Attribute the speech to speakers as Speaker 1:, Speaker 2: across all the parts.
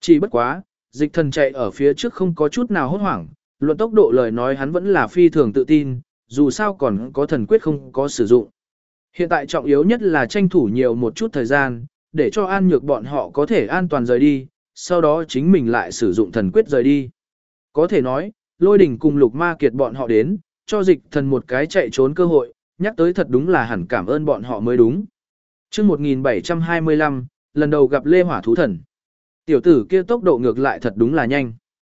Speaker 1: Chỉ bất quá, dịch thần chạy ở phía trước không có chút nào hốt hoảng, luận tốc độ lời nói hắn vẫn là phi thường tự tin, dù sao còn có thần quyết không có sử dụng. Hiện tại trọng yếu nhất là tranh thủ nhiều một chút thời gian, để cho An Nhược bọn họ có thể an toàn rời đi, sau đó chính mình lại sử dụng thần quyết rời đi. Có thể nói, Lôi Đình cùng Lục Ma Kiệt bọn họ đến, cho dịch thần một cái chạy trốn cơ hội, nhắc tới thật đúng là hẳn cảm ơn bọn họ mới đúng. Trước 1725, lần đầu gặp Lê Hỏa Thú Thần. Tiểu tử kia tốc độ ngược lại thật đúng là nhanh.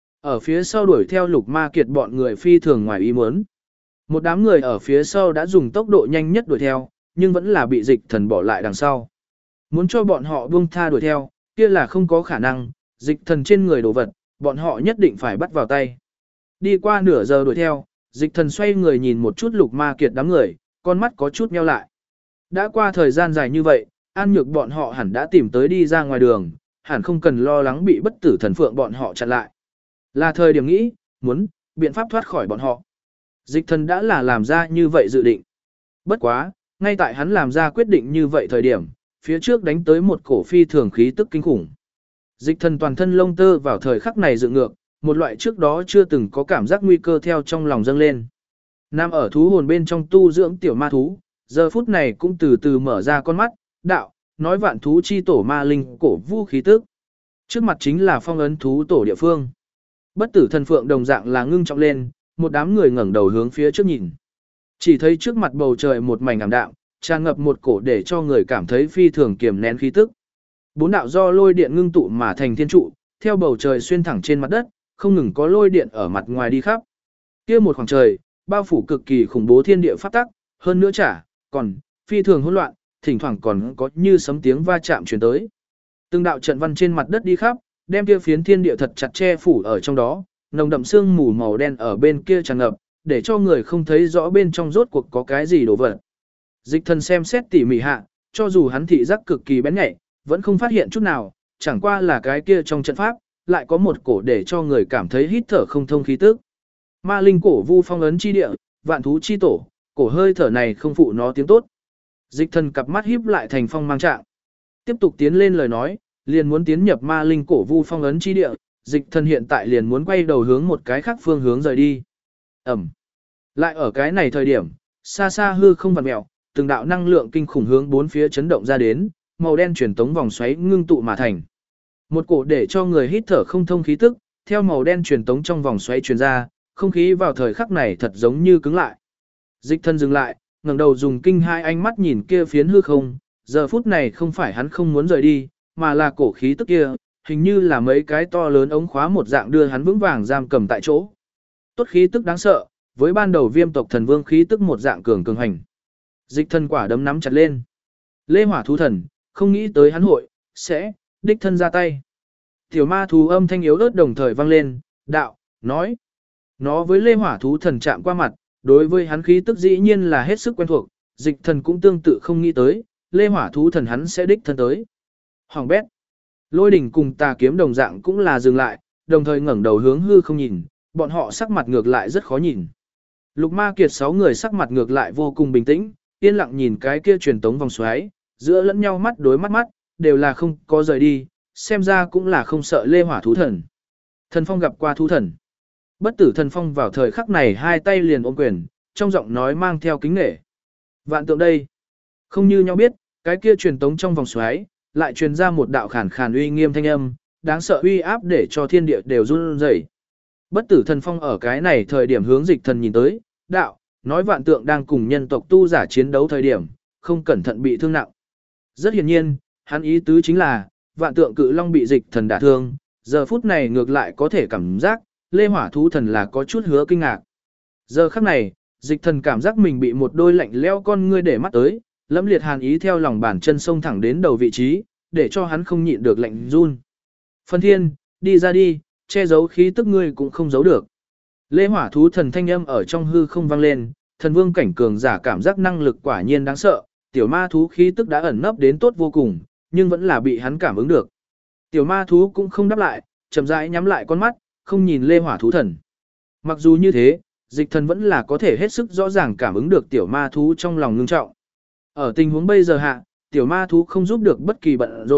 Speaker 1: Ở phía sau đuổi theo Lục Ma Kiệt bọn người phi thường ngoài ý muốn. Một đám người ở phía sau đã dùng tốc độ nhanh nhất đuổi theo, nhưng vẫn là bị dịch thần bỏ lại đằng sau. Muốn cho bọn họ buông tha đuổi theo, kia là không có khả năng, dịch thần trên người đồ vật, bọn họ nhất định phải bắt vào tay. Đi qua nửa giờ đuổi theo, dịch thần xoay người nhìn một chút Lục Ma Kiệt đám người, con mắt có chút nheo lại. Đã qua thời gian dài như vậy, An Nhược bọn họ hẳn đã tìm tới đi ra ngoài đường, hẳn không cần lo lắng bị bất tử thần phượng bọn họ chặn lại. Là thời điểm nghĩ, muốn, biện pháp thoát khỏi bọn họ. Dịch thần đã là làm ra như vậy dự định. Bất quá, ngay tại hắn làm ra quyết định như vậy thời điểm, phía trước đánh tới một cổ phi thường khí tức kinh khủng. Dịch thần toàn thân lông tơ vào thời khắc này dựng ngược, một loại trước đó chưa từng có cảm giác nguy cơ theo trong lòng dâng lên. Nam ở thú hồn bên trong tu dưỡng tiểu ma thú, giờ phút này cũng từ từ mở ra con mắt, đạo, nói vạn thú chi tổ ma linh cổ vũ khí tức. Trước mặt chính là phong ấn thú tổ địa phương. Bất tử thần phượng đồng dạng là ngưng trọng lên, một đám người ngẩng đầu hướng phía trước nhìn. Chỉ thấy trước mặt bầu trời một mảnh ảm đạm, tràn ngập một cổ để cho người cảm thấy phi thường kiềm nén khí tức. Bốn đạo do lôi điện ngưng tụ mà thành thiên trụ, theo bầu trời xuyên thẳng trên mặt đất, không ngừng có lôi điện ở mặt ngoài đi khắp. Kia một khoảng trời, bao phủ cực kỳ khủng bố thiên địa pháp tắc, hơn nữa còn phi thường hỗn loạn, thỉnh thoảng còn có như sấm tiếng va chạm truyền tới. Từng đạo trận văn trên mặt đất đi khắp, đem kia phiến thiên địa thật chặt che phủ ở trong đó, nồng đậm sương mù màu đen ở bên kia tràn ngập, để cho người không thấy rõ bên trong rốt cuộc có cái gì đổ vật. Dịch thần xem xét tỉ mỉ hạ, cho dù hắn thị giác cực kỳ bén nhạy, vẫn không phát hiện chút nào, chẳng qua là cái kia trong trận pháp, lại có một cổ để cho người cảm thấy hít thở không thông khí tức. Ma linh cổ vu phong ấn chi địa, vạn thú chi tổ, cổ hơi thở này không phụ nó tiếng tốt. Dịch thần cặp mắt híp lại thành phong mang trạng. Tiếp tục tiến lên lời nói, liền muốn tiến nhập ma linh cổ vu phong ấn chi địa, dịch thần hiện tại liền muốn quay đầu hướng một cái khác phương hướng rời đi. Ẩm. Lại ở cái này thời điểm, xa xa hư không vặn mèo, từng đạo năng lượng kinh khủng hướng bốn phía chấn động ra đến, màu đen truyền tống vòng xoáy ngưng tụ mà thành. Một cổ để cho người hít thở không thông khí tức, theo màu đen truyền tống trong vòng xoáy truyền ra, không khí vào thời khắc này thật giống như cứng lại. Dịch thân dừng lại, ngẩng đầu dùng kinh hai ánh mắt nhìn kia phiến hư không, giờ phút này không phải hắn không muốn rời đi, mà là cổ khí tức kia, hình như là mấy cái to lớn ống khóa một dạng đưa hắn vững vàng giam cầm tại chỗ. Tốt khí tức đáng sợ, với ban đầu viêm tộc thần vương khí tức một dạng cường hành. Dịch thân quả đấm nắm chặt lên. Lê Hỏa thú thần, không nghĩ tới hắn hội, sẽ, đích thân ra tay. Tiểu ma thú âm thanh yếu ớt đồng thời vang lên, đạo, nói. Nó với Lê Hỏa thú thần chạm qua mặt, đối với hắn khí tức dĩ nhiên là hết sức quen thuộc, dịch thần cũng tương tự không nghĩ tới, Lê Hỏa thú thần hắn sẽ đích thân tới. Hoàng bét. Lôi đỉnh cùng tà kiếm đồng dạng cũng là dừng lại, đồng thời ngẩng đầu hướng hư không nhìn, bọn họ sắc mặt ngược lại rất khó nhìn. Lục Ma Kiệt 6 người sắc mặt ngược lại vô cùng bình tĩnh, yên lặng nhìn cái kia truyền tống vòng xoáy, giữa lẫn nhau mắt đối mắt, đều là không có rời đi, xem ra cũng là không sợ Lê Hỏa thú thần. Thần Phong gặp qua thú thần. Bất tử Thần Phong vào thời khắc này hai tay liền ôm quyền, trong giọng nói mang theo kính nể. Vạn tượng đây. Không như nhau biết, cái kia truyền tống trong vòng xoáy, lại truyền ra một đạo khàn khàn uy nghiêm thanh âm, đáng sợ uy áp để cho thiên địa đều run rẩy. Bất tử Thần Phong ở cái này thời điểm hướng dịch thần nhìn tới, đạo, nói vạn tượng đang cùng nhân tộc tu giả chiến đấu thời điểm, không cẩn thận bị thương nặng. Rất hiển nhiên, hắn ý tứ chính là, vạn tượng cự long bị dịch thần đả thương, giờ phút này ngược lại có thể cảm giác, Lê Hỏa thú thần là có chút hứa kinh ngạc. Giờ khắc này, dịch thần cảm giác mình bị một đôi lạnh lẽo con ngươi để mắt tới, lẫm liệt hàn ý theo lòng bàn chân sông thẳng đến đầu vị trí, để cho hắn không nhịn được lạnh run. Phân thiên, đi ra đi, che giấu khí tức ngươi cũng không giấu được. Lê Hỏa thú thần thanh âm ở trong hư không vang lên, thần vương cảnh cường giả cảm giác năng lực quả nhiên đáng sợ, tiểu ma thú khí tức đã ẩn nấp đến tốt vô cùng, nhưng vẫn là bị hắn cảm ứng được. Tiểu ma thú cũng không đáp lại, chậm rãi nhắm lại con mắt, không nhìn Lê Hỏa thú thần. Mặc dù như thế, dịch thần vẫn là có thể hết sức rõ ràng cảm ứng được tiểu ma thú trong lòng ngưng trọng. Ở tình huống bây giờ hạ, tiểu ma thú không giúp được bất kỳ bận rộn,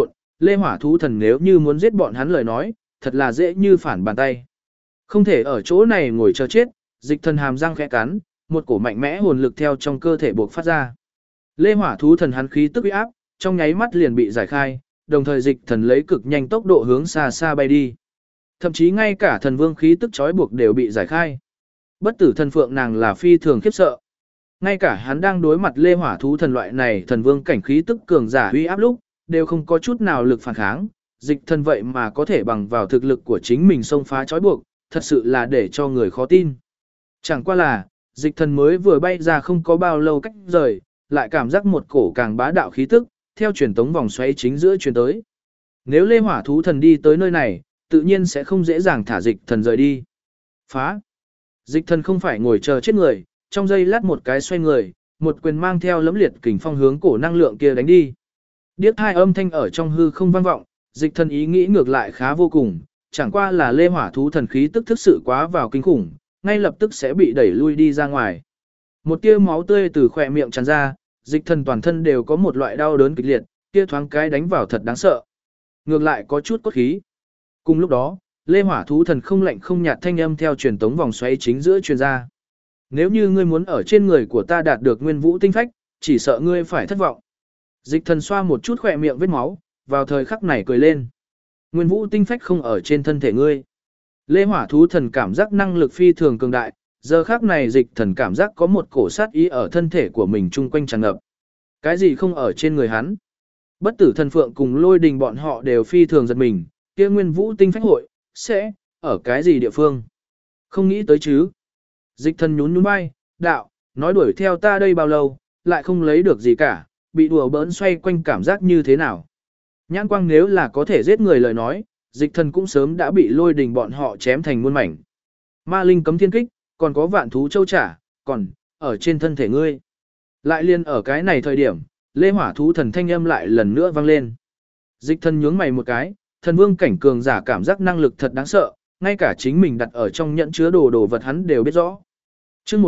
Speaker 1: Lê Hỏa thú thần nếu như muốn giết bọn hắn lời nói, thật là dễ như phản bàn tay. Không thể ở chỗ này ngồi chờ chết, dịch thần hàm răng khẽ cắn, một cổ mạnh mẽ hồn lực theo trong cơ thể buộc phát ra. Lê Hỏa thú thần hắn khí tức uy áp, trong nháy mắt liền bị giải khai, đồng thời dịch thần lấy cực nhanh tốc độ hướng xa xa bay đi. Thậm chí ngay cả thần vương khí tức trói buộc đều bị giải khai. Bất tử thần phượng nàng là phi thường khiếp sợ. Ngay cả hắn đang đối mặt Lê Hỏa thú thần loại này thần vương cảnh khí tức cường giả uy áp lúc, đều không có chút nào lực phản kháng, dịch thần vậy mà có thể bằng vào thực lực của chính mình xông phá trói buộc, thật sự là để cho người khó tin. Chẳng qua là, dịch thần mới vừa bay ra không có bao lâu cách rời, lại cảm giác một cổ càng bá đạo khí tức, theo truyền tống vòng xoáy chính giữa truyền tới. Nếu Lê Hỏa thú thần đi tới nơi này, tự nhiên sẽ không dễ dàng thả dịch thần rời đi. Phá! Dịch thần không phải ngồi chờ chết người, trong giây lát một cái xoay người, một quyền mang theo lẫm liệt kình phong hướng cổ năng lượng kia đánh đi. Điếc hai âm thanh ở trong hư không vang vọng, dịch thần ý nghĩ ngược lại khá vô cùng, chẳng qua là Lê Hỏa thú thần khí tức thực sự quá vào kinh khủng, ngay lập tức sẽ bị đẩy lui đi ra ngoài. Một tia máu tươi từ khỏe miệng tràn ra, dịch thần toàn thân đều có một loại đau đớn kịch liệt, kia thoáng cái đánh vào thật đáng sợ. Ngược lại có chút cốt khí. Cùng lúc đó, Lê Hỏa thú thần không lạnh không nhạt thanh âm theo truyền tống vòng xoáy chính giữa truyền ra. Nếu như ngươi muốn ở trên người của ta đạt được nguyên vũ tinh phách, chỉ sợ ngươi phải thất vọng. Dịch thần xoa một chút khỏe miệng vết máu, vào thời khắc này cười lên. Nguyên vũ tinh phách không ở trên thân thể ngươi. Lê Hỏa thú thần cảm giác năng lực phi thường cường đại, giờ khắc này dịch thần cảm giác có một cổ sát ý ở thân thể của mình chung quanh tràn ngập. Cái gì không ở trên người hắn? Bất tử thần phượng cùng Lôi Đình bọn họ đều phi thường giật mình, kia nguyên vũ tinh phách hội, sẽ, ở cái gì địa phương? Không nghĩ tới chứ. Dịch thần nhún nhún vai, đạo, nói đuổi theo ta đây bao lâu, lại không lấy được gì cả, bị đùa bỡn xoay quanh cảm giác như thế nào? Nhãn quang nếu là có thể giết người lời nói, dịch thần cũng sớm đã bị Lôi Đình bọn họ chém thành muôn mảnh. Ma linh cấm thiên kích, còn có vạn thú châu trả, còn, ở trên thân thể ngươi. Lại liên ở cái này thời điểm, Lê Hỏa thú thần thanh âm lại lần nữa vang lên. Dịch thần nhướng mày một cái, thần vương cảnh cường giả cảm giác năng lực thật đáng sợ, ngay cả chính mình đặt ở trong nhẫn chứa đồ vật hắn đều biết rõ. Chương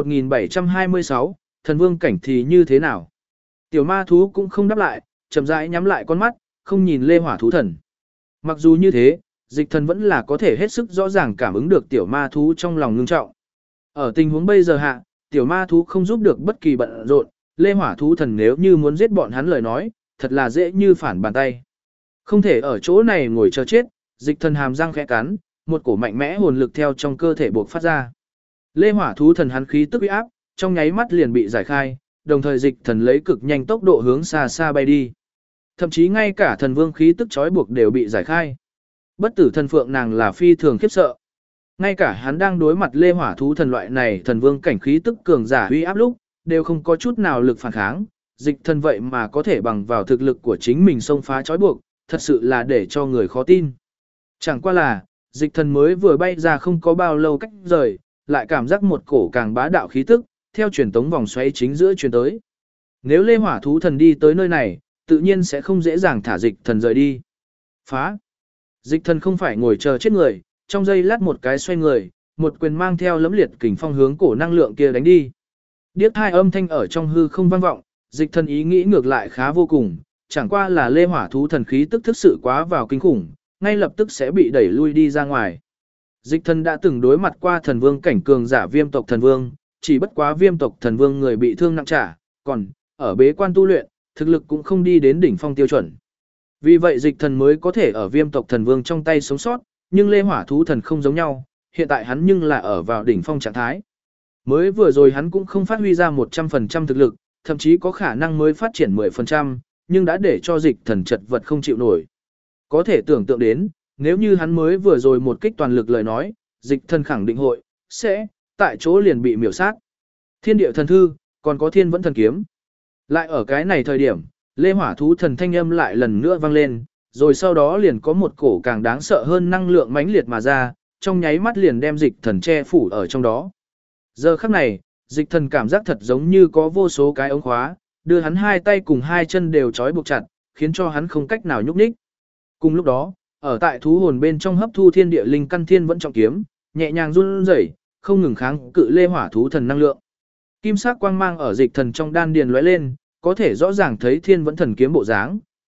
Speaker 1: 1726, thần vương cảnh thì như thế nào? Tiểu ma thú cũng không đáp lại, chậm rãi nhắm lại con mắt, không nhìn Lê Hỏa thú thần. Mặc dù như thế, dịch thần vẫn là có thể hết sức rõ ràng cảm ứng được tiểu ma thú trong lòng ngưng trọng. Ở tình huống bây giờ hạ, tiểu ma thú không giúp được bất kỳ bận rộn, Lê Hỏa thú thần nếu như muốn giết bọn hắn lời nói, thật là dễ như phản bàn tay. Không thể ở chỗ này ngồi chờ chết, dịch thần hàm răng khẽ cắn, một cổ mạnh mẽ hồn lực theo trong cơ thể buộc phát ra. Lê Hỏa thú thần hắn khí tức uy áp, trong nháy mắt liền bị giải khai, đồng thời dịch thần lấy cực nhanh tốc độ hướng xa xa bay đi. Thậm chí ngay cả thần vương khí tức trói buộc đều bị giải khai. Bất tử thần phượng nàng là phi thường khiếp sợ. Ngay cả hắn đang đối mặt Lê Hỏa thú thần loại này thần vương cảnh khí tức cường giả uy áp lúc, đều không có chút nào lực phản kháng, dịch thần vậy mà có thể bằng vào thực lực của chính mình xông phá trói buộc, thật sự là để cho người khó tin. Chẳng qua là, dịch thần mới vừa bay ra không có bao lâu cách rời, lại cảm giác một cổ càng bá đạo khí tức, theo truyền tống vòng xoáy chính giữa truyền tới. Nếu Lê Hỏa thú thần đi tới nơi này, tự nhiên sẽ không dễ dàng thả dịch thần rời đi. Phá! Dịch thần không phải ngồi chờ chết người, trong giây lát một cái xoay người, một quyền mang theo lẫm liệt kình phong hướng cổ năng lượng kia đánh đi. Điếc hai âm thanh ở trong hư không vang vọng, dịch thần ý nghĩ ngược lại khá vô cùng, chẳng qua là Lê Hỏa thú thần khí tức thực sự quá vào kinh khủng, ngay lập tức sẽ bị đẩy lui đi ra ngoài. Dịch thần đã từng đối mặt qua thần vương cảnh cường giả Viêm tộc thần vương, chỉ bất quá Viêm tộc thần vương người bị thương nặng trả, còn ở bế quan tu luyện, thực lực cũng không đi đến đỉnh phong tiêu chuẩn. Vì vậy dịch thần mới có thể ở Viêm tộc thần vương trong tay sống sót, nhưng Lê Hỏa thú thần không giống nhau, hiện tại hắn nhưng là ở vào đỉnh phong trạng thái. Mới vừa rồi hắn cũng không phát huy ra 100% thực lực, thậm chí có khả năng mới phát triển 10%, nhưng đã để cho dịch thần chật vật không chịu nổi. Có thể tưởng tượng đến, nếu như hắn mới vừa rồi một kích toàn lực lời nói, dịch thần khẳng định hội, sẽ, tại chỗ liền bị miểu sát. Thiên địa thần thư, còn có thiên vẫn thần kiếm. Lại ở cái này thời điểm, Lê Hỏa thú thần thanh âm lại lần nữa vang lên, rồi sau đó liền có một cổ càng đáng sợ hơn năng lượng mãnh liệt mà ra, trong nháy mắt liền đem dịch thần che phủ ở trong đó. Giờ khắc này, dịch thần cảm giác thật giống như có vô số cái ống khóa, đưa hắn hai tay cùng hai chân đều trói buộc chặt, khiến cho hắn không cách nào nhúc nhích. Cùng lúc đó, ở tại thú hồn bên trong hấp thu thiên địa linh căn thiên vẫn trọng kiếm, nhẹ nhàng run rẩy, không ngừng kháng cự Lê Hỏa thú thần năng lượng. Kim sắc quang mang ở dịch thần trong đan điền lóe lên, có thể rõ ràng thấy thiên vẫn thần kiếm bộ dáng,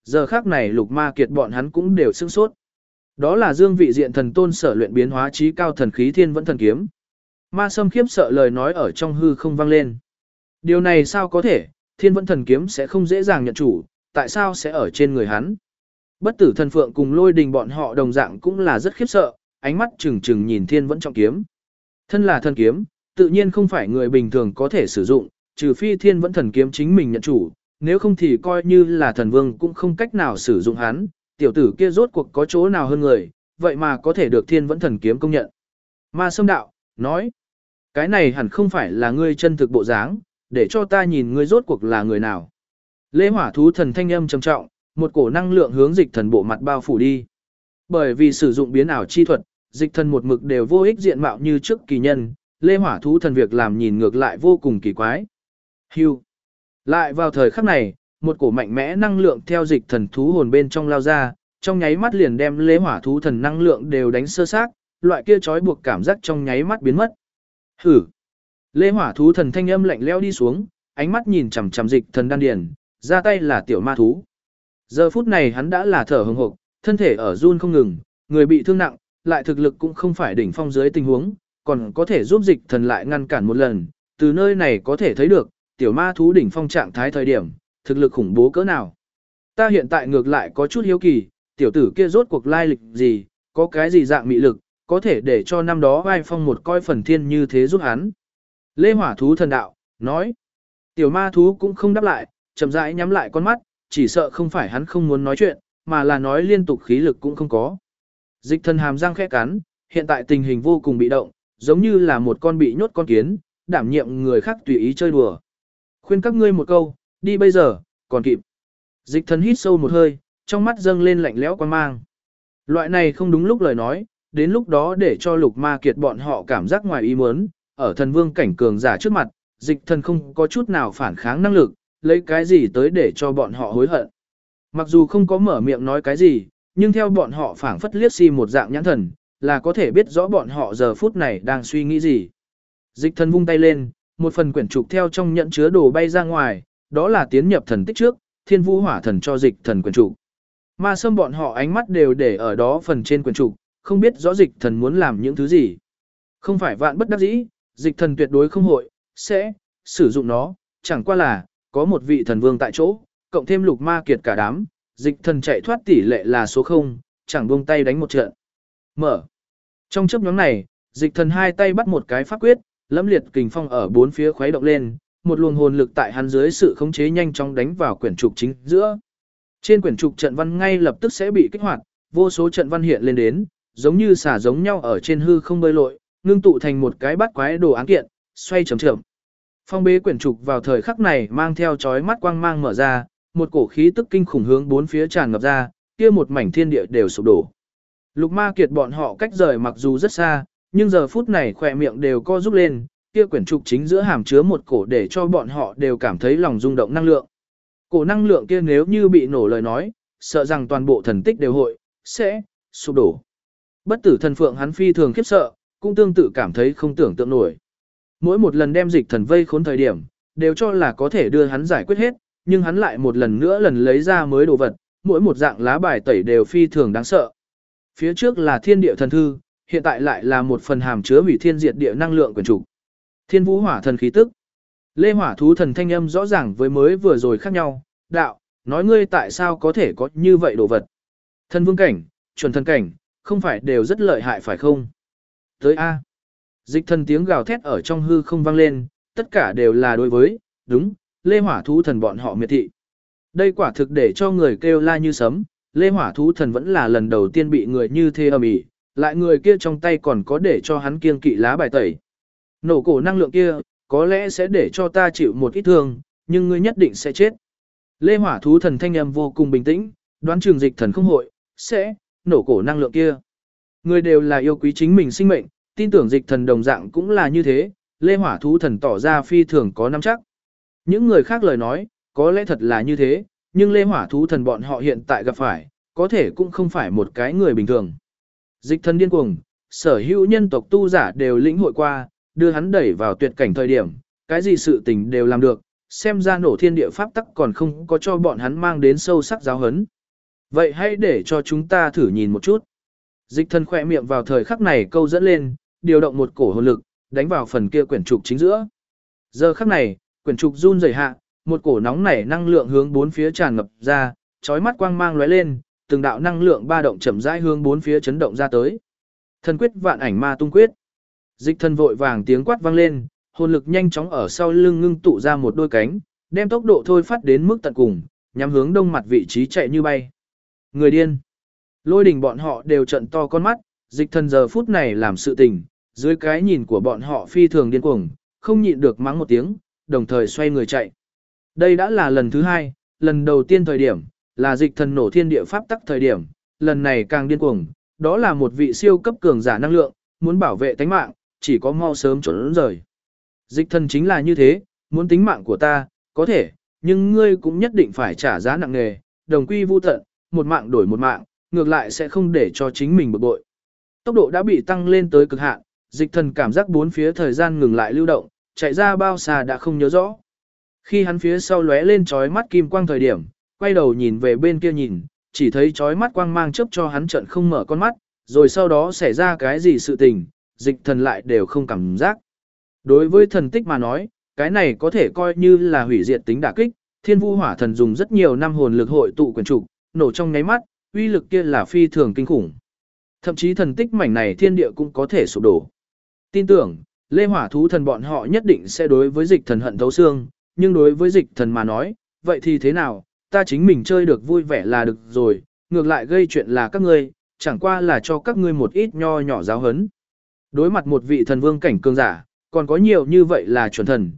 Speaker 1: Giờ khác này Lục Ma Kiệt bọn hắn cũng đều sửng sốt. Đó là Dương Vị Diện Thần Tôn sở luyện biến hóa trí cao thần khí Thiên Vẫn Thần Kiếm. Ma Sâm khiếp sợ lời nói ở trong hư không vang lên. Điều này sao có thể, Thiên Vẫn Thần Kiếm sẽ không dễ dàng nhận chủ, tại sao sẽ ở trên người hắn? Bất Tử Thần Phượng cùng Lôi Đình bọn họ đồng dạng cũng là rất khiếp sợ, ánh mắt trừng trừng nhìn Thiên Vẫn trọng kiếm. Thân là thần kiếm, tự nhiên không phải người bình thường có thể sử dụng, trừ phi Thiên Vẫn Thần Kiếm chính mình nhận chủ, nếu không thì coi như là thần vương cũng không cách nào sử dụng hắn, tiểu tử kia rốt cuộc có chỗ nào hơn người, vậy mà có thể được Thiên Vẫn Thần Kiếm công nhận. Ma Sâm đạo, nói, cái này hẳn không phải là ngươi chân thực bộ dáng, để cho ta nhìn ngươi rốt cuộc là người nào. Lê Hỏa Thú Thần thanh âm trầm trọng, một cổ năng lượng hướng Dịch Thần bộ mặt bao phủ đi. Bởi vì sử dụng biến ảo chi thuật, Dịch Thần một mực đều vô ích diện mạo như trước kỳ nhân, Lê Hỏa Thú Thần việc làm nhìn ngược lại vô cùng kỳ quái. Hưu. Lại vào thời khắc này, một cổ mạnh mẽ năng lượng theo Dịch Thần thú hồn bên trong lao ra, trong nháy mắt liền đem Lê Hỏa Thú Thần năng lượng đều đánh sơ xác, loại kia trói buộc cảm giác trong nháy mắt biến mất. Hử. Lê Hỏa Thú Thần thanh âm lạnh lẽo đi xuống, ánh mắt nhìn chằm chằm Dịch Thần đan điền, ra tay là tiểu ma thú. Giờ phút này hắn đã là thở hừng hực, thân thể ở run không ngừng, người bị thương nặng, lại thực lực cũng không phải đỉnh phong dưới tình huống, còn có thể giúp Dịch Thần lại ngăn cản một lần, từ nơi này có thể thấy được, tiểu ma thú đỉnh phong trạng thái thời điểm, thực lực khủng bố cỡ nào. Ta hiện tại ngược lại có chút hiếu kỳ, tiểu tử kia rốt cuộc lai lịch gì, có cái gì dạng mị lực, có thể để cho năm đó vai phong một coi phần thiên như thế giúp hắn. Lê Hỏa Thú Thần đạo, nói, tiểu ma thú cũng không đáp lại, chậm rãi nhắm lại con mắt, chỉ sợ không phải hắn không muốn nói chuyện, mà là nói liên tục khí lực cũng không có. Dịch Thần hàm răng khẽ cắn, hiện tại tình hình vô cùng bị động, giống như là một con bị nhốt con kiến, đảm nhiệm người khác tùy ý chơi đùa. Khuyên các ngươi một câu, đi bây giờ, còn kịp. Dịch Thần hít sâu một hơi, trong mắt dâng lên lạnh lẽo quan mang. Loại này không đúng lúc lời nói, đến lúc đó để cho Lục Ma Kiệt bọn họ cảm giác ngoài ý muốn, ở thần vương cảnh cường giả trước mặt, Dịch Thần không có chút nào phản kháng năng lực, lấy cái gì tới để cho bọn họ hối hận. Mặc dù không có mở miệng nói cái gì, nhưng theo bọn họ phảng phất liếc si một dạng nhãn thần, là có thể biết rõ bọn họ giờ phút này đang suy nghĩ gì. Dịch Thần vung tay lên, một phần quyển trục theo trong nhẫn chứa đồ bay ra ngoài, đó là tiến nhập thần tích trước, Thiên Vũ Hỏa Thần cho Dịch Thần quyển trục. Ma Sâm bọn họ ánh mắt đều để ở đó phần trên quyển trục, không biết rõ Dịch Thần muốn làm những thứ gì. Không phải vạn bất đắc dĩ, Dịch Thần tuyệt đối không hội, sẽ sử dụng nó, chẳng qua là có một vị thần vương tại chỗ, cộng thêm Lục Ma Kiệt cả đám, Dịch Thần chạy thoát tỷ lệ là số 0, chẳng buông tay đánh một trận. Mở. Trong chớp nhoáng này, Dịch Thần hai tay bắt một cái pháp quyết, lẫm liệt kình phong ở bốn phía khuấy động lên, một luồng hồn lực tại hắn dưới sự khống chế nhanh chóng đánh vào quyển trục chính giữa. Trên quyển trục trận văn ngay lập tức sẽ bị kích hoạt, vô số trận văn hiện lên đến, giống như xả giống nhau ở trên hư không bơi lội, ngưng tụ thành một cái bát quái đồ án kiện, xoay chậm chậm. Phong bế quyển trục vào thời khắc này mang theo chói mắt quang mang mở ra, một cổ khí tức kinh khủng hướng bốn phía tràn ngập ra, kia một mảnh thiên địa đều sụp đổ. Lục Ma Kiệt bọn họ cách rời mặc dù rất xa, nhưng giờ phút này khỏe miệng đều co rút lên, kia quyển trục chính giữa hàm chứa một cổ để cho bọn họ đều cảm thấy lòng rung động năng lượng. Cổ năng lượng kia nếu như bị nổ lời nói, sợ rằng toàn bộ thần tích đều hội, sẽ sụp đổ. Bất Tử Thần Phượng hắn phi thường khiếp sợ, cũng tương tự cảm thấy không tưởng tượng nổi. Mỗi một lần đem Dịch Thần vây khốn thời điểm, đều cho là có thể đưa hắn giải quyết hết, nhưng hắn lại một lần nữa lấy ra mới đồ vật, mỗi một dạng lá bài tẩy đều phi thường đáng sợ. Phía trước là Thiên Địa Thần Thư, hiện tại lại là một phần hàm chứa hủy thiên diệt địa năng lượng quyển trục. Thiên Vũ Hỏa Thần khí tức. Lê Hỏa Thú Thần thanh âm rõ ràng với mới vừa rồi khác nhau, đạo, nói ngươi tại sao có thể có như vậy đồ vật. Thần vương cảnh, chuẩn thần cảnh, không phải đều rất lợi hại phải không? Tới A. Dịch Thần tiếng gào thét ở trong hư không vang lên, tất cả đều là đối với, đúng, Lê Hỏa Thú Thần bọn họ miệt thị. Đây quả thực để cho người kêu la như sấm, Lê Hỏa Thú Thần vẫn là lần đầu tiên bị người như thế ầm ĩ, lại người kia trong tay còn có để cho hắn kiêng kỵ lá bài tẩy. Nổ cổ năng lượng kia, có lẽ sẽ để cho ta chịu một ít thương, nhưng ngươi nhất định sẽ chết. Lê Hỏa Thú Thần thanh âm vô cùng bình tĩnh, đoán chừng Dịch Thần không hội, sẽ nổ cổ năng lượng kia. Người đều là yêu quý chính mình sinh mệnh, tin tưởng Dịch Thần đồng dạng cũng là như thế, Lê Hỏa Thú Thần tỏ ra phi thường có nắm chắc. Những người khác lời nói, có lẽ thật là như thế, nhưng Lê Hỏa Thú Thần bọn họ hiện tại gặp phải, có thể cũng không phải một cái người bình thường. Dịch Thần điên cuồng, sở hữu nhân tộc tu giả đều lĩnh hội qua, đưa hắn đẩy vào tuyệt cảnh thời điểm, cái gì sự tình đều làm được, xem ra nổ thiên địa pháp tắc còn không có cho bọn hắn mang đến sâu sắc giáo hấn. Vậy hãy để cho chúng ta thử nhìn một chút. Dịch thần khỏe miệng vào thời khắc này câu dẫn lên, điều động một cổ hồn lực, đánh vào phần kia quyển trục chính giữa. Giờ khắc này, quyển trục run rẩy hạ, một cổ nóng nảy năng lượng hướng bốn phía tràn ngập ra, chói mắt quang mang lóe lên, từng đạo năng lượng ba động chậm rãi hướng bốn phía chấn động ra tới. Thần quyết vạn ảnh ma tung quyết. Dịch thần vội vàng tiếng quát vang lên, hồn lực nhanh chóng ở sau lưng ngưng tụ ra một đôi cánh, đem tốc độ thôi phát đến mức tận cùng, nhắm hướng đông mặt vị trí chạy như bay. Người điên. Lôi Đình bọn họ đều trận to con mắt, dịch thần giờ phút này làm sự tình, dưới cái nhìn của bọn họ phi thường điên cuồng, không nhịn được mắng một tiếng, đồng thời xoay người chạy. Đây đã là lần thứ hai, lần đầu tiên thời điểm, là dịch thần nổ thiên địa pháp tắc thời điểm, lần này càng điên cuồng, đó là một vị siêu cấp cường giả năng lượng, muốn bảo vệ tánh mạng, chỉ có mau sớm trốn rời. Dịch thần chính là như thế, muốn tính mạng của ta, có thể, nhưng ngươi cũng nhất định phải trả giá nặng nề, đồng quy vu tận, một mạng đổi một mạng, ngược lại sẽ không để cho chính mình bực bội. Tốc độ đã bị tăng lên tới cực hạn, dịch thần cảm giác bốn phía thời gian ngừng lại lưu động, chạy ra bao xa đã không nhớ rõ. Khi hắn phía sau lóe lên chói mắt kim quang thời điểm, quay đầu nhìn về bên kia nhìn, chỉ thấy chói mắt quang mang chớp cho hắn trận không mở con mắt, rồi sau đó xảy ra cái gì sự tình, dịch thần lại đều không cảm giác. Đối với thần tích mà nói, cái này có thể coi như là hủy diệt tính đả kích, Thiên Vu Hỏa Thần dùng rất nhiều năm hồn lực hội tụ quyển trục, nổ trong nháy mắt, uy lực kia là phi thường kinh khủng. Thậm chí thần tích mảnh này thiên địa cũng có thể sụp đổ. Tin tưởng, Lê Hỏa Thú Thần bọn họ nhất định sẽ đối với dịch thần hận thấu xương, nhưng đối với dịch thần mà nói, vậy thì thế nào, ta chính mình chơi được vui vẻ là được rồi, ngược lại gây chuyện là các ngươi, chẳng qua là cho các ngươi một ít nho nhỏ giáo hấn. Đối mặt một vị thần vương cảnh cường giả, còn có nhiều như vậy là chuẩn thần,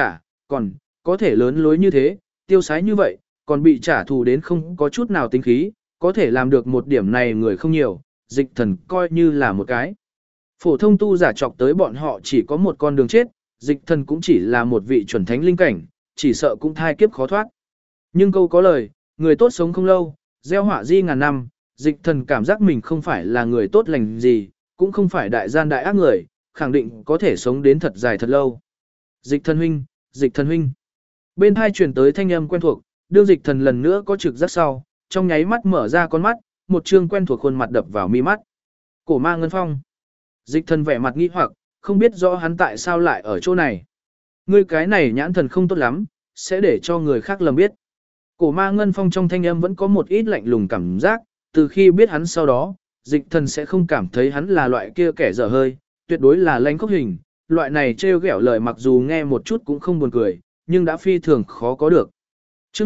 Speaker 1: còn có thể lớn lối như thế, tiêu sái như vậy, còn bị trả thù đến không có chút nào tính khí, có thể làm được một điểm này người không nhiều, dịch thần coi như là một cái. Phổ thông tu giả chọc tới bọn họ chỉ có một con đường chết, dịch thần cũng chỉ là một vị chuẩn thánh linh cảnh, chỉ sợ cũng thai kiếp khó thoát. Nhưng câu có lời, người tốt sống không lâu, gieo họa di ngàn năm, dịch thần cảm giác mình không phải là người tốt lành gì, cũng không phải đại gian đại ác người, khẳng định có thể sống đến thật dài thật lâu. Dịch thần huynh, dịch thần huynh. Bên hai truyền tới thanh âm quen thuộc, đương dịch thần lần nữa có trực giác sau, trong nháy mắt mở ra con mắt, một trương quen thuộc khuôn mặt đập vào mi mắt. Cổ Ma Ngân Phong. Dịch thần vẻ mặt nghi hoặc, không biết rõ hắn tại sao lại ở chỗ này. Ngươi cái này nhãn thần không tốt lắm, sẽ để cho người khác lầm biết. Cổ Ma Ngân Phong trong thanh âm vẫn có một ít lạnh lùng cảm giác, từ khi biết hắn sau đó, dịch thần sẽ không cảm thấy hắn là loại kia kẻ dở hơi, tuyệt đối là lãnh khốc hình, loại này trêu ghẹo lời mặc dù nghe một chút cũng không buồn cười, nhưng đã phi thường khó có được. Chương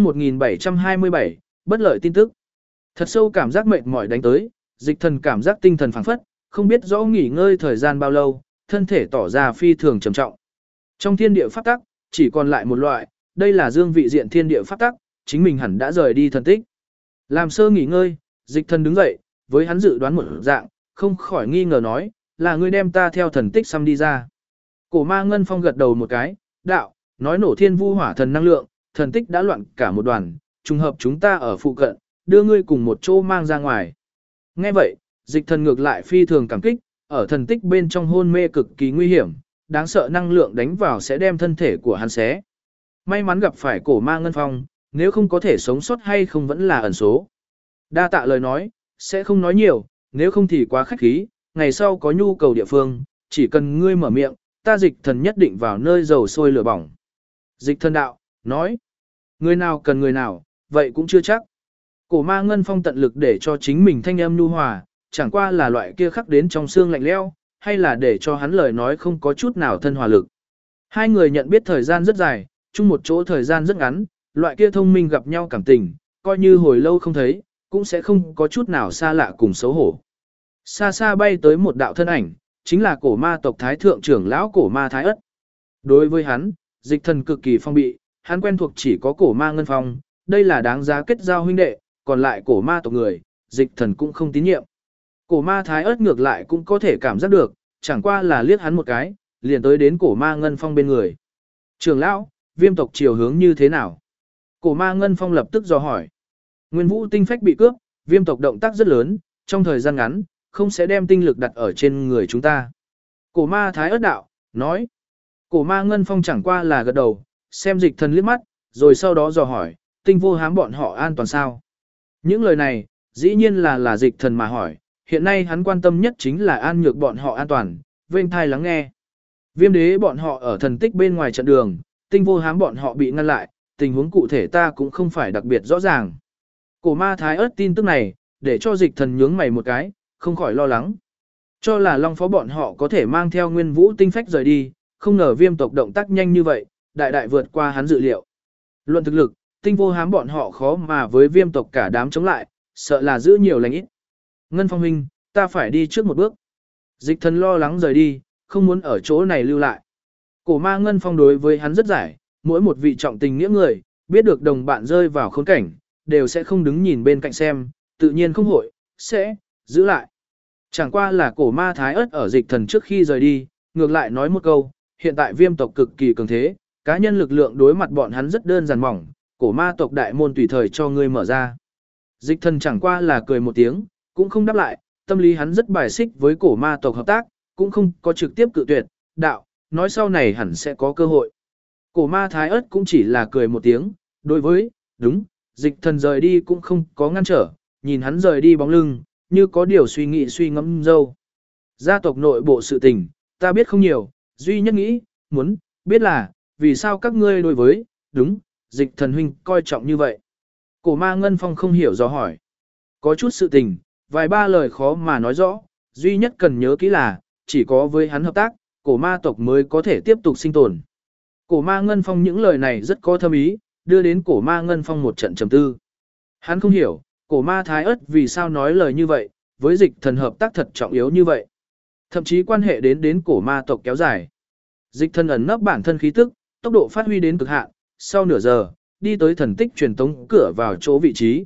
Speaker 1: 1727, bất lợi tin tức. Thật sâu cảm giác mệt mỏi đánh tới, dịch thần cảm giác tinh thần phảng phất, không biết rõ nghỉ ngơi thời gian bao lâu, thân thể tỏ ra phi thường trầm trọng. Trong thiên địa pháp tắc, chỉ còn lại một loại, đây là dương vị diện thiên địa pháp tắc, chính mình hẳn đã rời đi thần tích. Làm sơ nghỉ ngơi, dịch thần đứng dậy, với hắn dự đoán một dạng, không khỏi nghi ngờ nói, là ngươi đem ta theo thần tích xăm đi ra. Cổ Ma Ngân Phong gật đầu một cái, đạo, nói nổ Thiên Vu Hỏa Thần năng lượng, thần tích đã loạn cả một đoàn, trùng hợp chúng ta ở phụ cận, đưa ngươi cùng một chỗ mang ra ngoài. Nghe vậy, dịch thần ngược lại phi thường cảm kích, ở thần tích bên trong hôn mê cực kỳ nguy hiểm, đáng sợ năng lượng đánh vào sẽ đem thân thể của hắn xé. May mắn gặp phải Cổ Ma Ngân Phong, nếu không có thể sống sót hay không vẫn là ẩn số. Đa tạ lời nói, sẽ không nói nhiều, nếu không thì quá khách khí, ngày sau có nhu cầu địa phương, chỉ cần ngươi mở miệng, ta dịch thần nhất định vào nơi dầu sôi lửa bỏng. Dịch thần đạo, nói, người nào cần người nào, vậy cũng chưa chắc. Cổ Ma Ngân Phong tận lực để cho chính mình thanh âm nhu hòa, chẳng qua là loại kia khắc đến trong xương lạnh lẽo, hay là để cho hắn lời nói không có chút nào thân hòa lực. Hai người nhận biết thời gian rất dài, chung một chỗ thời gian rất ngắn, loại kia thông minh gặp nhau cảm tình, coi như hồi lâu không thấy, cũng sẽ không có chút nào xa lạ cùng xấu hổ. Xa xa bay tới một đạo thân ảnh, chính là cổ ma tộc thái thượng trưởng lão cổ ma thái ất. Đối với hắn, dịch thần cực kỳ phong bị, hắn quen thuộc chỉ có cổ ma ngân phong, đây là đáng giá kết giao huynh đệ, còn lại cổ ma tộc người, dịch thần cũng không tín nhiệm. Cổ ma thái ất ngược lại cũng có thể cảm giác được, chẳng qua là liếc hắn một cái, liền tới đến cổ ma ngân phong bên người. Trưởng lão, viêm tộc chiều hướng như thế nào? Cổ ma ngân phong lập tức dò hỏi. Nguyên vũ tinh phách bị cướp, viêm tộc động tác rất lớn, trong thời gian ngắn, không sẽ đem tinh lực đặt ở trên người chúng ta. Cổ ma thái ất đạo, nói. Cổ ma ngân phong chẳng qua là gật đầu, xem dịch thần liếc mắt, rồi sau đó dò hỏi, tinh vô hám bọn họ an toàn sao? Những lời này, Dĩ nhiên là dịch thần mà hỏi, hiện nay hắn quan tâm nhất chính là an nhược bọn họ an toàn, vênh thai lắng nghe. Viêm đế bọn họ ở thần tích bên ngoài trận đường, tinh vô hám bọn họ bị ngăn lại, tình huống cụ thể ta cũng không phải đặc biệt rõ ràng. Cổ ma thái ớt tin tức này, để cho dịch thần nhướng mày một cái, không khỏi lo lắng. Cho là Long Phó bọn họ có thể mang theo nguyên vũ tinh phách rời đi, không ngờ viêm tộc động tác nhanh như vậy, đại đại vượt qua hắn dự liệu. Luận thực lực, tinh vô hám bọn họ khó mà với viêm tộc cả đám chống lại, sợ là giữ nhiều lành ít. Ngân Phong huynh, ta phải đi trước một bước. Dịch thần lo lắng rời đi, không muốn ở chỗ này lưu lại. Cổ ma Ngân Phong đối với hắn rất giải, mỗi một vị trọng tình nghĩa người, biết được đồng bạn rơi vào khốn cảnh, đều sẽ không đứng nhìn bên cạnh xem, tự nhiên không hội, sẽ giữ lại. Chẳng qua là cổ ma thái ớt ở dịch thần trước khi rời đi, ngược lại nói một câu, hiện tại viêm tộc cực kỳ cường thế, cá nhân lực lượng đối mặt bọn hắn rất đơn giản mỏng, cổ ma tộc đại môn tùy thời cho ngươi mở ra. Dịch thần chẳng qua là cười một tiếng, cũng không đáp lại, tâm lý hắn rất bài xích với cổ ma tộc hợp tác, cũng không có trực tiếp cự tuyệt, đạo, nói sau này hẳn sẽ có cơ hội. Cổ ma thái ớt cũng chỉ là cười một tiếng, đối với, đúng, dịch thần rời đi cũng không có ngăn trở, nhìn hắn rời đi bóng lưng, như có điều suy nghĩ suy ngẫm dâu. Gia tộc nội bộ sự tình, ta biết không nhiều, duy nhất nghĩ, muốn, biết là, vì sao các ngươi đối với, đúng, dịch thần huynh coi trọng như vậy. Cổ ma Ngân Phong không hiểu do hỏi. Có chút sự tình, vài ba lời khó mà nói rõ, duy nhất cần nhớ kỹ là, chỉ có với hắn hợp tác, cổ ma tộc mới có thể tiếp tục sinh tồn. Cổ ma Ngân Phong những lời này rất có thâm ý, đưa đến cổ ma Ngân Phong một trận trầm tư. Hắn không hiểu, cổ ma thái ớt vì sao nói lời như vậy, với dịch thần hợp tác thật trọng yếu như vậy. Thậm chí quan hệ đến cổ ma tộc kéo dài. Dịch thần ẩn nấp bản thân khí tức, tốc độ phát huy đến cực hạn, sau nửa giờ, đi tới thần tích truyền tống cửa vào chỗ vị trí.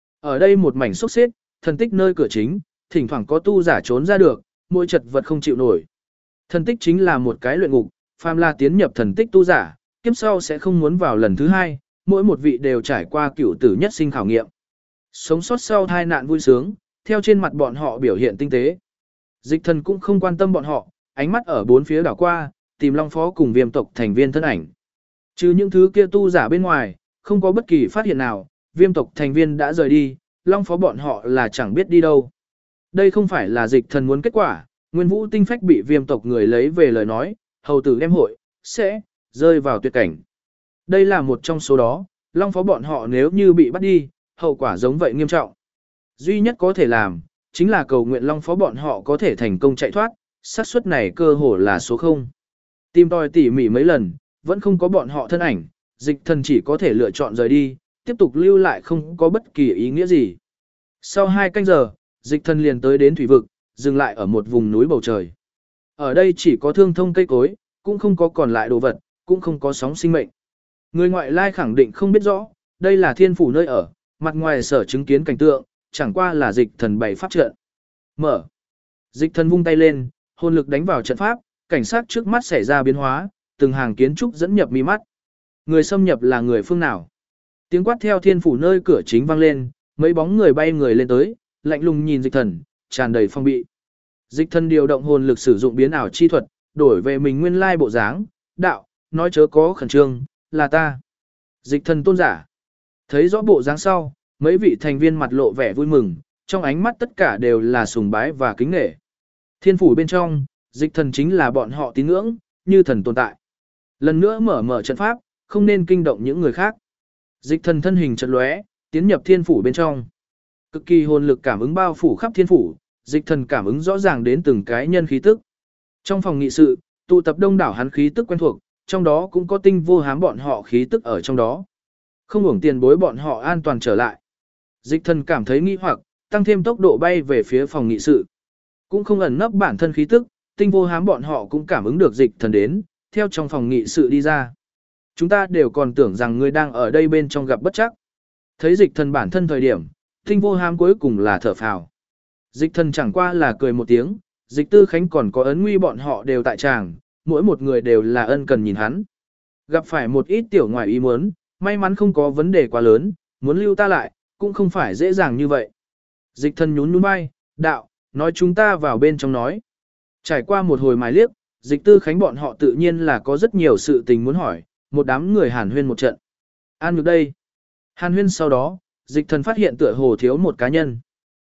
Speaker 1: Ở đây một mảnh xốc xếp, thần tích nơi cửa chính, thỉnh thoảng có tu giả trốn ra được, mỗi chật vật không chịu nổi. Thần tích chính là một cái luyện ngục, phàm là tiến nhập thần tích tu giả, kiếp sau sẽ không muốn vào lần thứ hai, mỗi một vị đều trải qua cửu tử nhất sinh khảo nghiệm. Sống sót sau tai nạn vui sướng, theo trên mặt bọn họ biểu hiện tinh tế. Dịch thần cũng không quan tâm bọn họ, ánh mắt ở bốn phía đảo qua, tìm Long Phó cùng viêm tộc thành viên thân ảnh. Trừ những thứ kia tu giả bên ngoài, không có bất kỳ phát hiện nào, viêm tộc thành viên đã rời đi, Long Phó bọn họ là chẳng biết đi đâu. Đây không phải là dịch thần muốn kết quả, nguyên vũ tinh phách bị viêm tộc người lấy về lời nói, hầu tử đem hội, sẽ rơi vào tuyệt cảnh. Đây là một trong số đó, Long Phó bọn họ nếu như bị bắt đi, hậu quả giống vậy nghiêm trọng. Duy nhất có thể làm, chính là cầu nguyện Long Phó bọn họ có thể thành công chạy thoát, xác suất này cơ hồ là số 0. Tìm tòi tỉ mỉ mấy lần, vẫn không có bọn họ thân ảnh, dịch thần chỉ có thể lựa chọn rời đi, tiếp tục lưu lại không có bất kỳ ý nghĩa gì. Sau 2 canh giờ, dịch thần liền tới đến thủy vực, dừng lại ở một vùng núi bầu trời. Ở đây chỉ có thương thông cây cối, cũng không có còn lại đồ vật, cũng không có sóng sinh mệnh. Người ngoại lai khẳng định không biết rõ, đây là thiên phủ nơi ở, mặt ngoài sở chứng kiến cảnh tượng, chẳng qua là dịch thần bày pháp trận. Mở. Dịch thần vung tay lên, hồn lực đánh vào trận pháp, cảnh sát trước mắt xảy ra biến hóa, từng hàng kiến trúc dẫn nhập mi mắt. Người xâm nhập là người phương nào? Tiếng quát theo thiên phủ nơi cửa chính vang lên, mấy bóng người bay người lên tới, lạnh lùng nhìn dịch thần, tràn đầy phong bị. Dịch thần điều động hồn lực sử dụng biến ảo chi thuật, đổi về mình nguyên lai bộ dáng, đạo, nói chớ có khẩn trương, là ta. Dịch thần tôn giả. Thấy rõ bộ dáng sau, mấy vị thành viên mặt lộ vẻ vui mừng, trong ánh mắt tất cả đều là sùng bái và kính nể. Thiên phủ bên trong, dịch thần chính là bọn họ tín ngưỡng, như thần tồn tại. Lần nữa mở trận pháp, không nên kinh động những người khác. Dịch thần thân hình chợt lóe, tiến nhập thiên phủ bên trong. Cực kỳ hồn lực cảm ứng bao phủ khắp thiên phủ, dịch thần cảm ứng rõ ràng đến từng cái nhân khí tức. Trong phòng nghị sự, tụ tập đông đảo hắn khí tức quen thuộc, trong đó cũng có tinh vô hám bọn họ khí tức ở trong đó. Không hưởng tiền bối bọn họ an toàn trở lại. Dịch thần cảm thấy nghi hoặc, tăng thêm tốc độ bay về phía phòng nghị sự. Cũng không ẩn nấp bản thân khí tức, tinh vô hám bọn họ cũng cảm ứng được dịch thần đến, theo trong phòng nghị sự đi ra. Chúng ta đều còn tưởng rằng ngươi đang ở đây bên trong gặp bất chắc. Thấy dịch thần bản thân thời điểm, tinh vô hám cuối cùng là thở phào. Dịch thần chẳng qua là cười một tiếng, dịch tư khánh còn có ấn nguy bọn họ đều tại tràng, mỗi một người đều là ân cần nhìn hắn. Gặp phải một ít tiểu ngoài ý muốn, may mắn không có vấn đề quá lớn, muốn lưu ta lại, cũng không phải dễ dàng như vậy. Dịch thần nhún nhún vai, đạo, nói chúng ta vào bên trong nói. Trải qua một hồi mài liếc, dịch tư khánh bọn họ tự nhiên là có rất nhiều sự tình muốn hỏi, một đám người hàn huyên một trận. An được đây. Hàn huyên sau đó, dịch thần phát hiện tựa hồ thiếu một cá nhân.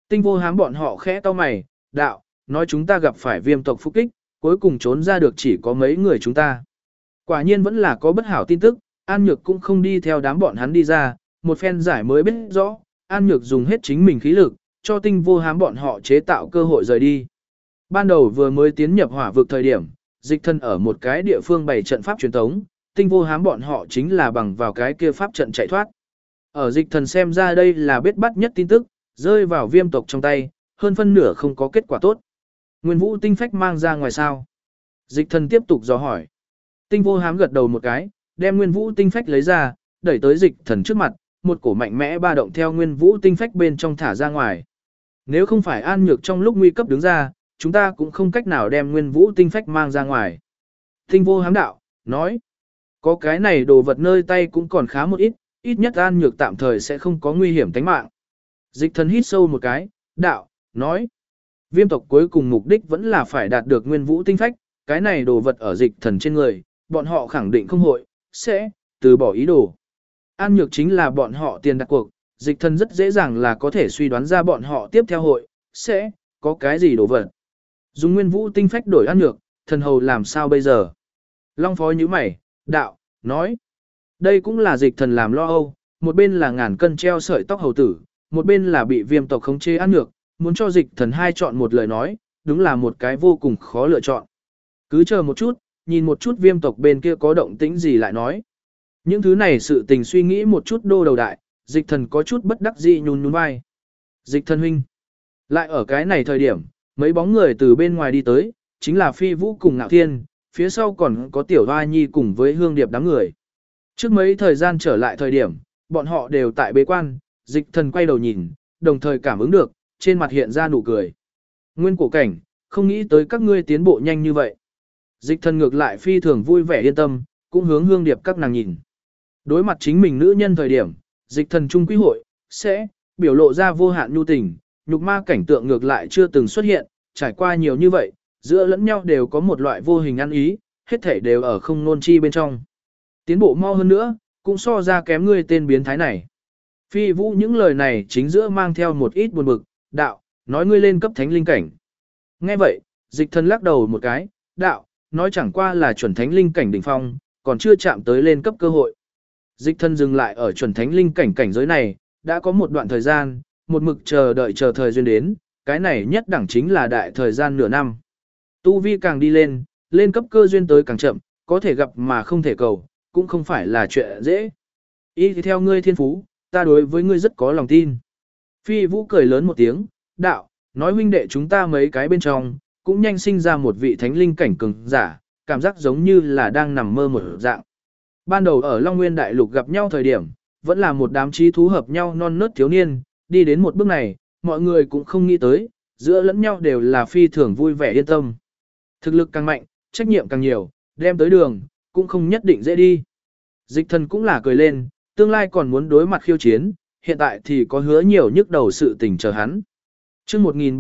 Speaker 1: Tinh vô hám bọn họ khẽ cau mày, đạo, nói chúng ta gặp phải viêm tộc phục kích, cuối cùng trốn ra được chỉ có mấy người chúng ta. Quả nhiên vẫn là có bất hảo tin tức, An Nhược cũng không đi theo đám bọn hắn đi ra, một phen giải mới biết rõ, An Nhược dùng hết chính mình khí lực, cho tinh vô hám bọn họ chế tạo cơ hội rời đi. Ban đầu vừa mới tiến nhập hỏa vực thời điểm, dịch thân ở một cái địa phương bày trận pháp truyền thống, tinh vô hám bọn họ chính là bằng vào cái kia pháp trận chạy thoát. Ở dịch thần xem ra đây là biết bắt nhất tin tức, rơi vào viêm tộc trong tay, hơn phân nửa không có kết quả tốt. Nguyên vũ tinh phách mang ra ngoài sao? Dịch thần tiếp tục dò hỏi. Tinh vô hám gật đầu một cái, đem nguyên vũ tinh phách lấy ra, đẩy tới dịch thần trước mặt, một cổ mạnh mẽ ba động theo nguyên vũ tinh phách bên trong thả ra ngoài. Nếu không phải An Nhược trong lúc nguy cấp đứng ra, chúng ta cũng không cách nào đem nguyên vũ tinh phách mang ra ngoài. Tinh vô hám đạo, nói, có cái này đồ vật nơi tay cũng còn khá một ít, ít nhất An Nhược tạm thời sẽ không có nguy hiểm tính mạng. Dịch thần hít sâu một cái, đạo, nói, viêm tộc cuối cùng mục đích vẫn là phải đạt được nguyên vũ tinh phách, cái này đồ vật ở dịch thần trên người, bọn họ khẳng định không hội, sẽ, từ bỏ ý đồ. An Nhược chính là bọn họ tiền đặt cuộc, dịch thần rất dễ dàng là có thể suy đoán ra bọn họ tiếp theo hội, sẽ, có cái gì đồ vật. Dùng nguyên vũ tinh phách đổi An Nhược, thần hầu làm sao bây giờ? Long phó như mày, đạo, nói. Đây cũng là dịch thần làm lo âu, một bên là ngàn cân treo sợi tóc hầu tử, một bên là bị viêm tộc khống chế An Nhược, muốn cho dịch thần hai chọn một lời nói, đúng là một cái vô cùng khó lựa chọn. Cứ chờ một chút, nhìn một chút viêm tộc bên kia có động tĩnh gì lại nói. Những thứ này sự tình suy nghĩ một chút đô đầu đại, dịch thần có chút bất đắc dĩ nhún nhún vai. Dịch thần huynh. Lại ở cái này thời điểm, mấy bóng người từ bên ngoài đi tới, chính là Phi Vũ cùng Ngạo Thiên, phía sau còn có Tiểu Hoa Nhi cùng với Hương Điệp đám người. Trước mấy thời gian trở lại thời điểm, bọn họ đều tại bế quan, dịch thần quay đầu nhìn, đồng thời cảm ứng được, trên mặt hiện ra nụ cười. Nguyên cổ cảnh, không nghĩ tới các ngươi tiến bộ nhanh như vậy. Dịch thần ngược lại phi thường vui vẻ yên tâm, cũng hướng Hương Điệp các nàng nhìn. Đối mặt chính mình nữ nhân thời điểm, dịch thần trung quý hội, sẽ biểu lộ ra vô hạn nhu tình, nhục ma cảnh tượng ngược lại chưa từng xuất hiện, trải qua nhiều như vậy, giữa lẫn nhau đều có một loại vô hình ăn ý, hết thể đều ở không nôn chi bên trong. Tiến bộ mau hơn nữa, cũng so ra kém ngươi tên biến thái này. Phi Vũ những lời này chính giữa mang theo một ít buồn bực, đạo, nói ngươi lên cấp thánh linh cảnh. Nghe vậy, dịch thần lắc đầu một cái, đạo, nói chẳng qua là chuẩn thánh linh cảnh đỉnh phong, còn chưa chạm tới lên cấp cơ hội. Dịch thần dừng lại ở chuẩn thánh linh cảnh cảnh giới này, đã có một đoạn thời gian, một mực chờ đợi chờ thời duyên đến, cái này nhất đẳng chính là đại thời gian nửa năm. Tu vi càng đi lên, lên cấp cơ duyên tới càng chậm, có thể gặp mà không thể cầu, cũng không phải là chuyện dễ. Ý thì theo ngươi thiên phú, ta đối với ngươi rất có lòng tin. Phi Vũ cười lớn một tiếng, đạo, nói huynh đệ chúng ta mấy cái bên trong, cũng nhanh sinh ra một vị thánh linh cảnh cường giả, cảm giác giống như là đang nằm mơ một dạng. Ban đầu ở Long Nguyên Đại Lục gặp nhau thời điểm, vẫn là một đám trí thú hợp nhau non nớt thiếu niên, đi đến một bước này, mọi người cũng không nghĩ tới, giữa lẫn nhau đều là phi thường vui vẻ yên tâm. Thực lực càng mạnh, trách nhiệm càng nhiều, đem tới đường, cũng không nhất định dễ đi. Dịch thần cũng là cười lên, tương lai còn muốn đối mặt khiêu chiến, hiện tại thì có hứa nhiều nhức đầu sự tình chờ hắn. Trước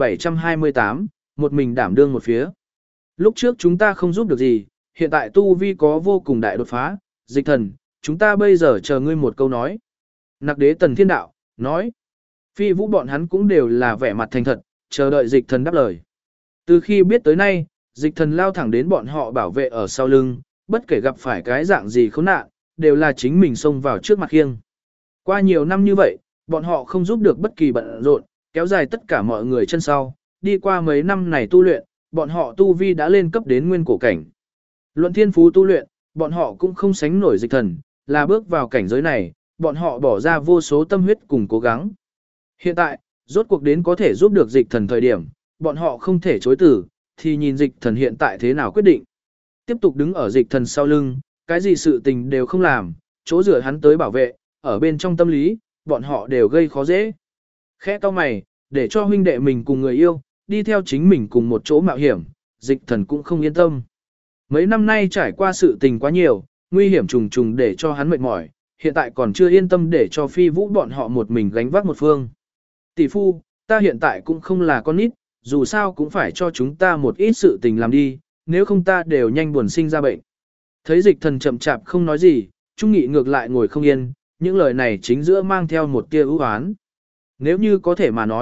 Speaker 1: 1728, một mình đảm đương một phía. Lúc trước chúng ta không giúp được gì, hiện tại tu vi có vô cùng đại đột phá, dịch thần, chúng ta bây giờ chờ ngươi một câu nói. Nặc đế tần thiên đạo, nói. Phi Vũ bọn hắn cũng đều là vẻ mặt thành thật, chờ đợi dịch thần đáp lời. Từ khi biết tới nay, dịch thần lao thẳng đến bọn họ bảo vệ ở sau lưng, bất kể gặp phải cái dạng gì khốn nạn, đều là chính mình xông vào trước mặt khiêng. Qua nhiều năm như vậy, bọn họ không giúp được bất kỳ bận rộn, kéo dài tất cả mọi người chân sau, đi qua mấy năm này tu luyện, bọn họ tu vi đã lên cấp đến nguyên cổ cảnh. Luận thiên phú tu luyện, bọn họ cũng không sánh nổi dịch thần, là bước vào cảnh giới này, bọn họ bỏ ra vô số tâm huyết cùng cố gắng. Hiện tại, rốt cuộc đến có thể giúp được dịch thần thời điểm, bọn họ không thể chối từ, thì nhìn dịch thần hiện tại thế nào quyết định. Tiếp tục đứng ở dịch thần sau lưng, cái gì sự tình đều không làm, chỗ dựa hắn tới bảo vệ, ở bên trong tâm lý, bọn họ đều gây khó dễ. Khẽ cau mày, để cho huynh đệ mình cùng người yêu, đi theo chính mình cùng một chỗ mạo hiểm, dịch thần cũng không yên tâm. Mấy năm nay trải qua sự tình quá nhiều, nguy hiểm trùng trùng để cho hắn mệt mỏi, hiện tại còn chưa yên tâm để cho Phi Vũ bọn họ một mình gánh vác một phương. Tỷ phu, ta hiện tại cũng không là con nít, dù sao cũng phải cho chúng ta một ít sự tình làm đi, nếu không ta đều nhanh buồn sinh ra bệnh. Thấy dịch thần chậm chạp không nói gì, Trung Nghị ngược lại ngồi không yên, những lời này chính giữa mang theo một tia ưu oán. Nếu như có thể mà nói,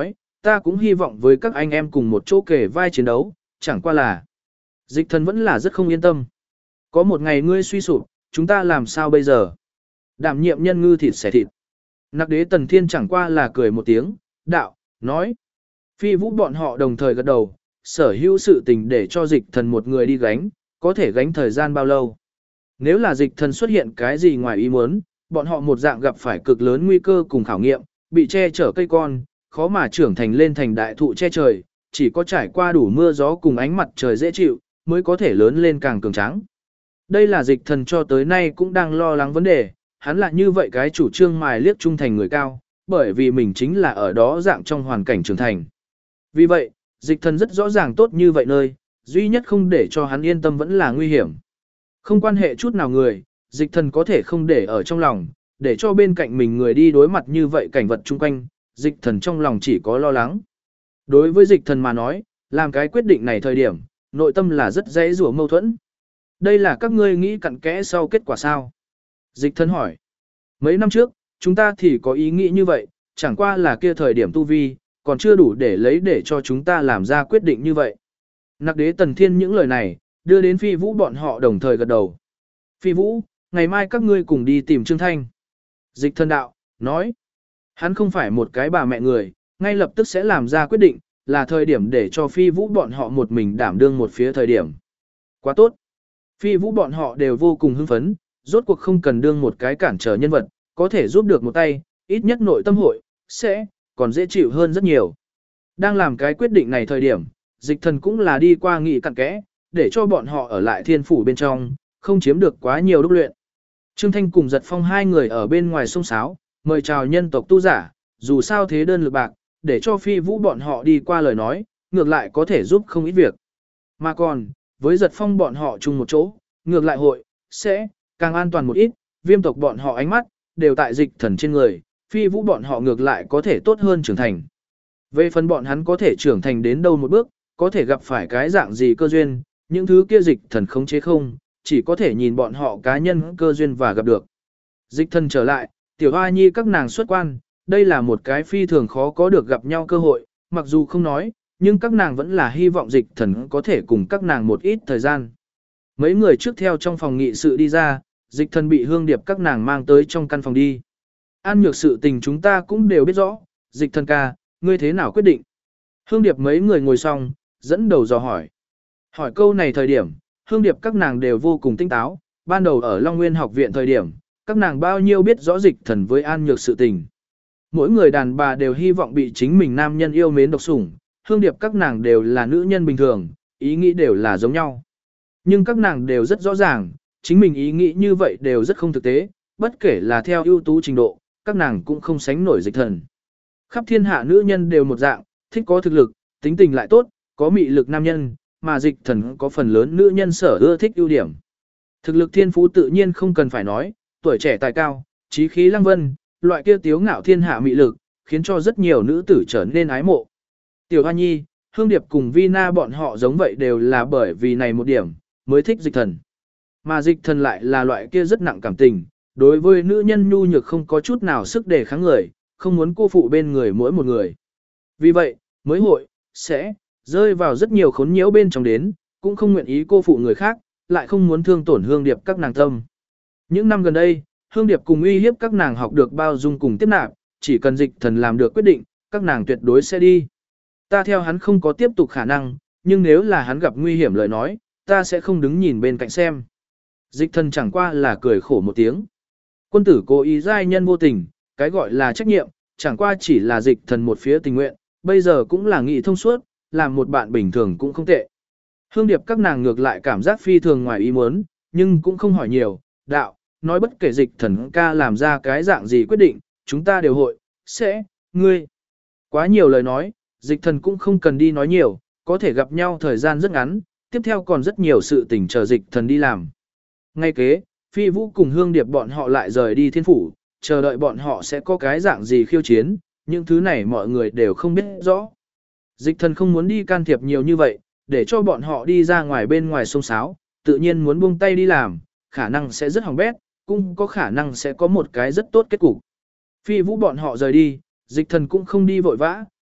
Speaker 1: ta cũng hy vọng với các anh em cùng một chỗ kề vai chiến đấu, chẳng qua là Dịch Thần vẫn là rất không yên tâm. Có một ngày ngươi suy sụp, chúng ta làm sao bây giờ? Đảm nhiệm nhân ngư thịt xẻ thịt. Nặc Đế Tần Thiên chẳng qua là cười một tiếng, đạo, nói. Phi Vũ bọn họ đồng thời gật đầu, sở hữu sự tình để cho Dịch Thần một người đi gánh, có thể gánh thời gian bao lâu? Nếu là Dịch Thần xuất hiện cái gì ngoài ý muốn, bọn họ một dạng gặp phải cực lớn nguy cơ cùng khảo nghiệm, bị che chở cây con, khó mà trưởng thành lên thành đại thụ che trời, chỉ có trải qua đủ mưa gió cùng ánh mặt trời dễ chịu, mới có thể lớn lên càng cường tráng. Đây là Dịch Thần cho tới nay cũng đang lo lắng vấn đề, hắn là như vậy cái chủ trương mài liếc trung thành người cao, bởi vì mình chính là ở đó dạng trong hoàn cảnh trưởng thành. Vì vậy, Dịch Thần rất rõ ràng tốt như vậy nơi, duy nhất không để cho hắn yên tâm vẫn là nguy hiểm. Không quan hệ chút nào người, Dịch Thần có thể không để ở trong lòng, để cho bên cạnh mình người đi đối mặt như vậy cảnh vật chung quanh, Dịch Thần trong lòng chỉ có lo lắng. Đối với Dịch Thần mà nói, làm cái quyết định này thời điểm, nội tâm là rất dễ rủa mâu thuẫn. Đây là các ngươi nghĩ cặn kẽ sau kết quả sao? Dịch Thần hỏi. Mấy năm trước, chúng ta thì có ý nghĩ như vậy, chẳng qua là kia thời điểm tu vi, còn chưa đủ để lấy để cho chúng ta làm ra quyết định như vậy. Nặc Đế Tần Thiên những lời này, đưa đến Phi Vũ bọn họ đồng thời gật đầu. Phi Vũ, ngày mai các ngươi cùng đi tìm Trương Thanh. Dịch Thần đạo, nói. Hắn không phải một cái bà mẹ người, ngay lập tức sẽ làm ra quyết định, là thời điểm để cho Phi Vũ bọn họ một mình đảm đương một phía thời điểm. Quá tốt. Phi Vũ bọn họ đều vô cùng hưng phấn, rốt cuộc không cần đương một cái cản trở nhân vật, có thể giúp được một tay, ít nhất nội tâm hội, sẽ, còn dễ chịu hơn rất nhiều. Đang làm cái quyết định này thời điểm, Dịch Thần cũng là đi qua nghị cặn kẽ, để cho bọn họ ở lại thiên phủ bên trong, không chiếm được quá nhiều đúc luyện. Trương Thanh cùng Giật Phong hai người ở bên ngoài sông sáo, mời chào nhân tộc tu giả, dù sao thế đơn lực bạc, để cho Phi Vũ bọn họ đi qua lời nói, ngược lại có thể giúp không ít việc. Mà còn, với Giật Phong bọn họ chung một chỗ, ngược lại hội, sẽ, càng an toàn một ít, Viêm tộc bọn họ ánh mắt, đều tại Dịch Thần trên người, Phi Vũ bọn họ ngược lại có thể tốt hơn trưởng thành. Về phần bọn hắn có thể trưởng thành đến đâu một bước, có thể gặp phải cái dạng gì cơ duyên, những thứ kia Dịch Thần khống chế không, chỉ có thể nhìn bọn họ cá nhân cơ duyên và gặp được. Dịch Thần trở lại, Tiểu Hoa Nhi các nàng xuất quan, đây là một cái phi thường khó có được gặp nhau cơ hội, mặc dù không nói, nhưng các nàng vẫn là hy vọng Dịch Thần có thể cùng các nàng một ít thời gian. Mấy người trước theo trong phòng nghị sự đi ra, Dịch Thần bị Hương Điệp các nàng mang tới trong căn phòng đi. An nhược sự tình chúng ta cũng đều biết rõ, Dịch Thần ca, ngươi thế nào quyết định? Hương Điệp mấy người ngồi xong, dẫn đầu dò hỏi. Hỏi câu này thời điểm, Hương Điệp các nàng đều vô cùng tinh táo, ban đầu ở Long Nguyên học viện thời điểm, các nàng bao nhiêu biết rõ Dịch Thần với An nhược sự tình. Mỗi người đàn bà đều hy vọng bị chính mình nam nhân yêu mến độc sủng, Hương Điệp các nàng đều là nữ nhân bình thường, ý nghĩ đều là giống nhau. Nhưng các nàng đều rất rõ ràng, chính mình ý nghĩ như vậy đều rất không thực tế, bất kể là theo ưu tú trình độ, các nàng cũng không sánh nổi Dịch Thần. Khắp thiên hạ nữ nhân đều một dạng, thích có thực lực, tính tình lại tốt, có mị lực nam nhân, mà Dịch Thần có phần lớn nữ nhân sở ưa thích ưu điểm. Thực lực thiên phú tự nhiên không cần phải nói, tuổi trẻ tài cao, trí khí lăng vân, loại kia tiếu ngạo thiên hạ mị lực, khiến cho rất nhiều nữ tử trở nên ái mộ. Tiểu Hoa Nhi, Hương Điệp cùng Vina bọn họ giống vậy đều là bởi vì này một điểm, mới thích Dịch Thần. Mà Dịch Thần lại là loại kia rất nặng cảm tình, đối với nữ nhân nhu nhược không có chút nào sức đề kháng người, không muốn cô phụ bên người mỗi một người. Vì vậy, mới hội, sẽ, rơi vào rất nhiều khốn nhiễu bên trong đến, cũng không nguyện ý cô phụ người khác, lại không muốn thương tổn Hương Điệp các nàng tâm. Những năm gần đây, Hương Điệp cùng uy hiếp các nàng học được bao dung cùng tiếp nạp, chỉ cần Dịch Thần làm được quyết định, các nàng tuyệt đối sẽ đi. Ta theo hắn không có tiếp tục khả năng, nhưng nếu là hắn gặp nguy hiểm lời nói, ta sẽ không đứng nhìn bên cạnh xem. Dịch Thần chẳng qua là cười khổ một tiếng. Quân tử cố ý giai nhân vô tình, cái gọi là trách nhiệm, chẳng qua chỉ là Dịch Thần một phía tình nguyện, bây giờ cũng là nghị thông suốt, làm một bạn bình thường cũng không tệ. Hương Điệp các nàng ngược lại cảm giác phi thường ngoài ý muốn, nhưng cũng không hỏi nhiều, đạo, nói bất kể Dịch Thần ca làm ra cái dạng gì quyết định, chúng ta đều hội, sẽ, ngươi. Quá nhiều lời nói, Dịch Thần cũng không cần đi nói nhiều, có thể gặp nhau thời gian rất ngắn, tiếp theo còn rất nhiều sự tình chờ Dịch Thần đi làm. Ngay kế, Phi Vũ cùng Hương Điệp bọn họ lại rời đi thiên phủ, chờ đợi bọn họ sẽ có cái dạng gì khiêu chiến, những thứ này mọi người đều không biết rõ. Dịch Thần không muốn đi can thiệp nhiều như vậy, để cho bọn họ đi ra ngoài bên ngoài sông sáo, tự nhiên muốn buông tay đi làm, khả năng sẽ rất hỏng bét, cũng có khả năng sẽ có một cái rất tốt kết cục. Phi Vũ bọn họ rời đi, Dịch Thần cũng không đi vội vã,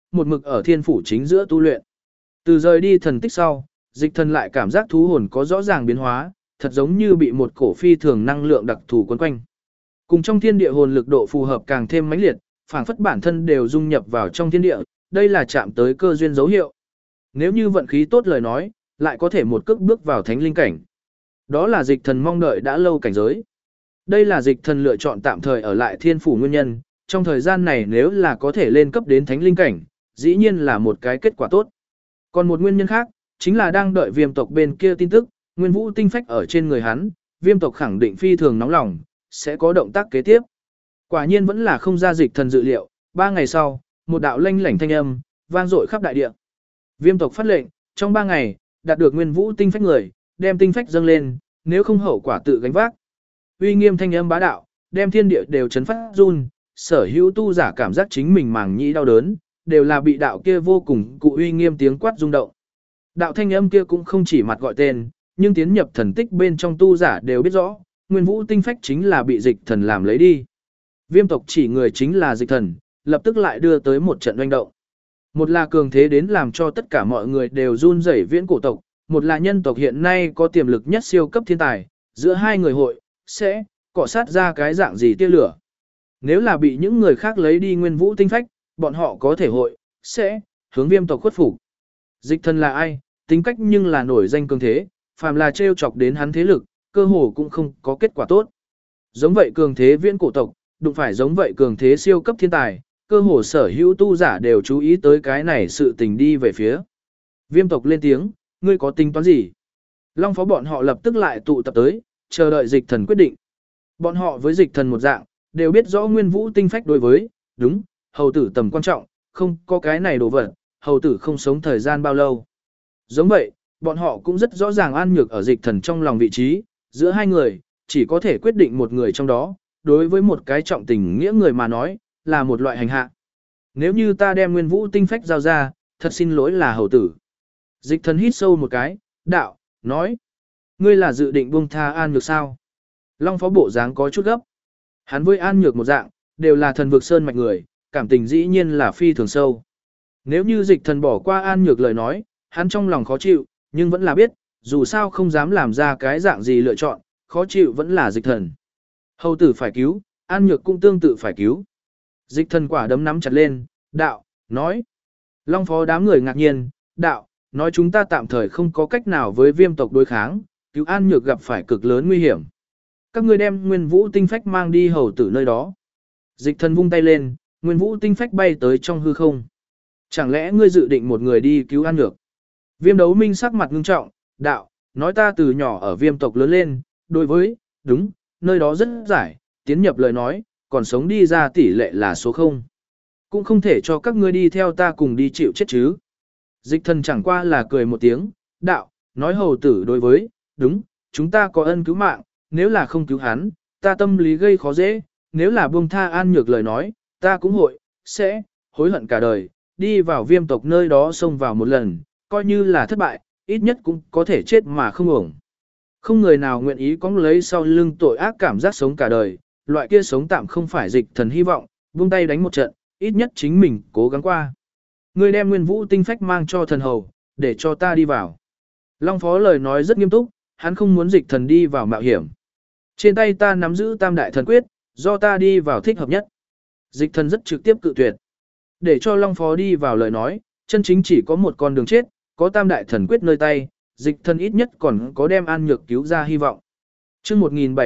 Speaker 1: một mực ở thiên phủ chính giữa tu luyện. Từ rời đi thần tích sau, dịch thần lại cảm giác thú hồn có rõ ràng biến hóa, thật giống như bị một cổ phi thường năng lượng đặc thù quấn quanh. Cùng trong thiên địa hồn lực độ phù hợp càng thêm mãnh liệt, phảng phất bản thân đều dung nhập vào trong thiên địa, đây là chạm tới cơ duyên dấu hiệu. Nếu như vận khí tốt lời nói, lại có thể một cước bước vào thánh linh cảnh. Đó là dịch thần mong đợi đã lâu cảnh giới. Đây là dịch thần lựa chọn tạm thời ở lại thiên phủ nguyên nhân, trong thời gian này nếu là có thể lên cấp đến thánh linh cảnh, dĩ nhiên là một cái kết quả tốt. Còn một nguyên nhân khác, chính là đang đợi viêm tộc bên kia tin tức, nguyên vũ tinh phách ở trên người hắn, viêm tộc khẳng định phi thường nóng lòng, sẽ có động tác kế tiếp. Quả nhiên vẫn là không ra dịch thần dự liệu, 3 ngày sau, một đạo lanh lảnh thanh âm, vang dội khắp đại địa. Viêm tộc phát lệnh, trong 3 ngày, đạt được nguyên vũ tinh phách người, đem tinh phách dâng lên, nếu không hậu quả tự gánh vác. Uy nghiêm thanh âm bá đạo, đem thiên địa đều chấn phát run, sở hữu tu giả cảm giác chính mình màng nhĩ đau đớn, đều là bị đạo kia vô cùng cụ uy nghiêm tiếng quát rung động. Đạo thanh âm kia cũng không chỉ mặt gọi tên, nhưng tiến nhập thần tích bên trong tu giả đều biết rõ, nguyên vũ tinh phách chính là bị dịch thần làm lấy đi. Viêm tộc chỉ người chính là dịch thần, lập tức lại đưa tới một trận oanh động. Một là cường thế đến làm cho tất cả mọi người đều run rẩy viễn cổ tộc, một là nhân tộc hiện nay có tiềm lực nhất siêu cấp thiên tài, giữa hai người hội, sẽ cọ sát ra cái dạng gì tia lửa. Nếu là bị những người khác lấy đi nguyên vũ tinh phách, bọn họ có thể hội, sẽ hướng viêm tộc khuất phục. Dịch thần là ai, tính cách nhưng là nổi danh cường thế, phàm là trêu chọc đến hắn thế lực, cơ hồ cũng không có kết quả tốt. Giống vậy cường thế viễn cổ tộc, đụng phải giống vậy cường thế siêu cấp thiên tài, cơ hồ sở hữu tu giả đều chú ý tới cái này sự tình đi về phía. Viêm tộc lên tiếng, ngươi có tính toán gì? Long phó bọn họ lập tức lại tụ tập tới, chờ đợi dịch thần quyết định. Bọn họ với dịch thần một dạng, đều biết rõ nguyên vũ tinh phách đối với, đúng, hầu tử tầm quan trọng, không có cái này đồ vật, hầu tử không sống thời gian bao lâu. Giống vậy, bọn họ cũng rất rõ ràng An Nhược ở dịch thần trong lòng vị trí, giữa hai người, chỉ có thể quyết định một người trong đó, đối với một cái trọng tình nghĩa người mà nói, là một loại hành hạ. Nếu như ta đem nguyên vũ tinh phách giao ra, thật xin lỗi là hầu tử. Dịch thần hít sâu một cái, đạo, nói, ngươi là dự định buông tha An Nhược sao? Long phó bộ dáng có chút gấp. Hắn với An Nhược một dạng, đều là thần vực sơn mạch người, cảm tình dĩ nhiên là phi thường sâu. Nếu như dịch thần bỏ qua An Nhược lời nói, hắn trong lòng khó chịu, nhưng vẫn là biết, dù sao không dám làm ra cái dạng gì lựa chọn, khó chịu vẫn là dịch thần. Hầu tử phải cứu, An Nhược cũng tương tự phải cứu. Dịch thần quả đấm nắm chặt lên, đạo, nói. Long phó đám người ngạc nhiên, đạo, nói chúng ta tạm thời không có cách nào với viêm tộc đối kháng, cứu An Nhược gặp phải cực lớn nguy hiểm. Các ngươi đem nguyên vũ tinh phách mang đi hầu tử nơi đó. Dịch thần vung tay lên, nguyên vũ tinh phách bay tới trong hư không. Chẳng lẽ ngươi dự định một người đi cứu An Nhược? Viêm đấu minh sắc mặt ngưng trọng, đạo, nói ta từ nhỏ ở viêm tộc lớn lên, đối với, đúng, nơi đó rất giải, tiến nhập lời nói, còn sống đi ra tỷ lệ là số 0. Cũng không thể cho các ngươi đi theo ta cùng đi chịu chết chứ. Dịch thần chẳng qua là cười một tiếng, đạo, nói hầu tử đối với, đúng, chúng ta có ân cứu mạng, nếu là không cứu hắn, ta tâm lý gây khó dễ, nếu là buông tha An Nhược lời nói, ta cũng hội, sẽ, hối hận cả đời, đi vào viêm tộc nơi đó xông vào một lần, coi như là thất bại, ít nhất cũng có thể chết mà không uổng. Không người nào nguyện ý có lấy sau lưng tội ác cảm giác sống cả đời, loại kia sống tạm không phải dịch thần hy vọng, buông tay đánh một trận, ít nhất chính mình cố gắng qua. Ngươi đem nguyên vũ tinh phách mang cho thần hầu, để cho ta đi vào. Long phó lời nói rất nghiêm túc, hắn không muốn dịch thần đi vào mạo hiểm. Trên tay ta nắm giữ tam đại thần quyết, do ta đi vào thích hợp nhất. Dịch thần rất trực tiếp cự tuyệt. Để cho Long phó đi vào lời nói, chân chính chỉ có một con đường chết, có tam đại thần quyết nơi tay, dịch thần ít nhất còn có đem An Nhược cứu ra hy vọng. Chương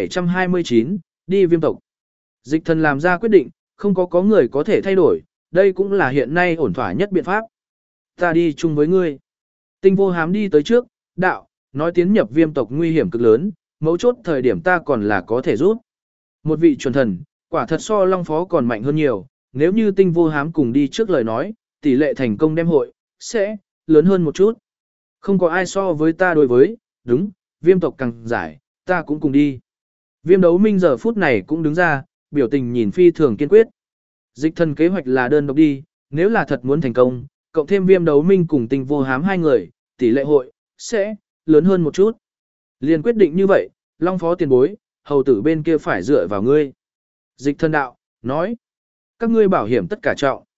Speaker 1: 1729, đi viêm tộc. Dịch thần làm ra quyết định, không có người có thể thay đổi, đây cũng là hiện nay ổn thỏa nhất biện pháp. Ta đi chung với ngươi. Tinh vô hám đi tới trước, đạo, nói tiến nhập viêm tộc nguy hiểm cực lớn, mấu chốt thời điểm ta còn là có thể giúp. Một vị chuẩn thần, quả thật so Long phó còn mạnh hơn nhiều, nếu như tinh vô hám cùng đi trước lời nói, tỷ lệ thành công đem hội, sẽ lớn hơn một chút. Không có ai so với ta đối với, đúng, viêm tộc càng giải, ta cũng cùng đi. Viêm đấu minh giờ phút này cũng đứng ra, biểu tình nhìn phi thường kiên quyết. Dịch thần kế hoạch là đơn độc đi, nếu là thật muốn thành công, cộng thêm viêm đấu minh cùng tinh vô hám hai người, tỷ lệ hội, sẽ lớn hơn một chút. Liền quyết định như vậy, Long phó tiền bối, hầu tử bên kia phải dựa vào ngươi. Dịch thần đạo, nói, các ngươi bảo hiểm tất cả trọng.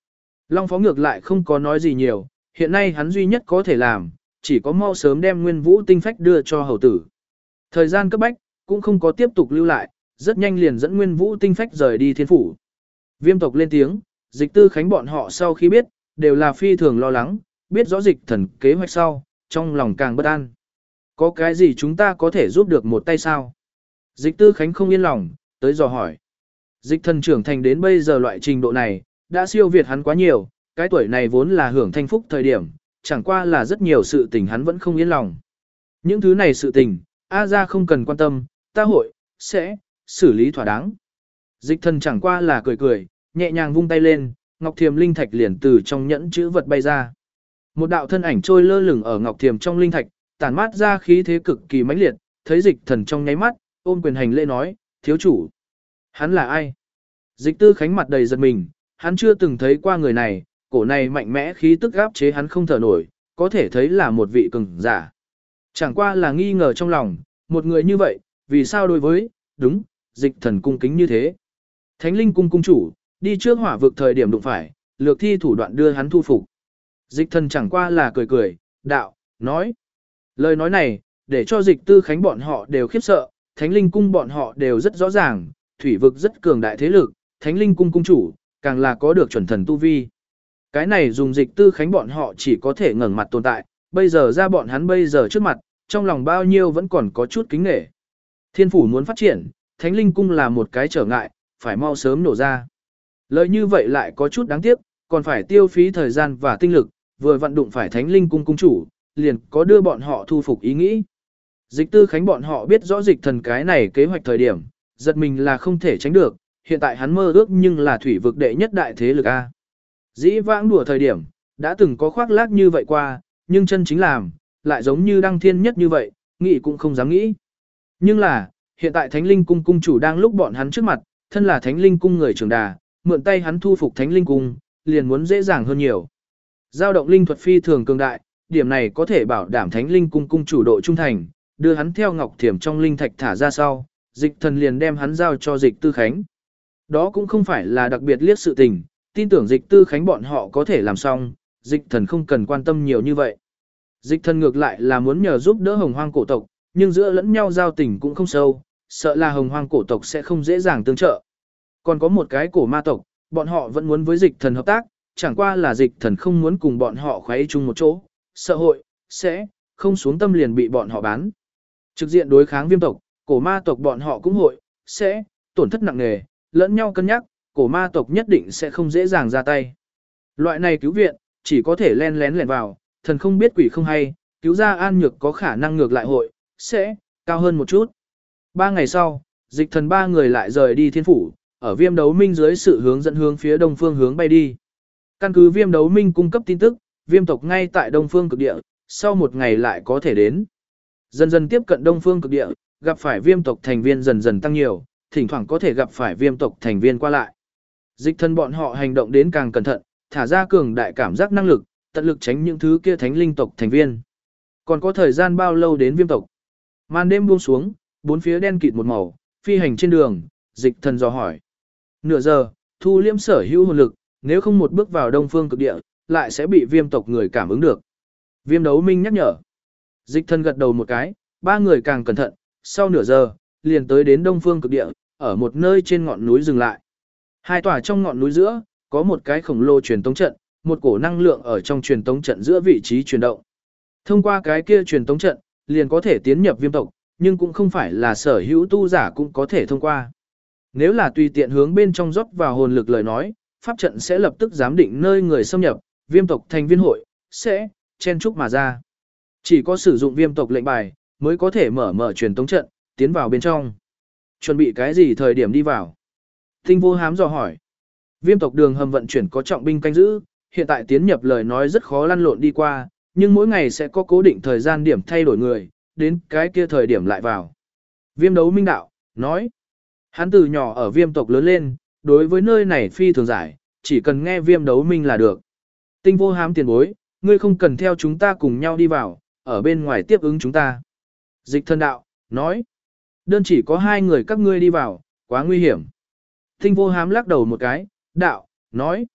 Speaker 1: Long Phó ngược lại không có nói gì nhiều, hiện nay hắn duy nhất có thể làm, chỉ có mau sớm đem Nguyên Vũ tinh phách đưa cho hầu tử. Thời gian cấp bách, cũng không có tiếp tục lưu lại, rất nhanh liền dẫn Nguyên Vũ tinh phách rời đi thiên phủ. Viêm tộc lên tiếng, Dịch Tư Khánh bọn họ sau khi biết, đều là phi thường lo lắng, biết rõ Dịch Thần kế hoạch sau, trong lòng càng bất an. Có cái gì chúng ta có thể giúp được một tay sao? Dịch Tư Khánh không yên lòng, tới dò hỏi. Dịch Thần trưởng thành đến bây giờ loại trình độ này, đã siêu việt hắn quá nhiều, cái tuổi này vốn là hưởng thanh phúc thời điểm, chẳng qua là rất nhiều sự tình hắn vẫn không yên lòng. Những thứ này sự tình, A gia không cần quan tâm, ta hội, sẽ, xử lý thỏa đáng. Dịch Thần chẳng qua là cười cười, nhẹ nhàng vung tay lên, Ngọc Thiềm linh thạch liền từ trong nhẫn chữ vật bay ra. Một đạo thân ảnh trôi lơ lửng ở Ngọc Thiềm trong linh thạch, tản mát ra khí thế cực kỳ mãnh liệt, thấy Dịch Thần trong nháy mắt, ôm quyền hành lễ nói, thiếu chủ. Hắn là ai? Dịch Tư Khánh mặt đầy giật mình, hắn chưa từng thấy qua người này, cổ này mạnh mẽ khí tức áp chế hắn không thở nổi, có thể thấy là một vị cường giả. Chẳng qua là nghi ngờ trong lòng, một người như vậy, vì sao đối với, đúng, Dịch Thần cung kính như thế. Thánh linh cung cung chủ, đi trước hỏa vực thời điểm đụng phải, lược thi thủ đoạn đưa hắn thu phục. Dịch Thần chẳng qua là cười cười, đạo, nói. Lời nói này, để cho Dịch Tư Khánh bọn họ đều khiếp sợ, Thánh linh cung bọn họ đều rất rõ ràng, thủy vực rất cường đại thế lực, Thánh linh cung cung chủ, càng là có được chuẩn thần tu vi. Cái này dùng Dịch Tư Khánh bọn họ chỉ có thể ngẩng mặt tồn tại, bây giờ ra bọn hắn bây giờ trước mặt, trong lòng bao nhiêu vẫn còn có chút kính nể. Thiên phủ muốn phát triển, Thánh linh cung là một cái trở ngại, phải mau sớm nổ ra. Lời như vậy lại có chút đáng tiếc, còn phải tiêu phí thời gian và tinh lực, vừa vận đụng phải Thánh linh cung cung chủ, liền có đưa bọn họ thu phục ý nghĩ. Dịch Tư Khánh bọn họ biết rõ Dịch Thần cái này kế hoạch thời điểm, giật mình là không thể tránh được, hiện tại hắn mơ ước nhưng là thủy vực đệ nhất đại thế lực A. Dĩ vãng đùa thời điểm, đã từng có khoác lác như vậy qua, nhưng chân chính làm, lại giống như đăng thiên nhất như vậy, nghĩ cũng không dám nghĩ. Nhưng là, hiện tại Thánh linh cung cung chủ đang lúc bọn hắn trước mặt, thân là Thánh linh cung người trưởng đà, mượn tay hắn thu phục Thánh linh cung, liền muốn dễ dàng hơn nhiều. Giao động linh thuật phi thường cường đại, điểm này có thể bảo đảm Thánh linh cung cung chủ độ trung thành, đưa hắn theo Ngọc Thiểm trong linh thạch thả ra sau, Dịch Thần liền đem hắn giao cho Dịch Tư Khánh. Đó cũng không phải là đặc biệt liếc sự tình, tin tưởng Dịch Tư Khánh bọn họ có thể làm xong, Dịch Thần không cần quan tâm nhiều như vậy. Dịch Thần ngược lại là muốn nhờ giúp đỡ Hồng Hoang cổ tộc, nhưng giữa lẫn nhau giao tình cũng không sâu, sợ là Hồng Hoang cổ tộc sẽ không dễ dàng tương trợ. Còn có một cái cổ ma tộc, bọn họ vẫn muốn với Dịch Thần hợp tác, chẳng qua là Dịch Thần không muốn cùng bọn họ khuấy chung một chỗ, sợ hội, sẽ, không xuống tâm liền bị bọn họ bán. Trực diện đối kháng Viêm tộc, cổ ma tộc bọn họ cũng hội, sẽ, tổn thất nặng nề, lẫn nhau cân nhắc, cổ ma tộc nhất định sẽ không dễ dàng ra tay. Loại này cứu viện, chỉ có thể len lén lẻn vào, thần không biết quỷ không hay, cứu ra An Nhược có khả năng ngược lại hội, sẽ, cao hơn một chút. 3 ngày sau, Dịch Thần 3 người lại rời đi thiên phủ, ở Viêm Đấu Minh dưới sự hướng dẫn hướng phía đông phương hướng bay đi. Căn cứ Viêm Đấu Minh cung cấp tin tức, Viêm tộc ngay tại đông phương cực địa, sau một ngày lại có thể đến. Dần dần tiếp cận đông phương cực địa, gặp phải Viêm tộc thành viên dần dần tăng nhiều, thỉnh thoảng có thể gặp phải Viêm tộc thành viên qua lại. Dịch Thần bọn họ hành động đến càng cẩn thận, thả ra cường đại cảm giác năng lực, tận lực tránh những thứ kia thánh linh tộc thành viên. Còn có thời gian bao lâu đến Viêm tộc? Màn đêm buông xuống, bốn phía đen kịt một màu, phi hành trên đường, Dịch Thần dò hỏi. Nửa giờ, thu liễm sở hữu hồn lực, nếu không một bước vào đông phương cực địa, lại sẽ bị Viêm tộc người cảm ứng được. Viêm Đấu Minh nhắc nhở. Dịch Thần gật đầu một cái, 3 người càng cẩn thận, sau nửa giờ, liền tới đến đông phương cực địa, ở một nơi trên ngọn núi dừng lại. 2 tòa trong ngọn núi giữa, có một cái khổng lồ truyền tống trận, một cổ năng lượng ở trong truyền tống trận giữa vị trí chuyển động. Thông qua cái kia truyền tống trận, liền có thể tiến nhập Viêm tộc, nhưng cũng không phải là sở hữu tu giả cũng có thể thông qua. Nếu là tùy tiện hướng bên trong rót vào hồn lực lời nói, pháp trận sẽ lập tức giám định nơi người xâm nhập, Viêm tộc thành viên hội sẽ chen chúc mà ra. Chỉ có sử dụng Viêm tộc lệnh bài mới có thể mở truyền tống trận, tiến vào bên trong. Chuẩn bị cái gì thời điểm đi vào? Tinh Vô Hám dò hỏi. Viêm tộc đường hầm vận chuyển có trọng binh canh giữ, hiện tại tiến nhập lời nói rất khó lăn lộn đi qua, nhưng mỗi ngày sẽ có cố định thời gian điểm thay đổi người, đến cái kia thời điểm lại vào. Viêm Đấu Minh đạo, nói. Hắn từ nhỏ ở Viêm tộc lớn lên, đối với nơi này phi thường giải, chỉ cần nghe Viêm Đấu Minh là được. Tinh Vô Hám tiền bối, ngươi không cần theo chúng ta cùng nhau đi vào, ở bên ngoài tiếp ứng chúng ta. Dịch Thần đạo, nói. Đơn chỉ có 2 người các ngươi đi vào, quá nguy hiểm. Tinh Vô Hám lắc đầu một cái, đạo, nói.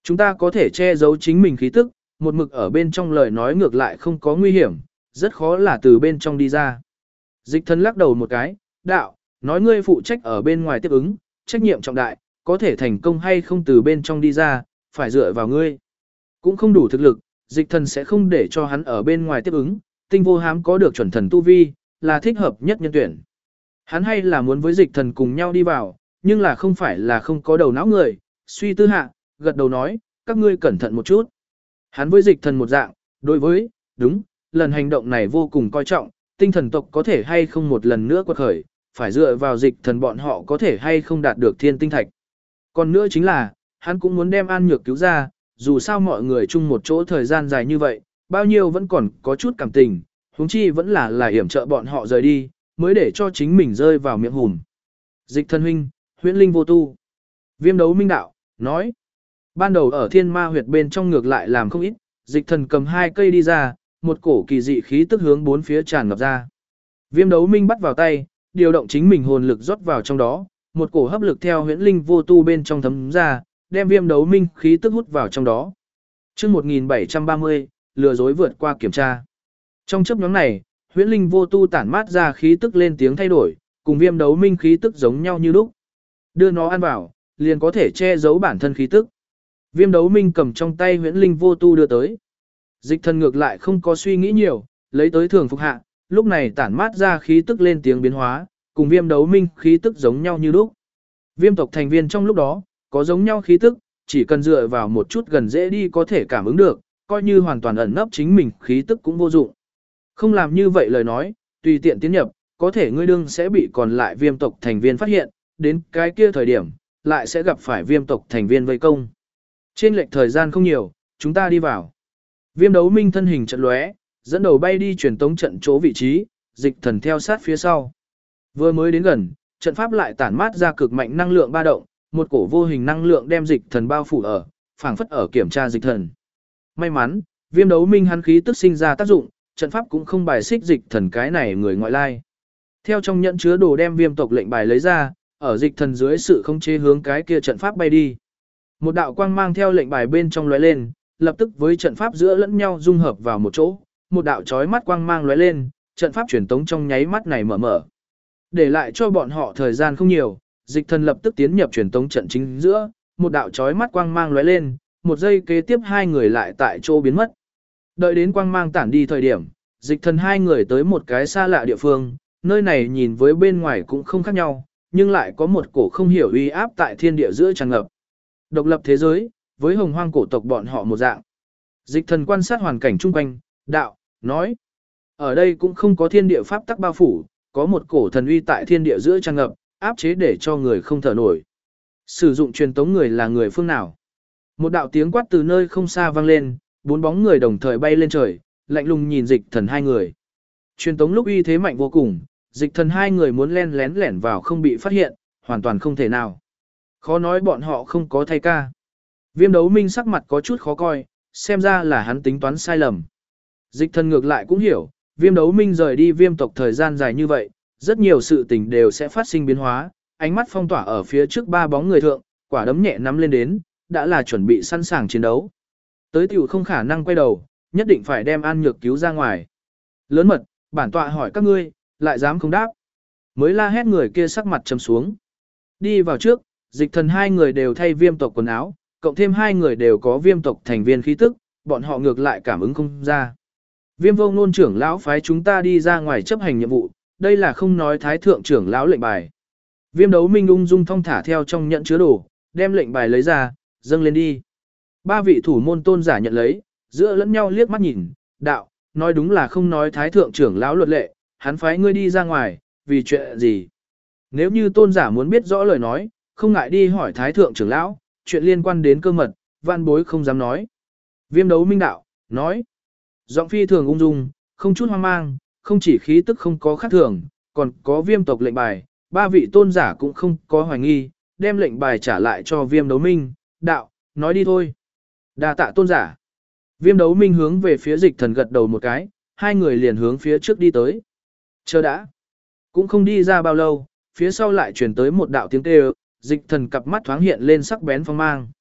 Speaker 1: Chúng ta có thể che giấu chính mình khí tức, một mực ở bên trong lời nói ngược lại không có nguy hiểm, rất khó là từ bên trong đi ra. Dịch thần lắc đầu một cái, đạo, nói ngươi phụ trách ở bên ngoài tiếp ứng, trách nhiệm trọng đại, có thể thành công hay không từ bên trong đi ra, phải dựa vào ngươi. Cũng không đủ thực lực, dịch thần sẽ không để cho hắn ở bên ngoài tiếp ứng, tinh vô hám có được chuẩn thần tu vi, là thích hợp nhất nhân tuyển. Hắn hay là muốn với dịch thần cùng nhau đi vào, nhưng là không phải là không có đầu não người, suy tư hạ, gật đầu nói, các ngươi cẩn thận một chút. Hắn với dịch thần một dạng, đối với, đúng, lần hành động này vô cùng coi trọng, tinh thần tộc có thể hay không một lần nữa quật khởi, phải dựa vào dịch thần bọn họ có thể hay không đạt được thiên tinh thạch. Còn nữa chính là, hắn cũng muốn đem An Nhược cứu ra, dù sao mọi người chung một chỗ thời gian dài như vậy, bao nhiêu vẫn còn có chút cảm tình, huống chi vẫn là hiểm trợ bọn họ rời đi, mới để cho chính mình rơi vào miệng hùm. Dịch thần huynh, huyễn linh vô tu. Viêm đấu minh đạo, nói. Ban đầu ở thiên ma huyệt bên trong ngược lại làm không ít, dịch thần cầm 2 cây đi ra, một cổ kỳ dị khí tức hướng 4 phía tràn ngập ra. Viêm đấu minh bắt vào tay, điều động chính mình hồn lực rót vào trong đó, một cổ hấp lực theo huyễn linh vô tu bên trong thấm ra, đem viêm đấu minh khí tức hút vào trong đó. Chương 1730, lừa dối vượt qua kiểm tra. Trong chớp nhoáng này, huyễn linh vô tu tản mát ra khí tức lên tiếng thay đổi, cùng viêm đấu minh khí tức giống nhau như lúc. Đưa nó ăn vào, liền có thể che giấu bản thân khí tức. Viêm đấu minh cầm trong tay huyễn linh vô tu đưa tới. Dịch thần ngược lại không có suy nghĩ nhiều, lấy tới thường phục hạ, lúc này tản mát ra khí tức lên tiếng biến hóa, cùng viêm đấu minh khí tức giống nhau như lúc. Viêm tộc thành viên trong lúc đó, có giống nhau khí tức, chỉ cần dựa vào một chút gần dễ đi có thể cảm ứng được, coi như hoàn toàn ẩn nấp chính mình khí tức cũng vô dụng. Không làm như vậy lời nói, tùy tiện tiến nhập, có thể ngươi đương sẽ bị còn lại viêm tộc thành viên phát hiện, đến cái kia thời điểm, lại sẽ gặp phải viêm tộc thành viên vây công. Trên lệch thời gian không nhiều, chúng ta đi vào. Viêm đấu minh thân hình trận lóe, dẫn đầu bay đi truyền tống trận chỗ vị trí, dịch thần theo sát phía sau. Vừa mới đến gần, trận pháp lại tản mát ra cực mạnh năng lượng ba động, một cổ vô hình năng lượng đem dịch thần bao phủ ở, phảng phất ở kiểm tra dịch thần. May mắn, viêm đấu minh hắn khí tức sinh ra tác dụng, trận pháp cũng không bài xích dịch thần cái này người ngoại lai. Theo trong nhẫn chứa đồ đem viêm tộc lệnh bài lấy ra, ở dịch thần dưới sự khống chế hướng cái kia trận pháp bay đi. Một đạo quang mang theo lệnh bài bên trong lóe lên, lập tức với trận pháp giữa lẫn nhau dung hợp vào một chỗ, một đạo chói mắt quang mang lóe lên, trận pháp truyền tống trong nháy mắt này mở mở. Để lại cho bọn họ thời gian không nhiều, dịch thần lập tức tiến nhập truyền tống trận chính giữa, một đạo chói mắt quang mang lóe lên, một giây kế tiếp 2 người lại tại chỗ biến mất. Đợi đến quang mang tản đi thời điểm, dịch thần 2 người tới một cái xa lạ địa phương, nơi này nhìn với bên ngoài cũng không khác nhau, nhưng lại có một cổ không hiểu uy áp tại thiên địa giữa tràn ngập. Độc lập thế giới, với hồng hoang cổ tộc bọn họ một dạng. Dịch thần quan sát hoàn cảnh chung quanh, đạo, nói. Ở đây cũng không có thiên địa pháp tắc bao phủ, có một cổ thần uy tại thiên địa giữa tràn ngập, áp chế để cho người không thở nổi. Sử dụng truyền tống người là người phương nào? Một đạo tiếng quát từ nơi không xa vang lên, 4 bóng người đồng thời bay lên trời, lạnh lùng nhìn dịch thần 2 người. Truyền tống lúc uy thế mạnh vô cùng, dịch thần 2 người muốn len lén lẻn vào không bị phát hiện, hoàn toàn không thể nào. Khó nói bọn họ không có thay ca. Viêm đấu minh sắc mặt có chút khó coi, xem ra là hắn tính toán sai lầm. Dịch thần ngược lại cũng hiểu, viêm đấu minh rời đi viêm tộc thời gian dài như vậy, rất nhiều sự tình đều sẽ phát sinh biến hóa, ánh mắt phong tỏa ở phía trước 3 bóng người thượng, quả đấm nhẹ nắm lên đến, đã là chuẩn bị sẵn sàng chiến đấu. Tới tiểu không khả năng quay đầu, nhất định phải đem An Nhược cứu ra ngoài. Lớn mật, bản tọa hỏi các ngươi, lại dám không đáp. Mới la hét người kia sắc mặt trầm xuống. Đi vào trước, dịch thần 2 người đều thay viêm tộc quần áo, cộng thêm 2 người đều có viêm tộc thành viên khí tức, bọn họ ngược lại cảm ứng không ra. Viêm vô ngôn trưởng lão phái chúng ta đi ra ngoài chấp hành nhiệm vụ, đây là không nói thái thượng trưởng lão lệnh bài. Viêm đấu minh ung dung thong thả theo trong nhận chứa đồ, đem lệnh bài lấy ra, dâng lên đi. 3 vị thủ môn tôn giả nhận lấy, giữa lẫn nhau liếc mắt nhìn, đạo, nói đúng là không nói thái thượng trưởng lão luật lệ, hắn phái ngươi đi ra ngoài, vì chuyện gì. Nếu như tôn giả muốn biết rõ lời nói, không ngại đi hỏi thái thượng trưởng lão, chuyện liên quan đến cơ mật, văn bối không dám nói. Viêm đấu minh đạo, nói. Giọng phi thường ung dung, không chút hoang mang, không chỉ khí tức không có khác thường, còn có viêm tộc lệnh bài, 3 vị tôn giả cũng không có hoài nghi, đem lệnh bài trả lại cho viêm đấu minh, đạo, nói đi thôi. Đa tạ tôn giả. Viêm đấu minh hướng về phía dịch thần gật đầu một cái, 2 người liền hướng phía trước đi tới. Chờ đã. Cũng không đi ra bao lâu, phía sau lại truyền tới một đạo tiếng kêu, dịch thần cặp mắt thoáng hiện lên sắc bén phong mang.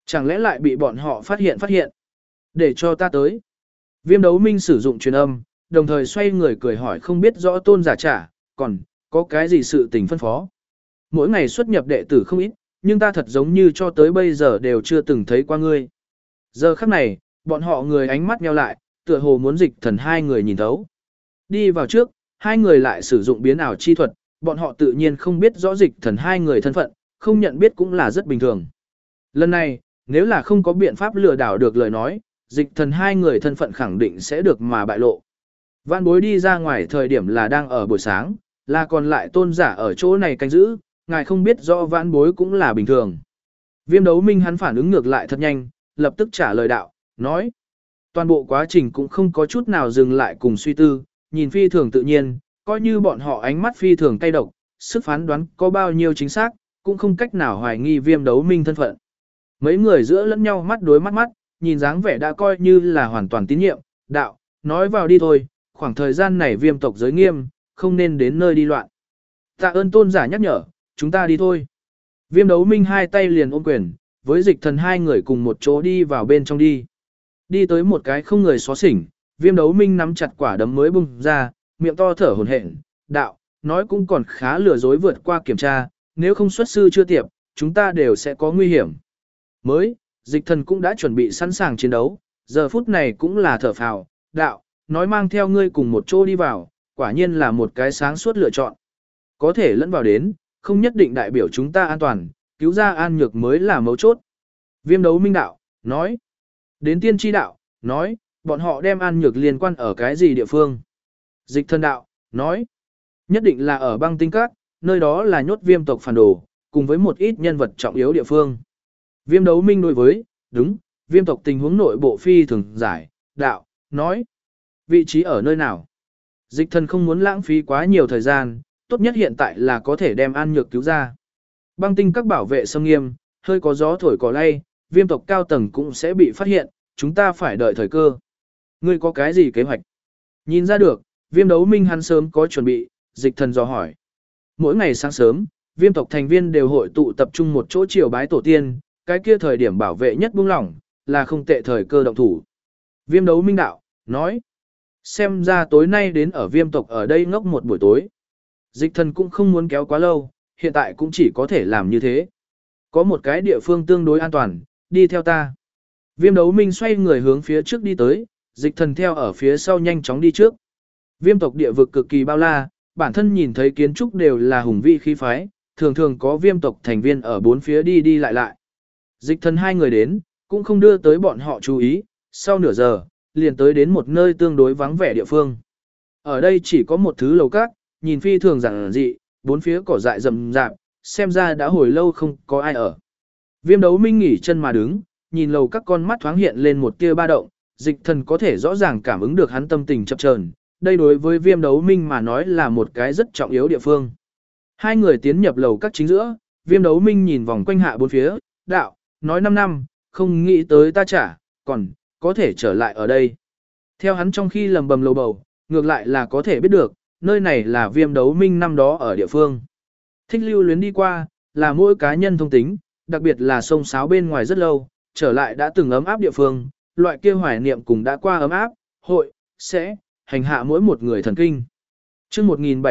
Speaker 1: Chẳng lẽ lại bị bọn họ phát hiện. Để cho ta tới. Viêm đấu minh sử dụng truyền âm, đồng thời xoay người cười hỏi không biết rõ tôn giả trả, còn, có cái gì sự tình phân phó. Mỗi ngày xuất nhập đệ tử không ít, nhưng ta thật giống như cho tới bây giờ đều chưa từng thấy qua ngươi. Giờ khắc này, bọn họ người ánh mắt nheo lại, tựa hồ muốn dịch thần hai người nhìn thấu. Đi vào trước, hai người lại sử dụng biến ảo chi thuật, bọn họ tự nhiên không biết rõ dịch thần hai người thân phận, không nhận biết cũng là rất bình thường. Lần này, nếu là không có biện pháp lừa đảo được lời nói, dịch thần hai người thân phận khẳng định sẽ được mà bại lộ. Vạn bối đi ra ngoài thời điểm là đang ở buổi sáng, là còn lại tôn giả ở chỗ này canh giữ, ngài không biết rõ vãn bối cũng là bình thường. Viêm đấu minh hắn phản ứng ngược lại thật nhanh, lập tức trả lời đạo, nói. Toàn bộ quá trình cũng không có chút nào dừng lại cùng suy tư, nhìn phi thường tự nhiên, coi như bọn họ ánh mắt phi thường cay độc, sức phán đoán có bao nhiêu chính xác, cũng không cách nào hoài nghi viêm đấu minh thân phận. Mấy người giữa lẫn nhau mắt đối mắt mắt, nhìn dáng vẻ đã coi như là hoàn toàn tín nhiệm, đạo, nói vào đi thôi, khoảng thời gian này viêm tộc giới nghiêm, không nên đến nơi đi loạn. Tạ ơn tôn giả nhắc nhở, chúng ta đi thôi. Viêm đấu minh hai tay liền ôm quyền, với dịch thần hai người cùng một chỗ đi vào bên trong đi. Đi tới một cái không người xóa xỉnh, viêm đấu minh nắm chặt quả đấm mới bung ra, miệng to thở hổn hển, đạo, nói cũng còn khá lừa dối vượt qua kiểm tra, nếu không xuất sư chưa tiệp, chúng ta đều sẽ có nguy hiểm. Mới, dịch thần cũng đã chuẩn bị sẵn sàng chiến đấu, giờ phút này cũng là thở phào, đạo, nói mang theo ngươi cùng một chỗ đi vào, quả nhiên là một cái sáng suốt lựa chọn. Có thể lẫn vào đến, không nhất định đại biểu chúng ta an toàn, cứu ra an nhược mới là mấu chốt. Viêm đấu minh đạo, nói. Đến tiên tri đạo, nói, bọn họ đem an nhược liên quan ở cái gì địa phương. Dịch thần đạo, nói. Nhất định là ở băng tinh các, nơi đó là nhốt viêm tộc phản đồ, cùng với một ít nhân vật trọng yếu địa phương. Viêm đấu minh đối với, đúng, viêm tộc tình huống nội bộ phi thường giải, đạo, nói. Vị trí ở nơi nào? Dịch thần không muốn lãng phí quá nhiều thời gian, tốt nhất hiện tại là có thể đem an nhược cứu ra. Băng tinh các bảo vệ xâm nghiêm, hơi có gió thổi cỏ lay, viêm tộc cao tầng cũng sẽ bị phát hiện, chúng ta phải đợi thời cơ. Ngươi có cái gì kế hoạch? Nhìn ra được, viêm đấu minh hắn sớm có chuẩn bị, dịch thần dò hỏi. Mỗi ngày sáng sớm, viêm tộc thành viên đều hội tụ tập trung một chỗ triều bái tổ tiên, cái kia thời điểm bảo vệ nhất buông lỏng, là không tệ thời cơ động thủ. Viêm đấu minh đạo, nói. Xem ra tối nay đến ở viêm tộc ở đây ngốc một buổi tối. Dịch thần cũng không muốn kéo quá lâu, hiện tại cũng chỉ có thể làm như thế. Có một cái địa phương tương đối an toàn, đi theo ta. Viêm đấu minh xoay người hướng phía trước đi tới, dịch thần theo ở phía sau nhanh chóng đi trước. Viêm tộc địa vực cực kỳ bao la, bản thân nhìn thấy kiến trúc đều là hùng vĩ khí phái, thường thường có viêm tộc thành viên ở bốn phía đi đi lại lại. Dịch thần hai người đến, cũng không đưa tới bọn họ chú ý, sau nửa giờ, liền tới đến một nơi tương đối vắng vẻ địa phương. Ở đây chỉ có một thứ lầu các, nhìn phi thường giản dị, bốn phía cỏ dại rậm rạp, xem ra đã hồi lâu không có ai ở. Viêm đấu minh nghỉ chân mà đứng, nhìn lầu các con mắt thoáng hiện lên một tia ba động, dịch thần có thể rõ ràng cảm ứng được hắn tâm tình chập chờn. Đây đối với viêm đấu minh mà nói là một cái rất trọng yếu địa phương. Hai người tiến nhập lầu các chính giữa, viêm đấu minh nhìn vòng quanh hạ bốn phía, đạo, nói 5 năm, không nghĩ tới ta trả, còn, có thể trở lại ở đây. Theo hắn trong khi lầm bầm lầu bầu, ngược lại là có thể biết được, nơi này là viêm đấu minh năm đó ở địa phương. Thích lưu luyến đi qua, là mỗi cá nhân thông tính, đặc biệt là sông sáo bên ngoài rất lâu, trở lại đã từng ấm áp địa phương, loại kia hoài niệm cùng đã qua ấm áp, hội, sẽ, hành hạ mỗi một người thần kinh. Trước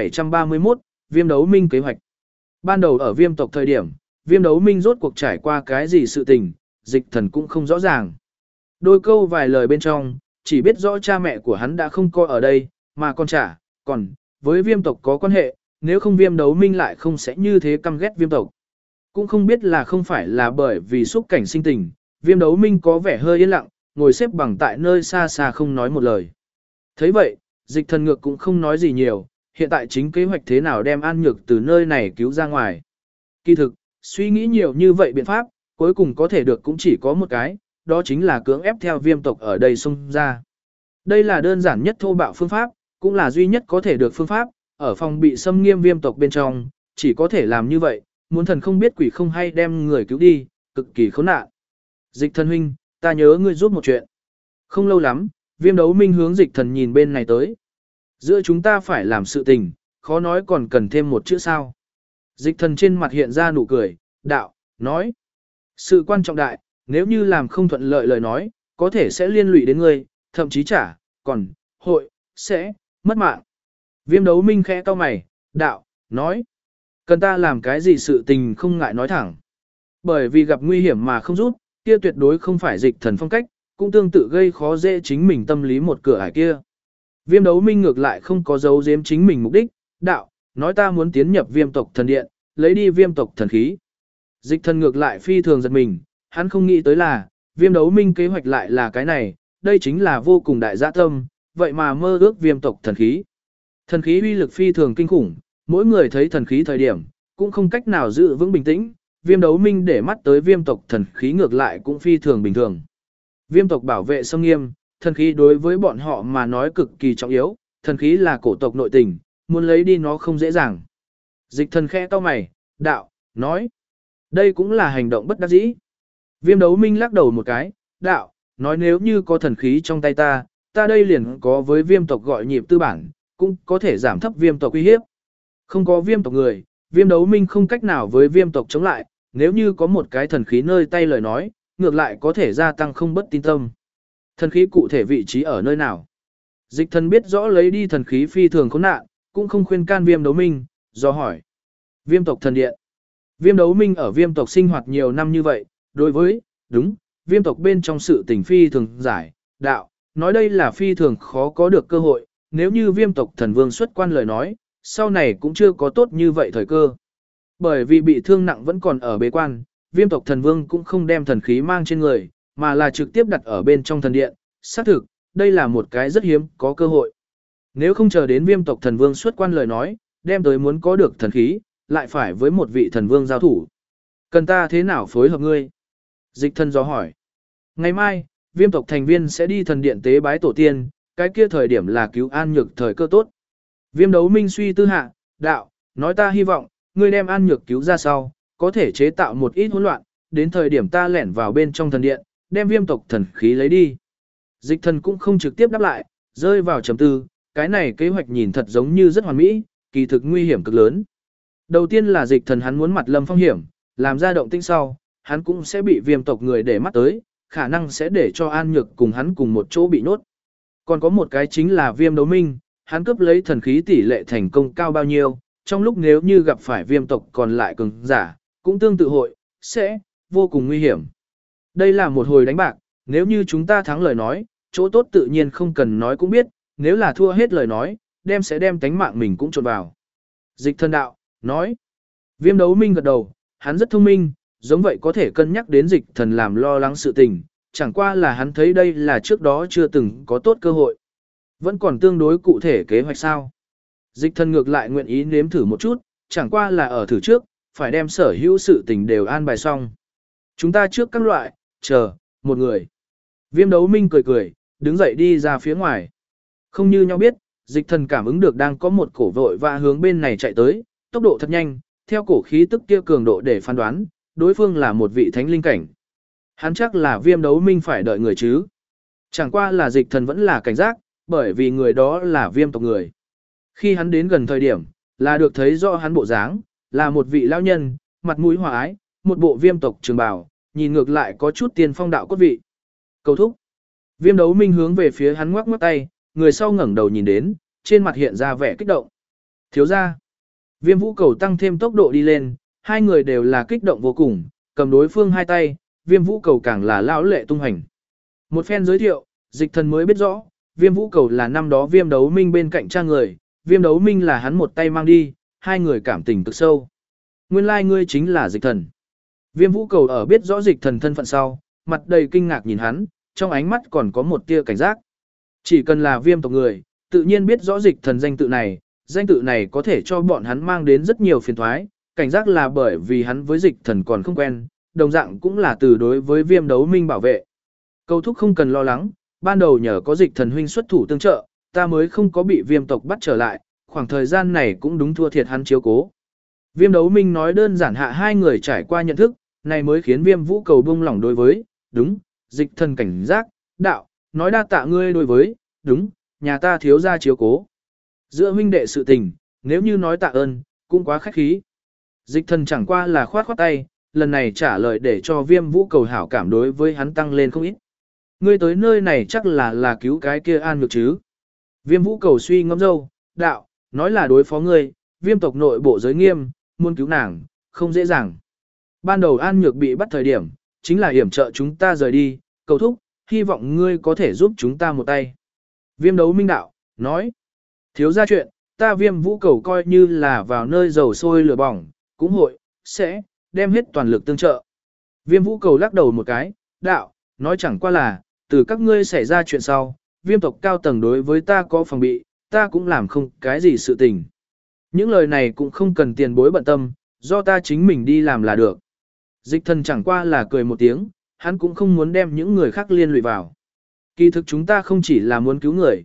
Speaker 1: 1731, viêm đấu minh kế hoạch. Ban đầu ở viêm tộc thời điểm, viêm đấu minh rốt cuộc trải qua cái gì sự tình, dịch thần cũng không rõ ràng. Đôi câu vài lời bên trong, chỉ biết rõ cha mẹ của hắn đã không coi ở đây, mà con trả, còn, với viêm tộc có quan hệ, nếu không viêm đấu minh lại không sẽ như thế căm ghét viêm tộc. Cũng không biết là không phải là bởi vì xúc cảnh sinh tình, viêm đấu minh có vẻ hơi yên lặng, ngồi xếp bằng tại nơi xa xa không nói một lời. Thấy vậy, dịch thần ngược cũng không nói gì nhiều, hiện tại chính kế hoạch thế nào đem an nhược từ nơi này cứu ra ngoài. Kỳ thực, suy nghĩ nhiều như vậy biện pháp, cuối cùng có thể được cũng chỉ có một cái, đó chính là cưỡng ép theo viêm tộc ở đây xông ra. Đây là đơn giản nhất thô bạo phương pháp, cũng là duy nhất có thể được phương pháp, ở phòng bị xâm nghiêm viêm tộc bên trong, chỉ có thể làm như vậy, muốn thần không biết quỷ không hay đem người cứu đi, cực kỳ khốn nạn. Dịch thần huynh, ta nhớ ngươi giúp một chuyện. Không lâu lắm, viêm đấu minh hướng dịch thần nhìn bên này tới. Giữa chúng ta phải làm sự tình, khó nói còn cần thêm một chữ sao. Dịch thần trên mặt hiện ra nụ cười, đạo, nói. Sự quan trọng đại, nếu như làm không thuận lợi lời nói, có thể sẽ liên lụy đến ngươi, thậm chí còn, sẽ, mất mạng. Viêm đấu minh khẽ cau mày, đạo, nói, cần ta làm cái gì sự tình không ngại nói thẳng. Bởi vì gặp nguy hiểm mà không rút, kia tuyệt đối không phải dịch thần phong cách, cũng tương tự gây khó dễ chính mình tâm lý một cửa ải kia. Viêm đấu minh ngược lại không có giấu giếm chính mình mục đích, đạo, nói ta muốn tiến nhập viêm tộc thần điện, lấy đi viêm tộc thần khí. Dịch thần ngược lại phi thường giật mình, hắn không nghĩ tới là, viêm đấu minh kế hoạch lại là cái này, đây chính là vô cùng đại dạ tâm, vậy mà mơ ước viêm tộc thần khí. Thần khí uy lực phi thường kinh khủng, mỗi người thấy thần khí thời điểm, cũng không cách nào giữ vững bình tĩnh, viêm đấu minh để mắt tới viêm tộc thần khí ngược lại cũng phi thường bình thường. Viêm tộc bảo vệ sông nghiêm, thần khí đối với bọn họ mà nói cực kỳ trọng yếu, thần khí là cổ tộc nội tình, muốn lấy đi nó không dễ dàng. Dịch thần khẽ cau mày, đạo, nói, đây cũng là hành động bất đắc dĩ. Viêm đấu minh lắc đầu một cái, đạo, nói nếu như có thần khí trong tay ta đây liền có với viêm tộc gọi nhịp tư bản, cũng có thể giảm thấp viêm tộc uy hiếp. Không có viêm tộc người, viêm đấu minh không cách nào với viêm tộc chống lại, nếu như có một cái thần khí nơi tay lời nói, ngược lại có thể gia tăng không bất tin tâm. Thần khí cụ thể vị trí ở nơi nào? Dịch thần biết rõ lấy đi thần khí phi thường khốn nạn, cũng không khuyên can viêm đấu minh, do hỏi. Viêm tộc thần điện. Viêm đấu minh ở viêm tộc sinh hoạt nhiều năm như vậy, đối với, viêm tộc bên trong sự tình phi thường giải, đạo, nói đây là phi thường khó có được cơ hội, nếu như viêm tộc thần vương xuất quan lời nói, sau này cũng chưa có tốt như vậy thời cơ. Bởi vì bị thương nặng vẫn còn ở bế quan, viêm tộc thần vương cũng không đem thần khí mang trên người, mà là trực tiếp đặt ở bên trong thần điện, xác thực, đây là một cái rất hiếm có cơ hội. Nếu không chờ đến viêm tộc thần vương xuất quan lời nói, đem tới muốn có được thần khí, lại phải với một vị thần vương giao thủ. Cần ta thế nào phối hợp ngươi? Dịch thần do hỏi. Ngày mai, viêm tộc thành viên sẽ đi thần điện tế bái tổ tiên, cái kia thời điểm là cứu An Nhược thời cơ tốt. Viêm đấu minh suy tư hạ, đạo, nói ta hy vọng, ngươi đem An Nhược cứu ra sau, có thể chế tạo một ít hỗn loạn, đến thời điểm ta lẻn vào bên trong thần điện, đem viêm tộc thần khí lấy đi. Dịch thần cũng không trực tiếp đáp lại, rơi vào trầm tư, cái này kế hoạch nhìn thật giống như rất hoàn mỹ, kỳ thực nguy hiểm cực lớn. Đầu tiên là dịch thần hắn muốn mặt lâm phong hiểm, làm ra động tĩnh sau, hắn cũng sẽ bị viêm tộc người để mắt tới, khả năng sẽ để cho An Nhược cùng hắn cùng một chỗ bị nhốt. Còn có một cái chính là viêm đấu minh, hắn cướp lấy thần khí tỷ lệ thành công cao bao nhiêu, trong lúc nếu như gặp phải viêm tộc còn lại cường giả, cũng tương tự sẽ vô cùng nguy hiểm. Đây là một hồi đánh bạc, nếu như chúng ta thắng lời nói, chỗ tốt tự nhiên không cần nói cũng biết, nếu là thua hết lời nói, sẽ đem tánh mạng mình cũng trộn vào. Dịch thần đạo, nói. Viêm đấu minh gật đầu, hắn rất thông minh, giống vậy có thể cân nhắc đến dịch thần làm lo lắng sự tình, chẳng qua là hắn thấy đây là trước đó chưa từng có tốt cơ hội. Vẫn còn tương đối cụ thể kế hoạch sao. Dịch thần ngược lại nguyện ý nếm thử một chút, chẳng qua là ở thử trước, phải đem sở hữu sự tình đều an bài xong. Chúng ta trước các loại, chờ, một người. Viêm đấu minh cười cười, đứng dậy đi ra phía ngoài. Không như nhau biết, dịch thần cảm ứng được đang có một cổ vội và hướng bên này chạy tới, tốc độ thật nhanh, theo cổ khí tức kia cường độ để phán đoán, đối phương là một vị thánh linh cảnh. Hắn chắc là viêm đấu minh phải đợi người chứ. Chẳng qua là dịch thần vẫn là cảnh giác, bởi vì người đó là viêm tộc người. Khi hắn đến gần thời điểm, là được thấy rõ hắn bộ dáng, là một vị lão nhân, mặt mũi hòa ái, một bộ viêm tộc trường bào, nhìn ngược lại có chút tiên phong đạo cốt vị. Cầu thúc. Viêm đấu minh hướng về phía hắn ngoắc ngoắc tay, người sau ngẩng đầu nhìn đến, trên mặt hiện ra vẻ kích động. Thiếu ra. Viêm vũ cầu tăng thêm tốc độ đi lên, hai người đều là kích động vô cùng, cầm đối phương hai tay, viêm vũ cầu càng là lão lệ tung hành. Một phen giới thiệu, dịch thần mới biết rõ, viêm vũ cầu là năm đó viêm đấu minh bên cạnh cha người, viêm đấu minh là hắn một tay mang đi, hai người cảm tình cực sâu. Nguyên lai ngươi chính là dịch thần. Viêm vũ cầu ở biết rõ dịch thần thân phận sau, mặt đầy kinh ngạc nhìn hắn, trong ánh mắt còn có một tia cảnh giác. Chỉ cần là viêm tộc người, tự nhiên biết rõ dịch thần danh tự này có thể cho bọn hắn mang đến rất nhiều phiền toái, cảnh giác là bởi vì hắn với dịch thần còn không quen, đồng dạng cũng là từ đối với viêm đấu minh bảo vệ. Cầu thúc không cần lo lắng, ban đầu nhờ có dịch thần huynh xuất thủ tương trợ, ta mới không có bị viêm tộc bắt trở lại, khoảng thời gian này cũng đúng thua thiệt hắn chiếu cố. Viêm đấu minh nói đơn giản hạ hai người trải qua nhận thức, này mới khiến viêm vũ cầu buông lỏng đối với, dịch thần cảnh giác, đạo, nói đa tạ ngươi đối với, nhà ta thiếu ra chiếu cố. Giữa huynh đệ sự tình, nếu như nói tạ ơn, cũng quá khách khí. Dịch thần chẳng qua là khoát khoát tay, lần này trả lời để cho Viêm Vũ Cầu hảo cảm đối với hắn tăng lên không ít. Ngươi tới nơi này chắc là cứu cái kia An Nhược chứ. Viêm Vũ Cầu suy ngẫm dâu, đạo, nói là đối phó ngươi, Viêm tộc nội bộ giới nghiêm, muốn cứu nàng, không dễ dàng. Ban đầu An Nhược bị bắt thời điểm, chính là hiểm trợ chúng ta rời đi, cầu thúc, hy vọng ngươi có thể giúp chúng ta một tay. Viêm Đấu Minh đạo, nói, thiếu ra chuyện, ta Viêm Vũ Cầu coi như là vào nơi dầu sôi lửa bỏng, cũng hội, sẽ, đem hết toàn lực tương trợ. Viêm Vũ Cầu lắc đầu một cái, đạo, nói chẳng qua là, từ các ngươi xảy ra chuyện sau, Viêm tộc cao tầng đối với ta có phòng bị, ta cũng làm không cái gì sự tình. Những lời này cũng không cần tiền bối bận tâm, do ta chính mình đi làm là được. Dịch thần chẳng qua là cười một tiếng, hắn cũng không muốn đem những người khác liên lụy vào. Kỳ thực chúng ta không chỉ là muốn cứu người,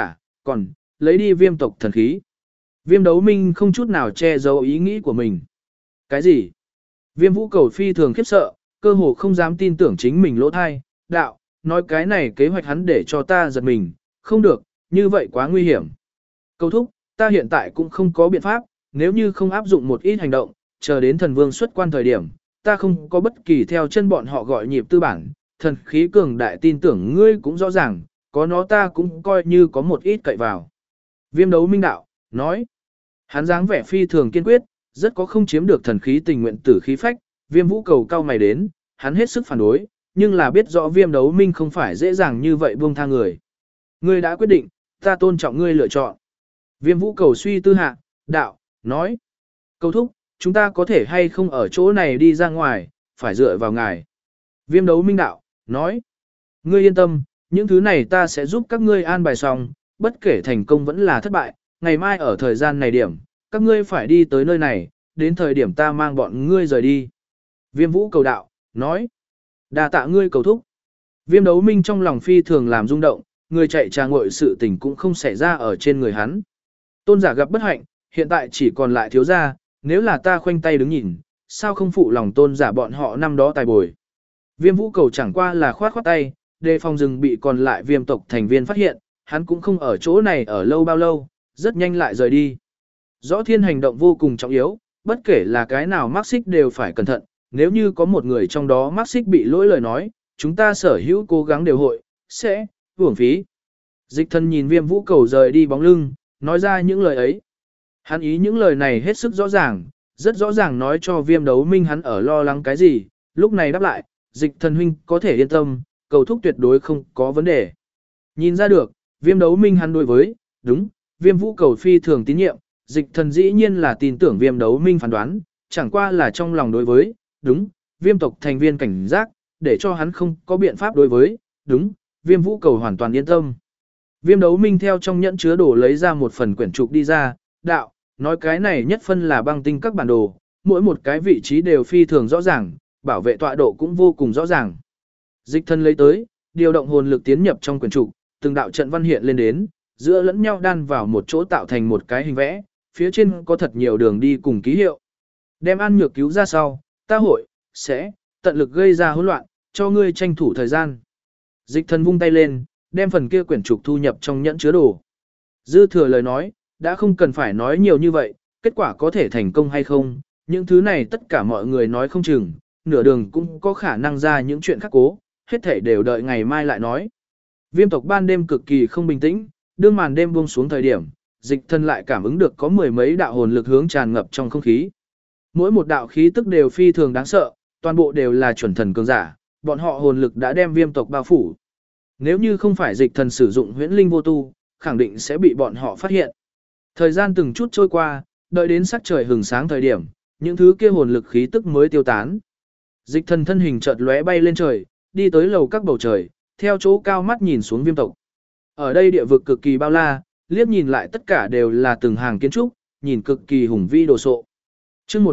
Speaker 1: còn lấy đi Viêm tộc thần khí. Viêm Đấu Minh không chút nào che giấu ý nghĩ của mình. Cái gì? Viêm Vũ Cầu phi thường khiếp sợ, cơ hồ không dám tin tưởng chính mình lỗ thai, đạo, nói cái này kế hoạch hắn để cho ta giật mình, không được, như vậy quá nguy hiểm. Cầu thúc, ta hiện tại cũng không có biện pháp, nếu như không áp dụng một ít hành động, chờ đến thần vương xuất quan thời điểm, ta không có bất kỳ theo chân bọn họ gọi nhịp tư bản, thần khí cường đại tin tưởng ngươi cũng rõ ràng, có nó ta cũng coi như có một ít cậy vào. Viêm Đấu Minh đạo, nói, hắn dáng vẻ phi thường kiên quyết, rất có không chiếm được thần khí tình nguyện tử khí phách, Viêm Vũ Cầu cao mày đến, hắn hết sức phản đối, nhưng là biết rõ Viêm Đấu Minh không phải dễ dàng như vậy buông tha người. Ngươi đã quyết định, ta tôn trọng ngươi lựa chọn. Viêm Vũ Cầu suy tư hạ, đạo, nói, cầu thúc, chúng ta có thể hay không ở chỗ này đi ra ngoài, phải dựa vào ngài. Viêm Đấu Minh đạo, nói, ngươi yên tâm, những thứ này ta sẽ giúp các ngươi an bài xong, bất kể thành công vẫn là thất bại, ngày mai ở thời gian này điểm, các ngươi phải đi tới nơi này, đến thời điểm ta mang bọn ngươi rời đi. Viêm Vũ Cầu đạo, nói, đà tạ ngươi cầu thúc. Viêm Đấu Minh trong lòng phi thường làm rung động, người chạy trà ngội sự tình cũng không xảy ra ở trên người hắn. Tôn giả gặp bất hạnh, hiện tại chỉ còn lại thiếu gia, nếu là ta khoanh tay đứng nhìn, sao không phụ lòng tôn giả bọn họ năm đó tài bồi. Viêm Vũ Cầu chẳng qua là khoát khoát tay, đề phòng rừng bị còn lại viêm tộc thành viên phát hiện, hắn cũng không ở chỗ này ở lâu bao lâu, rất nhanh lại rời đi. Rõ thiên hành động vô cùng trọng yếu, bất kể là cái nào mắc xích đều phải cẩn thận, nếu như có một người trong đó mắc xích bị lỗi lời nói, chúng ta sở hữu cố gắng đều hội, sẽ, uổng phí. Dịch thần nhìn Viêm Vũ Cầu rời đi bóng lưng, nói ra những lời ấy. Hắn ý những lời này hết sức rõ ràng, rất rõ ràng nói cho Viêm Đấu Minh hắn ở lo lắng cái gì, lúc này đáp lại, dịch thần huynh có thể yên tâm, cầu thúc tuyệt đối không có vấn đề. Nhìn ra được, Viêm Đấu Minh hắn đối với, đúng, Viêm Vũ Cầu phi thường tín nhiệm, dịch thần dĩ nhiên là tin tưởng Viêm Đấu Minh phán đoán, chẳng qua là trong lòng đối với, đúng, Viêm tộc thành viên cảnh giác, để cho hắn không có biện pháp đối với, đúng, Viêm Vũ Cầu hoàn toàn yên tâm. Viêm Đấu Minh theo trong nhẫn chứa đồ lấy ra một phần quyển trục đi ra, đạo, nói cái này nhất phân là băng tinh các bản đồ, mỗi một cái vị trí đều phi thường rõ ràng, bảo vệ tọa độ cũng vô cùng rõ ràng. Dịch thân lấy tới, điều động hồn lực tiến nhập trong quyển trục, từng đạo trận văn hiện lên đến, giữa lẫn nhau đan vào một chỗ tạo thành một cái hình vẽ, phía trên có thật nhiều đường đi cùng ký hiệu. Đem An Nhược cứu ra sau, ta hội, sẽ, tận lực gây ra hỗn loạn, cho ngươi tranh thủ thời gian. Dịch thần vung tay lên, đem phần kia quyển trục thu nhập trong nhẫn chứa đồ. Dư thừa lời nói, đã không cần phải nói nhiều như vậy, kết quả có thể thành công hay không, những thứ này tất cả mọi người nói không chừng, nửa đường cũng có khả năng ra những chuyện khác cố, hết thể đều đợi ngày mai lại nói. Viêm tộc ban đêm cực kỳ không bình tĩnh, đương màn đêm buông xuống thời điểm, dịch thân lại cảm ứng được có mười mấy đạo hồn lực hướng tràn ngập trong không khí. Mỗi một đạo khí tức đều phi thường đáng sợ, toàn bộ đều là chuẩn thần cường giả, bọn họ hồn lực đã đem viêm tộc bao phủ. Nếu như không phải dịch thần sử dụng huyễn linh vô tu, khẳng định sẽ bị bọn họ phát hiện. Thời gian từng chút trôi qua, đợi đến sắc trời hừng sáng thời điểm, những thứ kia hồn lực khí tức mới tiêu tán. Dịch thần thân hình chợt lóe bay lên trời, đi tới lầu các bầu trời, theo chỗ cao mắt nhìn xuống viêm tộc. Ở đây địa vực cực kỳ bao la, liếc nhìn lại tất cả đều là từng hàng kiến trúc, nhìn cực kỳ hùng vĩ đồ sộ. Chương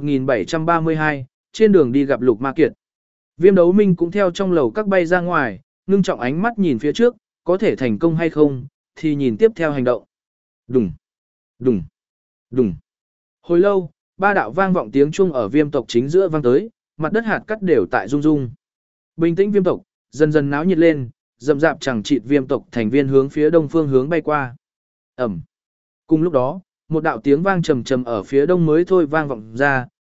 Speaker 1: 1732, trên đường đi gặp Lục Ma Kiệt. Viêm Đấu Minh cũng theo trong lầu các bay ra ngoài, ngưng trọng ánh mắt nhìn phía trước, có thể thành công hay không, thì nhìn tiếp theo hành động. Đùng, đùng, đùng. Hồi lâu, ba đạo vang vọng tiếng chuông ở viêm tộc chính giữa vang tới, mặt đất hạt cắt đều tại rung rung. Bình tĩnh viêm tộc, dần dần náo nhiệt lên, rậm rạp chẳng chịt viêm tộc thành viên hướng phía đông phương hướng bay qua. Ẩm. Cùng lúc đó, một đạo tiếng vang trầm trầm ở phía đông mới thôi vang vọng ra,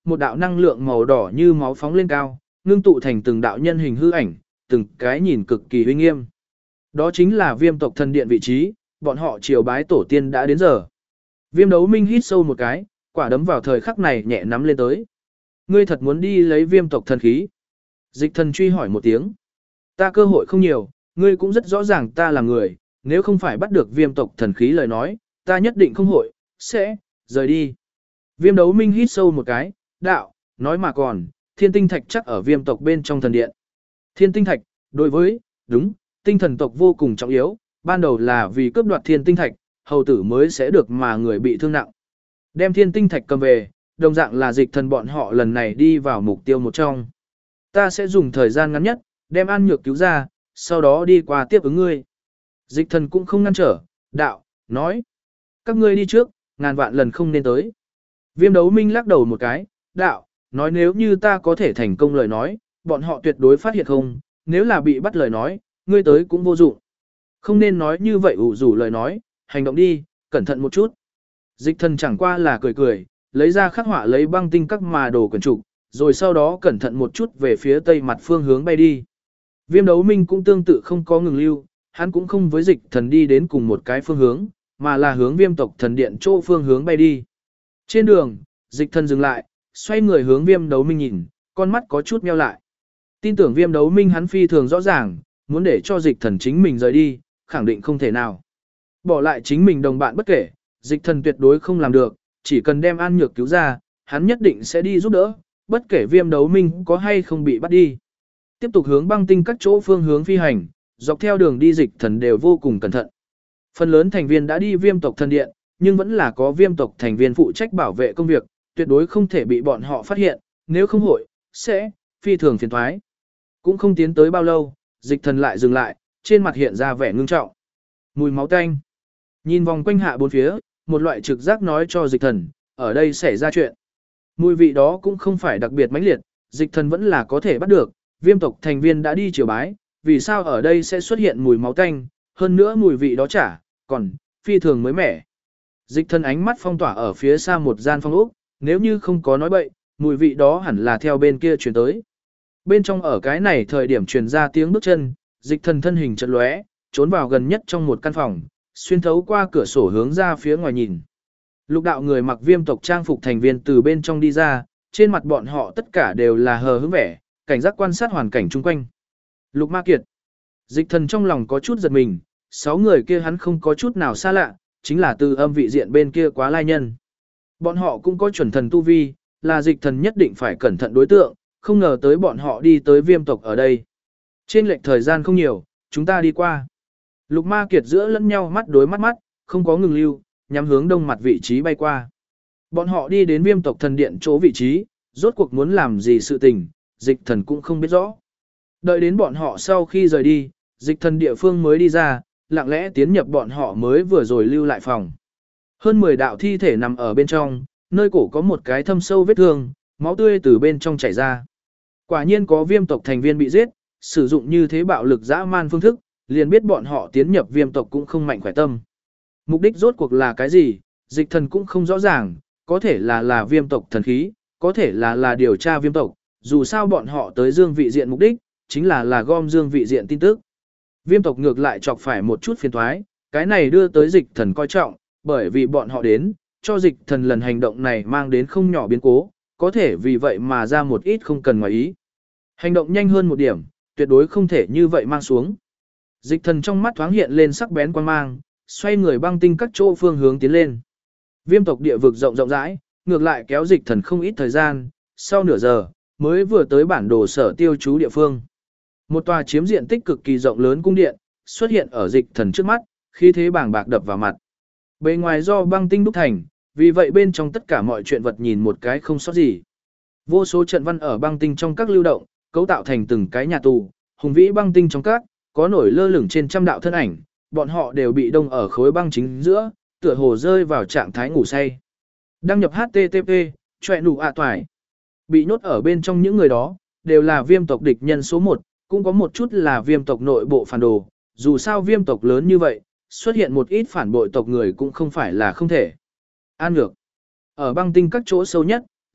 Speaker 1: một đạo năng lượng màu đỏ như máu phóng lên cao, ngưng tụ thành từng đạo nhân hình hư ảnh, từng cái nhìn cực kỳ uy nghiêm. Đó chính là Viêm tộc thần điện vị trí, bọn họ triều bái tổ tiên đã đến giờ. Viêm Đấu Minh hít sâu một cái, quả đấm vào thời khắc này nhẹ nắm lên tới. Ngươi thật muốn đi lấy Viêm tộc thần khí? Dịch Thần truy hỏi một tiếng. Ta cơ hội không nhiều, ngươi cũng rất rõ ràng ta là người, nếu không phải bắt được Viêm tộc thần khí lời nói, ta nhất định không hội, sẽ rời đi. Viêm Đấu Minh hít sâu một cái, đạo, nói mà còn, thiên tinh thạch chắc ở Viêm tộc bên trong thần điện. Thiên tinh thạch, đối với, đúng, tinh thần tộc vô cùng trọng yếu, ban đầu là vì cướp đoạt thiên tinh thạch, hầu tử mới sẽ được mà người bị thương nặng. Đem thiên tinh thạch cầm về, đồng dạng là Dịch Thần bọn họ lần này đi vào mục tiêu một trong. Ta sẽ dùng thời gian ngắn nhất, đem An Nhược cứu ra, sau đó đi qua tiếp ứng ngươi. Dịch Thần cũng không ngăn trở, đạo, nói. Các ngươi đi trước, ngàn vạn lần không nên tới. Viêm Đấu Minh lắc đầu một cái, đạo, nói nếu như ta có thể thành công lời nói, bọn họ tuyệt đối phát hiện không, nếu là bị bắt lời nói, ngươi tới cũng vô dụng. Không nên nói như vậy ủ rủ lời nói, hành động đi, cẩn thận một chút. Dịch Thần chẳng qua là cười cười, lấy ra khắc họa lấy băng tinh các mà đồ quyển trục, rồi sau đó cẩn thận một chút về phía tây mặt phương hướng bay đi. Viêm Đấu Minh cũng tương tự không có ngừng lưu, hắn cũng không với Dịch Thần đi đến cùng một cái phương hướng, mà là hướng Viêm tộc thần điện chỗ phương hướng bay đi. Trên đường, Dịch Thần dừng lại, xoay người hướng Viêm Đấu Minh nhìn, con mắt có chút nheo lại. Tin tưởng Viêm Đấu Minh hắn phi thường rõ ràng, muốn để cho Dịch Thần chính mình rời đi, khẳng định không thể nào. Bỏ lại chính mình đồng bạn bất kể, Dịch Thần tuyệt đối không làm được, chỉ cần đem An Nhược cứu ra, hắn nhất định sẽ đi giúp đỡ, bất kể Viêm Đấu Minh có hay không bị bắt đi. Tiếp tục hướng băng tinh các chỗ phương hướng phi hành, dọc theo đường đi Dịch Thần đều vô cùng cẩn thận. Phần lớn thành viên đã đi Viêm tộc thần điện, nhưng vẫn là có Viêm tộc thành viên phụ trách bảo vệ công việc, tuyệt đối không thể bị bọn họ phát hiện, nếu không hội, sẽ phi thường phiền toái. Cũng không tiến tới bao lâu, Dịch Thần lại dừng lại, trên mặt hiện ra vẻ ngưng trọng. Mùi máu tanh. Nhìn vòng quanh hạ bốn phía, một loại trực giác nói cho Dịch Thần, ở đây xảy ra chuyện. Mùi vị đó cũng không phải đặc biệt mãnh liệt, Dịch Thần vẫn là có thể bắt được, Viêm tộc thành viên đã đi triều bái, vì sao ở đây sẽ xuất hiện mùi máu tanh, hơn nữa mùi vị đó chả, còn, phi thường mới mẻ. Dịch Thần ánh mắt phong tỏa ở phía xa một gian phong ốc, nếu như không có nói bậy, mùi vị đó hẳn là theo bên kia truyền tới. Bên trong ở cái này thời điểm truyền ra tiếng bước chân, Dịch Thần thân hình chợt lóe, trốn vào gần nhất trong một căn phòng, xuyên thấu qua cửa sổ hướng ra phía ngoài nhìn. Lục đạo người mặc Viêm tộc trang phục thành viên từ bên trong đi ra, trên mặt bọn họ tất cả đều là hờ hững vẻ, cảnh giác quan sát hoàn cảnh chung quanh. Lục Ma Kiệt. Dịch Thần trong lòng có chút giật mình, 6 người kia hắn không có chút nào xa lạ, chính là từ âm vị diện bên kia Quá Lai Nhân. Bọn họ cũng có chuẩn thần tu vi, là Dịch Thần nhất định phải cẩn thận đối tượng, không ngờ tới bọn họ đi tới Viêm tộc ở đây. Trên lệch thời gian không nhiều, chúng ta đi qua. Lục Ma Kiệt giữa lẫn nhau mắt đối mắt, không có ngừng lưu, nhắm hướng đông mặt vị trí bay qua. Bọn họ đi đến Viêm tộc thần điện chỗ vị trí, rốt cuộc muốn làm gì sự tình, Dịch Thần cũng không biết rõ. Đợi đến bọn họ sau khi rời đi, Dịch Thần địa phương mới đi ra, lặng lẽ tiến nhập bọn họ mới vừa rồi lưu lại phòng. Hơn 10 đạo thi thể nằm ở bên trong, nơi cổ có một cái thâm sâu vết thương, máu tươi từ bên trong chảy ra. Quả nhiên có Viêm tộc thành viên bị giết, sử dụng như thế bạo lực dã man phương thức, liền biết bọn họ tiến nhập Viêm tộc cũng không mạnh khỏe tâm. Mục đích rốt cuộc là cái gì, Dịch Thần cũng không rõ ràng, có thể là Viêm tộc thần khí, có thể là điều tra Viêm tộc, dù sao bọn họ tới Dương vị diện mục đích, chính là gom Dương vị diện tin tức. Viêm tộc ngược lại chọc phải một chút phiền toái, cái này đưa tới Dịch Thần coi trọng, bởi vì bọn họ đến, cho Dịch Thần lần hành động này mang đến không nhỏ biến cố, có thể vì vậy mà ra một ít không cần ngoài ý. Hành động nhanh hơn một điểm, tuyệt đối không thể như vậy mang xuống. Dịch Thần trong mắt thoáng hiện lên sắc bén quan mang, xoay người băng tinh các chỗ phương hướng tiến lên. Viêm tộc địa vực rộng rãi, ngược lại kéo Dịch Thần không ít thời gian, sau nửa giờ, mới vừa tới bản đồ sở tiêu trú địa phương. Một tòa chiếm diện tích cực kỳ rộng lớn cung điện, xuất hiện ở Dịch Thần trước mắt, khí thế bàng bạc đập vào mặt. Bề ngoài do băng tinh đúc thành, vì vậy bên trong tất cả mọi chuyện vật nhìn một cái không sót gì. Vô số trận văn ở băng tinh trong các lưu động, cấu tạo thành từng cái nhà tù, hùng vĩ băng tinh trong các, có nổi lơ lửng trên trăm đạo thân ảnh, bọn họ đều bị đông ở khối băng chính giữa, tựa hồ rơi vào trạng thái ngủ say. Đăng nhập HTTP, chọe nụ toải. Bị nhốt ở bên trong những người đó, đều là Viêm tộc địch nhân số 1, cũng có một chút là Viêm tộc nội bộ phản đồ, dù sao Viêm tộc lớn như vậy, xuất hiện một ít phản bội tộc người cũng không phải là không thể. An Nhược. Ở băng tinh các chỗ sâu nhất,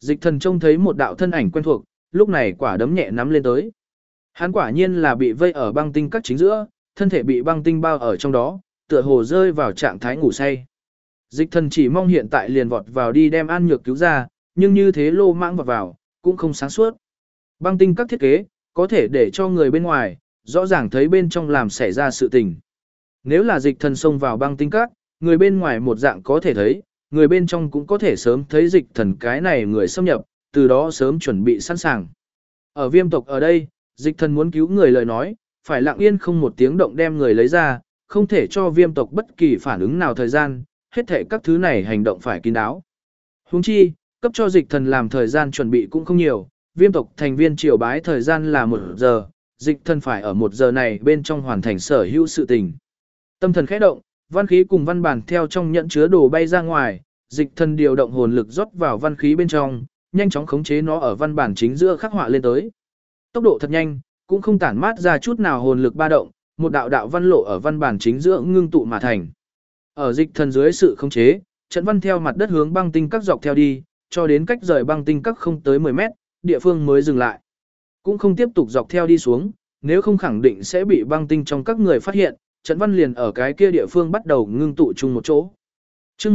Speaker 1: Dịch thần trông thấy một đạo thân ảnh quen thuộc, lúc này quả đấm nhẹ nắm lên tới. Hắn quả nhiên là bị vây ở băng tinh các chính giữa, thân thể bị băng tinh bao ở trong đó, tựa hồ rơi vào trạng thái ngủ say. Dịch thần chỉ mong hiện tại liền vọt vào đi đem An Nhược cứu ra, nhưng như thế lô mãng vào, cũng không sáng suốt. Băng tinh các thiết kế, có thể để cho người bên ngoài, rõ ràng thấy bên trong làm xảy ra sự tình. Nếu là dịch thần xông vào băng tinh các, người bên ngoài một dạng có thể thấy, người bên trong cũng có thể sớm thấy dịch thần cái này người xâm nhập, từ đó sớm chuẩn bị sẵn sàng. Ở viêm tộc ở đây, dịch thần muốn cứu người lời nói, phải lặng yên không một tiếng động đem người lấy ra, không thể cho viêm tộc bất kỳ phản ứng nào thời gian, hết thể các thứ này hành động phải kín đáo. Huống chi, cấp cho dịch thần làm thời gian chuẩn bị cũng không nhiều, viêm tộc thành viên triều bái thời gian là 1 giờ, dịch thần phải ở 1 giờ này bên trong hoàn thành sở hữu sự tình. Tâm thần khẽ động, văn khí cùng văn bản theo trong nhẫn chứa đồ bay ra ngoài, dịch thần điều động hồn lực rót vào văn khí bên trong, nhanh chóng khống chế nó ở văn bản chính giữa khắc họa lên tới. Tốc độ thật nhanh, cũng không tản mát ra chút nào hồn lực ba động, một đạo đạo văn lộ ở văn bản chính giữa ngưng tụ mà thành. Ở dịch thần dưới sự khống chế, trận văn theo mặt đất hướng băng tinh các dọc theo đi, cho đến cách rời băng tinh các không tới 10 mét, địa phương mới dừng lại. Cũng không tiếp tục dọc theo đi xuống, nếu không khẳng định sẽ bị băng tinh trong các người phát hiện, trận văn liền ở cái kia địa phương bắt đầu ngưng tụ chung một chỗ. Chương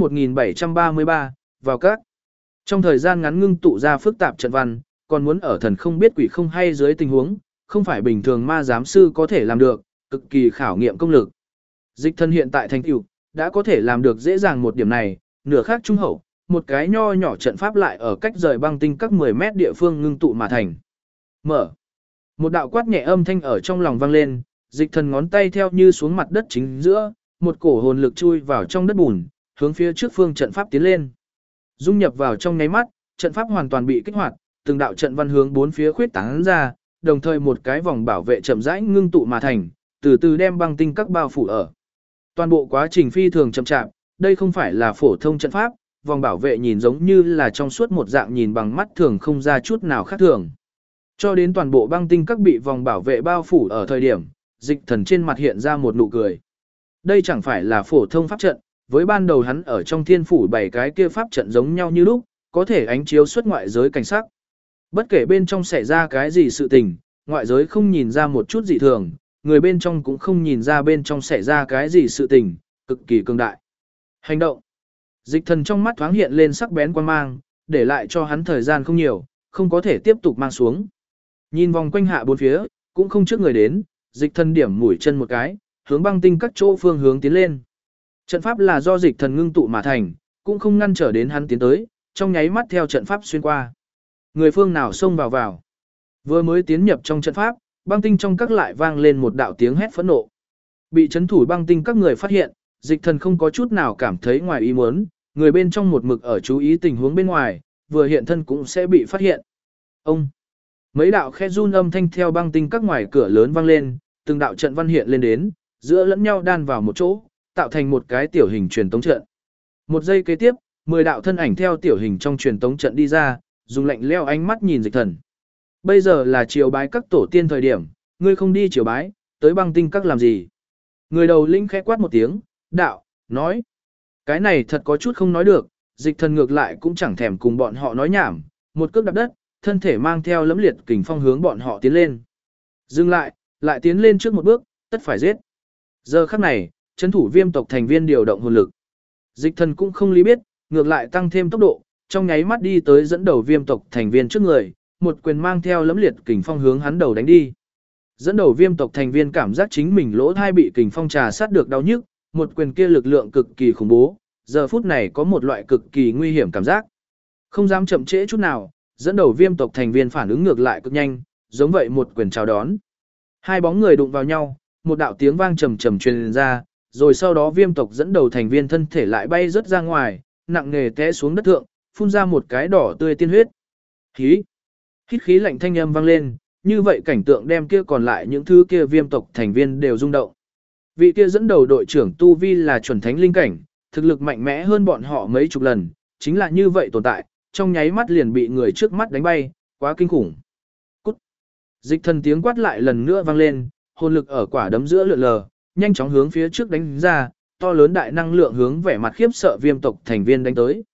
Speaker 1: 1733, vào các. Trong thời gian ngắn ngưng tụ ra phức tạp trận văn, còn muốn ở thần không biết quỷ không hay dưới tình huống, không phải bình thường ma giám sư có thể làm được, cực kỳ khảo nghiệm công lực. Dịch thần hiện tại thành tựu đã có thể làm được dễ dàng một điểm này, nửa khác trung hậu, một cái nho nhỏ trận pháp lại ở cách rời băng tinh các 10 mét địa phương ngưng tụ mà thành. Mở. Một đạo quát nhẹ âm thanh ở trong lòng vang lên, dịch thần ngón tay theo như xuống mặt đất chính giữa, một cổ hồn lực chui vào trong đất bùn, hướng phía trước phương trận pháp tiến lên. Dung nhập vào trong nháy mắt, trận pháp hoàn toàn bị kích hoạt, từng đạo trận văn hướng bốn phía khuyết tán ra, đồng thời một cái vòng bảo vệ chậm rãi ngưng tụ mà thành, từ từ đem băng tinh các bao phủ ở. Toàn bộ quá trình phi thường chậm chạp, đây không phải là phổ thông trận pháp, vòng bảo vệ nhìn giống như là trong suốt một dạng nhìn bằng mắt thường không ra chút nào khác thường. Cho đến toàn bộ băng tinh các bị vòng bảo vệ bao phủ ở thời điểm, dịch thần trên mặt hiện ra một nụ cười. Đây chẳng phải là phổ thông pháp trận, với ban đầu hắn ở trong thiên phủ 7 cái kia pháp trận giống nhau như lúc, có thể ánh chiếu xuất ngoại giới cảnh sắc. Bất kể bên trong xảy ra cái gì sự tình, ngoại giới không nhìn ra một chút dị thường, người bên trong cũng không nhìn ra bên trong xảy ra cái gì sự tình, cực kỳ cường đại. Hành động. Dịch thần trong mắt thoáng hiện lên sắc bén quan mang, để lại cho hắn thời gian không nhiều, không có thể tiếp tục mang xuống. Nhìn vòng quanh hạ bốn phía, cũng không trước người đến, dịch thần điểm mũi chân một cái, hướng băng tinh các chỗ phương hướng tiến lên. Trận pháp là do dịch thần ngưng tụ mà thành, cũng không ngăn trở đến hắn tiến tới, trong nháy mắt theo trận pháp xuyên qua. Người phương nào xông vào. Vừa mới tiến nhập trong trận pháp, băng tinh trong các lại vang lên một đạo tiếng hét phẫn nộ. Bị chấn thủ băng tinh các người phát hiện, dịch thần không có chút nào cảm thấy ngoài ý muốn, người bên trong một mực ở chú ý tình huống bên ngoài, vừa hiện thân cũng sẽ bị phát hiện. Ông! Mấy đạo khe run âm thanh theo băng tinh các ngoài cửa lớn vang lên, từng đạo trận văn hiện lên đến, giữa lẫn nhau đan vào một chỗ, tạo thành một cái tiểu hình truyền tống trận. Một giây kế tiếp, 10 đạo thân ảnh theo tiểu hình trong truyền tống trận đi ra, dùng lạnh lẽo ánh mắt nhìn dịch thần. Bây giờ là triều bái các tổ tiên thời điểm, ngươi không đi triều bái, tới băng tinh các làm gì? Người đầu linh khẽ quát một tiếng, đạo, nói. Cái này thật có chút không nói được, dịch thần ngược lại cũng chẳng thèm cùng bọn họ nói nhảm, một cước đạp đất, thân thể mang theo lẫm liệt kình phong hướng bọn họ tiến lên. Dừng lại, lại tiến lên trước một bước, tất phải giết. Giờ khắc này, chấn thủ viêm tộc thành viên điều động hồn lực. Dịch thần cũng không lý biết, ngược lại tăng thêm tốc độ, trong nháy mắt đi tới dẫn đầu viêm tộc thành viên trước người, một quyền mang theo lẫm liệt kình phong hướng hắn đầu đánh đi. Dẫn đầu viêm tộc thành viên cảm giác chính mình lỗ thai bị kình phong trà sát được đau nhức, một quyền kia lực lượng cực kỳ khủng bố, giờ phút này có một loại cực kỳ nguy hiểm cảm giác. Không dám chậm trễ chút nào, dẫn đầu viêm tộc thành viên phản ứng ngược lại cực nhanh, giống vậy một quyền chào đón. Hai bóng người đụng vào nhau, một đạo tiếng vang trầm trầm truyền ra, rồi sau đó viêm tộc dẫn đầu thành viên thân thể lại bay rất ra ngoài, nặng nề té xuống đất thượng, phun ra một cái đỏ tươi tiên huyết. Hít khí lạnh thanh âm vang lên, như vậy cảnh tượng đem kia còn lại những thứ kia viêm tộc thành viên đều rung động. Vị kia dẫn đầu đội trưởng tu vi là chuẩn thánh linh cảnh, thực lực mạnh mẽ hơn bọn họ mấy chục lần, chính là như vậy tồn tại, trong nháy mắt liền bị người trước mắt đánh bay, quá kinh khủng. Cút. Dịch thần tiếng quát lại lần nữa vang lên, hồn lực ở quả đấm giữa lượn lờ, nhanh chóng hướng phía trước đánh ra, to lớn đại năng lượng hướng vẻ mặt khiếp sợ viêm tộc thành viên đánh tới.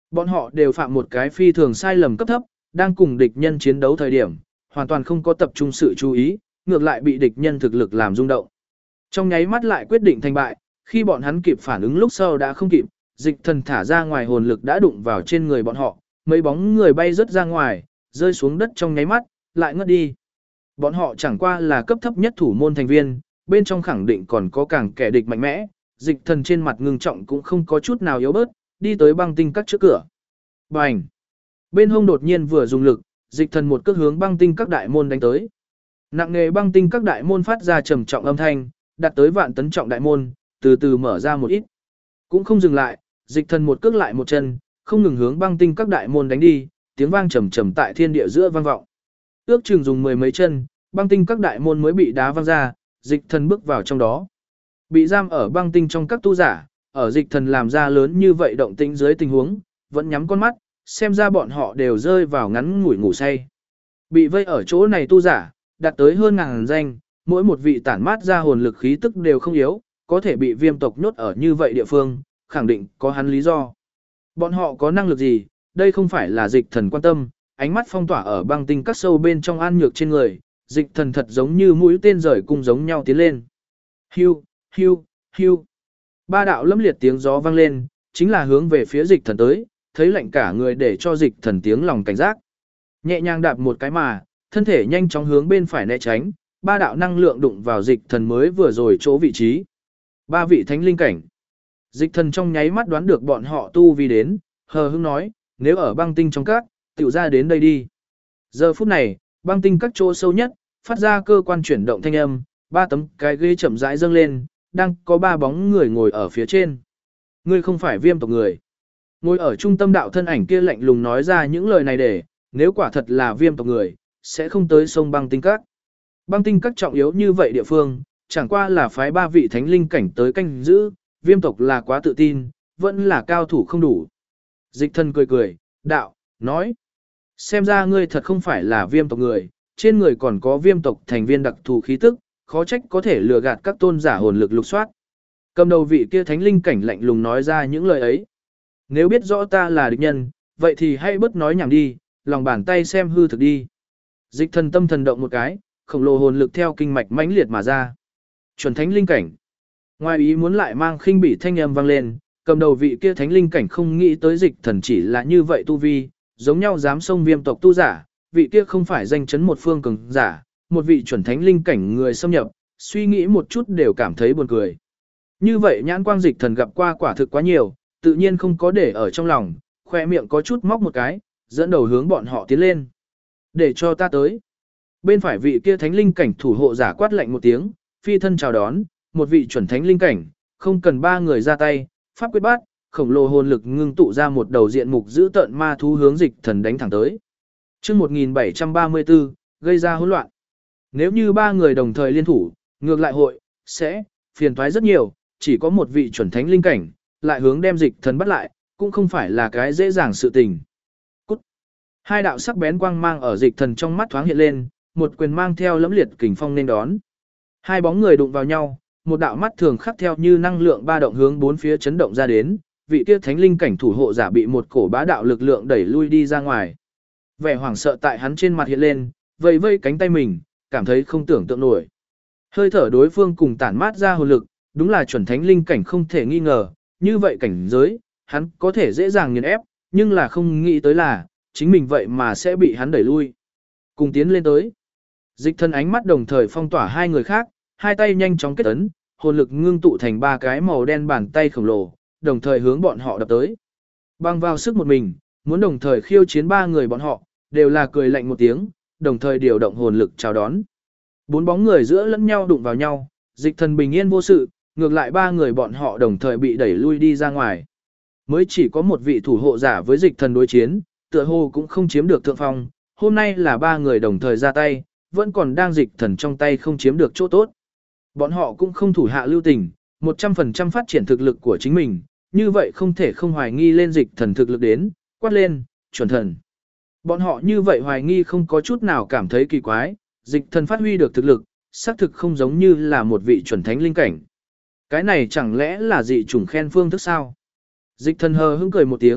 Speaker 1: Bọn họ đều phạm một cái phi thường sai lầm cấp thấp, đang cùng địch nhân chiến đấu thời điểm, hoàn toàn không có tập trung sự chú ý, ngược lại bị địch nhân thực lực làm rung động. Trong nháy mắt lại quyết định thành bại, khi bọn hắn kịp phản ứng lúc sau đã không kịp, dịch thần thả ra ngoài hồn lực đã đụng vào trên người bọn họ, mấy bóng người bay rớt ra ngoài, rơi xuống đất trong nháy mắt, lại ngất đi. Bọn họ chẳng qua là cấp thấp nhất thủ môn thành viên, bên trong khẳng định còn có càng kẻ địch mạnh mẽ, dịch thần trên mặt ngưng trọng cũng không có chút nào yếu bớt, đi tới băng tinh các trước cửa. Bành! Bên hông đột nhiên vừa dùng lực, dịch thần một cước hướng băng tinh các đại môn đánh tới. Nặng nghề băng tinh các đại môn phát ra trầm trọng âm thanh, đạt tới vạn tấn trọng đại môn, từ từ mở ra một ít. Cũng không dừng lại, dịch thần một cước lại một chân, không ngừng hướng băng tinh các đại môn đánh đi, tiếng vang trầm trầm tại thiên địa giữa vang vọng. Ước chừng dùng mười mấy chân, băng tinh các đại môn mới bị đá văng ra, dịch thần bước vào trong đó. Bị giam ở băng tinh trong các tu giả, ở dịch thần làm ra lớn như vậy động tĩnh dưới tình huống, vẫn nhắm con mắt, xem ra bọn họ đều rơi vào ngắn ngủi ngủ say. Bị vây ở chỗ này tu giả, đạt tới hơn ngàn danh, mỗi một vị tản mát ra hồn lực khí tức đều không yếu, có thể bị viêm tộc nhốt ở như vậy địa phương, khẳng định có hắn lý do. Bọn họ có năng lực gì, đây không phải là dịch thần quan tâm, ánh mắt phong tỏa ở băng tinh các sâu bên trong an nhược trên người, dịch thần thật giống như mũi tên rời cung giống nhau tiến lên. Hưu, hưu, hưu. Ba đạo lâm liệt tiếng gió vang lên, chính là hướng về phía dịch thần tới, thấy lạnh cả người để cho dịch thần tiếng lòng cảnh giác. Nhẹ nhàng đạp một cái mà, thân thể nhanh chóng hướng bên phải né tránh, ba đạo năng lượng đụng vào dịch thần mới vừa rồi chỗ vị trí. Ba vị thánh linh cảnh. Dịch thần trong nháy mắt đoán được bọn họ tu vi đến, hờ hững nói, nếu ở băng tinh trong các, tiểu ra đến đây đi. Giờ phút này, băng tinh các chỗ sâu nhất, phát ra cơ quan chuyển động thanh âm, ba tấm cái ghế chậm rãi dâng lên, đang có ba bóng người ngồi ở phía trên. Ngươi không phải viêm tộc người. Ngồi ở trung tâm đạo thân ảnh kia lạnh lùng nói ra những lời này để, nếu quả thật là viêm tộc người, sẽ không tới sông băng tinh các. Băng tinh các trọng yếu như vậy địa phương, chẳng qua là phái ba vị thánh linh cảnh tới canh giữ, viêm tộc là quá tự tin, vẫn là cao thủ không đủ. Dịch thần cười cười, đạo, nói. Xem ra ngươi thật không phải là viêm tộc người, trên người còn có viêm tộc thành viên đặc thù khí tức, khó trách có thể lừa gạt các tôn giả hồn lực lục soát. Cầm đầu vị kia thánh linh cảnh lạnh lùng nói ra những lời ấy. Nếu biết rõ ta là địch nhân, vậy thì hãy bớt nói nhảm đi, lòng bàn tay xem hư thực đi. Dịch thần tâm thần động một cái, khổng lồ hồn lực theo kinh mạch mãnh liệt mà ra. Chuẩn thánh linh cảnh. Ngoài ý muốn lại mang khinh bỉ thanh âm vang lên, cầm đầu vị kia thánh linh cảnh không nghĩ tới dịch thần chỉ là như vậy tu vi, giống nhau dám xông viêm tộc tu giả, vị kia không phải danh chấn một phương cường giả, một vị chuẩn thánh linh cảnh người xâm nhập, suy nghĩ một chút đều cảm thấy buồn cười. Như vậy nhãn quang dịch thần gặp qua quả thực quá nhiều, tự nhiên không có để ở trong lòng, khoe miệng có chút móc một cái, dẫn đầu hướng bọn họ tiến lên. Để cho ta tới. Bên phải vị kia thánh linh cảnh thủ hộ giả quát lạnh một tiếng, phi thân chào đón, một vị chuẩn thánh linh cảnh, không cần ba người ra tay, pháp quyết bát, khổng lồ hồn lực ngưng tụ ra một đầu diện mục giữ tợn ma thú hướng dịch thần đánh thẳng tới. Chương 1734, gây ra hỗn loạn. Nếu như ba người đồng thời liên thủ, ngược lại hội sẽ phiền toái rất nhiều, chỉ có một vị chuẩn thánh linh cảnh, lại hướng đem dịch thần bắt lại, cũng không phải là cái dễ dàng sự tình. Cút. Hai đạo sắc bén quang mang ở dịch thần trong mắt thoáng hiện lên, một quyền mang theo lẫm liệt kình phong nên đón. Hai bóng người đụng vào nhau, một đạo mắt thường khắc theo như năng lượng ba động hướng bốn phía chấn động ra đến, vị kia thánh linh cảnh thủ hộ giả bị một cổ bá đạo lực lượng đẩy lui đi ra ngoài. Vẻ hoảng sợ tại hắn trên mặt hiện lên, vây vây cánh tay mình, cảm thấy không tưởng tượng nổi. Hơi thở đối phương cùng tản mát ra hồn lực, đúng là chuẩn thánh linh cảnh không thể nghi ngờ, như vậy cảnh giới, hắn có thể dễ dàng nghiền ép, nhưng là không nghĩ tới là, chính mình vậy mà sẽ bị hắn đẩy lui. Cùng tiến lên tới. Dịch thân ánh mắt đồng thời phong tỏa hai người khác, hai tay nhanh chóng kết ấn, hồn lực ngưng tụ thành ba cái màu đen bàn tay khổng lồ, đồng thời hướng bọn họ đập tới. Bằng vào sức một mình, muốn đồng thời khiêu chiến ba người bọn họ, đều là cười lạnh một tiếng, đồng thời điều động hồn lực chào đón. Bốn bóng người giữa lẫn nhau đụng vào nhau, dịch thần bình yên vô sự, ngược lại ba người bọn họ đồng thời bị đẩy lui đi ra ngoài. Mới chỉ có một vị thủ hộ giả với dịch thần đối chiến, tựa hồ cũng không chiếm được thượng phong, hôm nay là ba người đồng thời ra tay, vẫn còn đang dịch thần trong tay không chiếm được chỗ tốt. Bọn họ cũng không thủ hạ lưu tình, 100% phát triển thực lực của chính mình, như vậy không thể không hoài nghi lên dịch thần thực lực đến, quát lên, chuẩn thần. Bọn họ như vậy hoài nghi không có chút nào cảm thấy kỳ quái, dịch thần phát huy được thực lực, xác thực không giống như là một vị chuẩn thánh linh cảnh. Cái này chẳng lẽ là dị chủng khen phương thức sao? Dịch thần hờ hững cười một tiếng,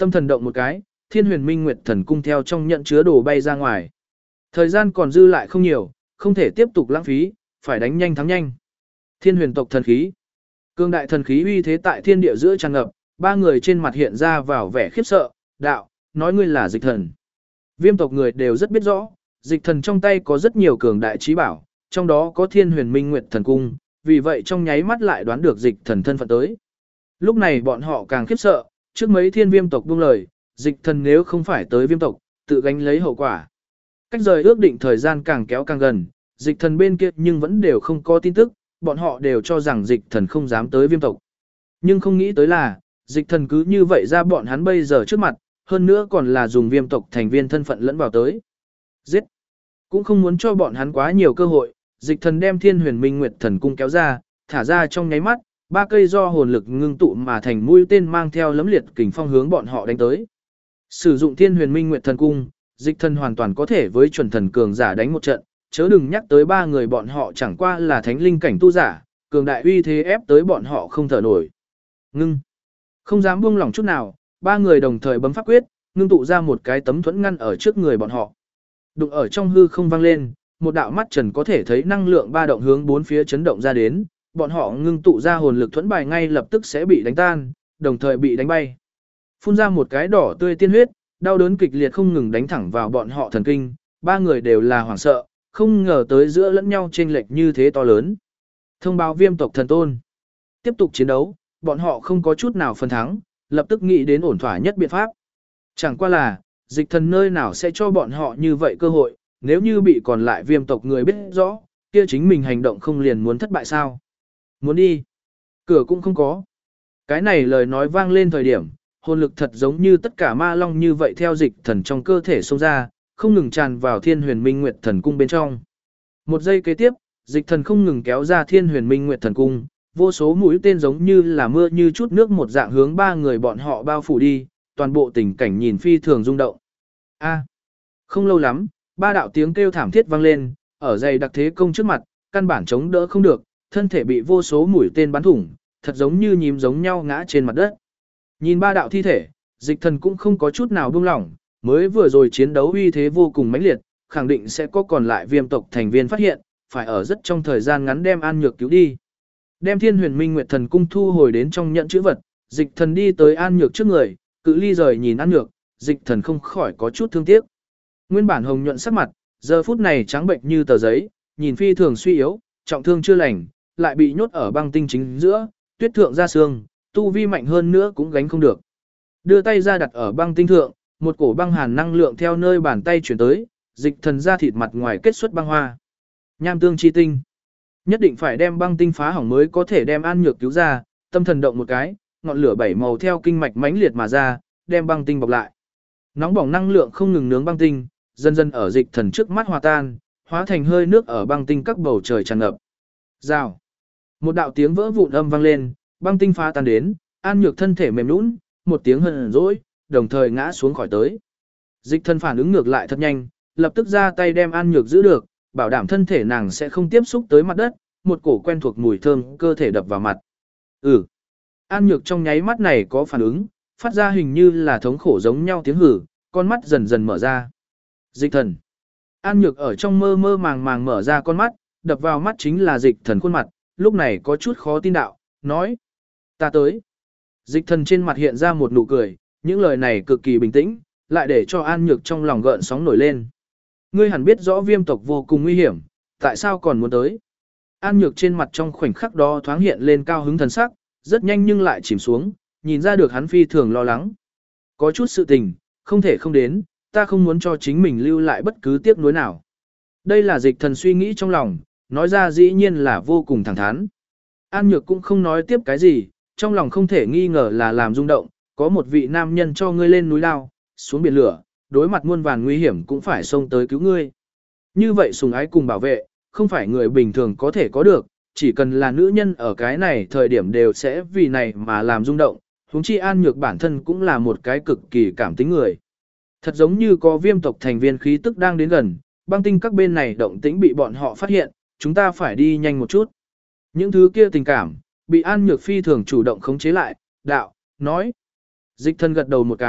Speaker 1: Tâm thần động một cái, Thiên Huyền Minh Nguyệt Thần Cung theo trong nhận chứa đồ bay ra ngoài. Thời gian còn dư lại không nhiều, không thể tiếp tục lãng phí, phải đánh nhanh thắng nhanh. Thiên Huyền tộc thần khí. Cương đại thần khí uy thế tại thiên địa giữa tràn ngập, ba người trên mặt hiện ra vào vẻ khiếp sợ, đạo, nói ngươi là Dịch Thần. Viêm tộc người đều rất biết rõ, Dịch Thần trong tay có rất nhiều cường đại trí bảo, trong đó có Thiên Huyền Minh Nguyệt Thần Cung, vì vậy trong nháy mắt lại đoán được Dịch Thần thân phận tới. Lúc này bọn họ càng khiếp sợ, trước mấy thiên viêm tộc buông lời, Dịch Thần nếu không phải tới viêm tộc, tự gánh lấy hậu quả. Cách rời ước định thời gian càng kéo càng gần, Dịch Thần bên kia nhưng vẫn đều không có tin tức, bọn họ đều cho rằng Dịch Thần không dám tới viêm tộc. Nhưng không nghĩ tới là, Dịch Thần cứ như vậy ra bọn hắn bây giờ trước mặt, hơn nữa còn là dùng viêm tộc thành viên thân phận lẫn vào tới. Giết! Cũng không muốn cho bọn hắn quá nhiều cơ hội, Dịch Thần đem Thiên Huyền Minh Nguyệt Thần Cung kéo ra, thả ra trong nháy mắt, ba cây do hồn lực ngưng tụ mà thành mũi tên mang theo lấm liệt kình phong hướng bọn họ đánh tới. Sử dụng Thiên Huyền Minh Nguyệt Thần Cung, Dịch Thần hoàn toàn có thể với chuẩn thần cường giả đánh một trận, chớ đừng nhắc tới ba người bọn họ chẳng qua là thánh linh cảnh tu giả, cường đại uy thế ép tới bọn họ không thở nổi. Ngưng! Không dám buông lỏng chút nào, ba người đồng thời bấm pháp quyết, ngưng tụ ra một cái tấm thuẫn ngăn ở trước người bọn họ. Đụng ở trong hư không vang lên, một đạo mắt trần có thể thấy năng lượng ba động hướng bốn phía chấn động ra đến, bọn họ ngưng tụ ra hồn lực thuẫn bài ngay lập tức sẽ bị đánh tan, đồng thời bị đánh bay. Phun ra một cái đỏ tươi tiên huyết, đau đớn kịch liệt không ngừng đánh thẳng vào bọn họ thần kinh, ba người đều là hoảng sợ, không ngờ tới giữa lẫn nhau chênh lệch như thế to lớn. Thông báo viêm tộc thần tôn. Tiếp tục chiến đấu, bọn họ không có chút nào phần thắng, lập tức nghĩ đến ổn thỏa nhất biện pháp. Chẳng qua là, Dịch Thần nơi nào sẽ cho bọn họ như vậy cơ hội, nếu như bị còn lại viêm tộc người biết rõ, kia chính mình hành động không liền muốn thất bại sao. Muốn đi, cửa cũng không có. Cái này lời nói vang lên thời điểm, hồn lực thật giống như tất cả ma long như vậy theo Dịch Thần trong cơ thể xông ra, không ngừng tràn vào Thiên Huyền Minh Nguyệt Thần Cung bên trong. Một giây kế tiếp, Dịch Thần không ngừng kéo ra Thiên Huyền Minh Nguyệt Thần Cung, vô số mũi tên giống như là mưa như chút nước một dạng hướng ba người bọn họ bao phủ đi, toàn bộ tình cảnh nhìn phi thường rung động. Không lâu lắm, ba đạo tiếng kêu thảm thiết vang lên, ở dày đặc thế công trước mặt, căn bản chống đỡ không được, thân thể bị vô số mũi tên bắn thủng, thật giống như nhím giống nhau ngã trên mặt đất. Nhìn ba đạo thi thể, Dịch Thần cũng không có chút nào buông lỏng, mới vừa rồi chiến đấu uy thế vô cùng mãnh liệt, khẳng định sẽ có còn lại viêm tộc thành viên phát hiện, phải ở rất trong thời gian ngắn đem An Nhược cứu đi. Đem Thiên Huyền Minh Nguyệt Thần Cung thu hồi đến trong nhận chữ vật, Dịch Thần đi tới An Nhược trước người, cự ly rời nhìn An Nhược, Dịch Thần không khỏi có chút thương tiếc. Nguyên bản hồng nhuận sắc mặt, giờ phút này trắng bệnh như tờ giấy, nhìn phi thường suy yếu, trọng thương chưa lành, lại bị nhốt ở băng tinh chính giữa, tuyết thượng ra xương, tu vi mạnh hơn nữa cũng gánh không được. Đưa tay ra đặt ở băng tinh thượng, một cổ băng hàn năng lượng theo nơi bàn tay chuyển tới, Dịch Thần ra thịt mặt ngoài kết xuất băng hoa. Nham tương chi tinh. Nhất định phải đem băng tinh phá hỏng mới có thể đem An Nhược cứu ra, tâm thần động một cái, ngọn lửa bảy màu theo kinh mạch mãnh liệt mà ra, đem băng tinh bọc lại. Nóng bỏng năng lượng không ngừng nướng băng tinh, dần dần ở Dịch Thần trước mắt hòa tan, hóa thành hơi nước ở băng tinh các bầu trời tràn ngập. Rào. Một đạo tiếng vỡ vụn âm vang lên, băng tinh phá tan đến, An Nhược thân thể mềm nhũn, một tiếng hờn dỗi, đồng thời ngã xuống khỏi tới. Dịch Thần phản ứng ngược lại thật nhanh, lập tức ra tay đem An Nhược giữ được, bảo đảm thân thể nàng sẽ không tiếp xúc tới mặt đất, một cổ quen thuộc mùi thơm cơ thể đập vào mặt. An Nhược trong nháy mắt này có phản ứng, phát ra hình như là thống khổ giống nhau tiếng hử, con mắt dần dần mở ra. Dịch Thần. An Nhược ở trong mơ mơ màng màng mở ra con mắt, đập vào mắt chính là Dịch Thần khuôn mặt, lúc này có chút khó tin đạo, nói. Ta tới. Dịch Thần trên mặt hiện ra một nụ cười, những lời này cực kỳ bình tĩnh, lại để cho An Nhược trong lòng gợn sóng nổi lên. Ngươi hẳn biết rõ viêm tộc vô cùng nguy hiểm, tại sao còn muốn tới? An Nhược trên mặt trong khoảnh khắc đó thoáng hiện lên cao hứng thần sắc, rất nhanh nhưng lại chìm xuống, nhìn ra được hắn phi thường lo lắng. Có chút sự tình, không thể không đến, ta không muốn cho chính mình lưu lại bất cứ tiếc nuối nào. Đây là Dịch Thần suy nghĩ trong lòng, nói ra dĩ nhiên là vô cùng thẳng thắn. An Nhược cũng không nói tiếp cái gì, trong lòng không thể nghi ngờ là làm rung động, có một vị nam nhân cho ngươi lên núi lao, xuống biển lửa, đối mặt muôn vàn nguy hiểm cũng phải xông tới cứu ngươi. Như vậy sùng ái cùng bảo vệ, không phải người bình thường có thể có được, chỉ cần là nữ nhân ở cái này thời điểm đều sẽ vì này mà làm rung động, huống chi An Nhược bản thân cũng là một cái cực kỳ cảm tính người. Thật giống như có viêm tộc thành viên khí tức đang đến gần, băng tinh các bên này động tĩnh bị bọn họ phát hiện, chúng ta phải đi nhanh một chút. Những thứ kia tình cảm, bị An Nhược phi thường chủ động khống chế lại, đạo, nói. Dịch Thần gật đầu một cái,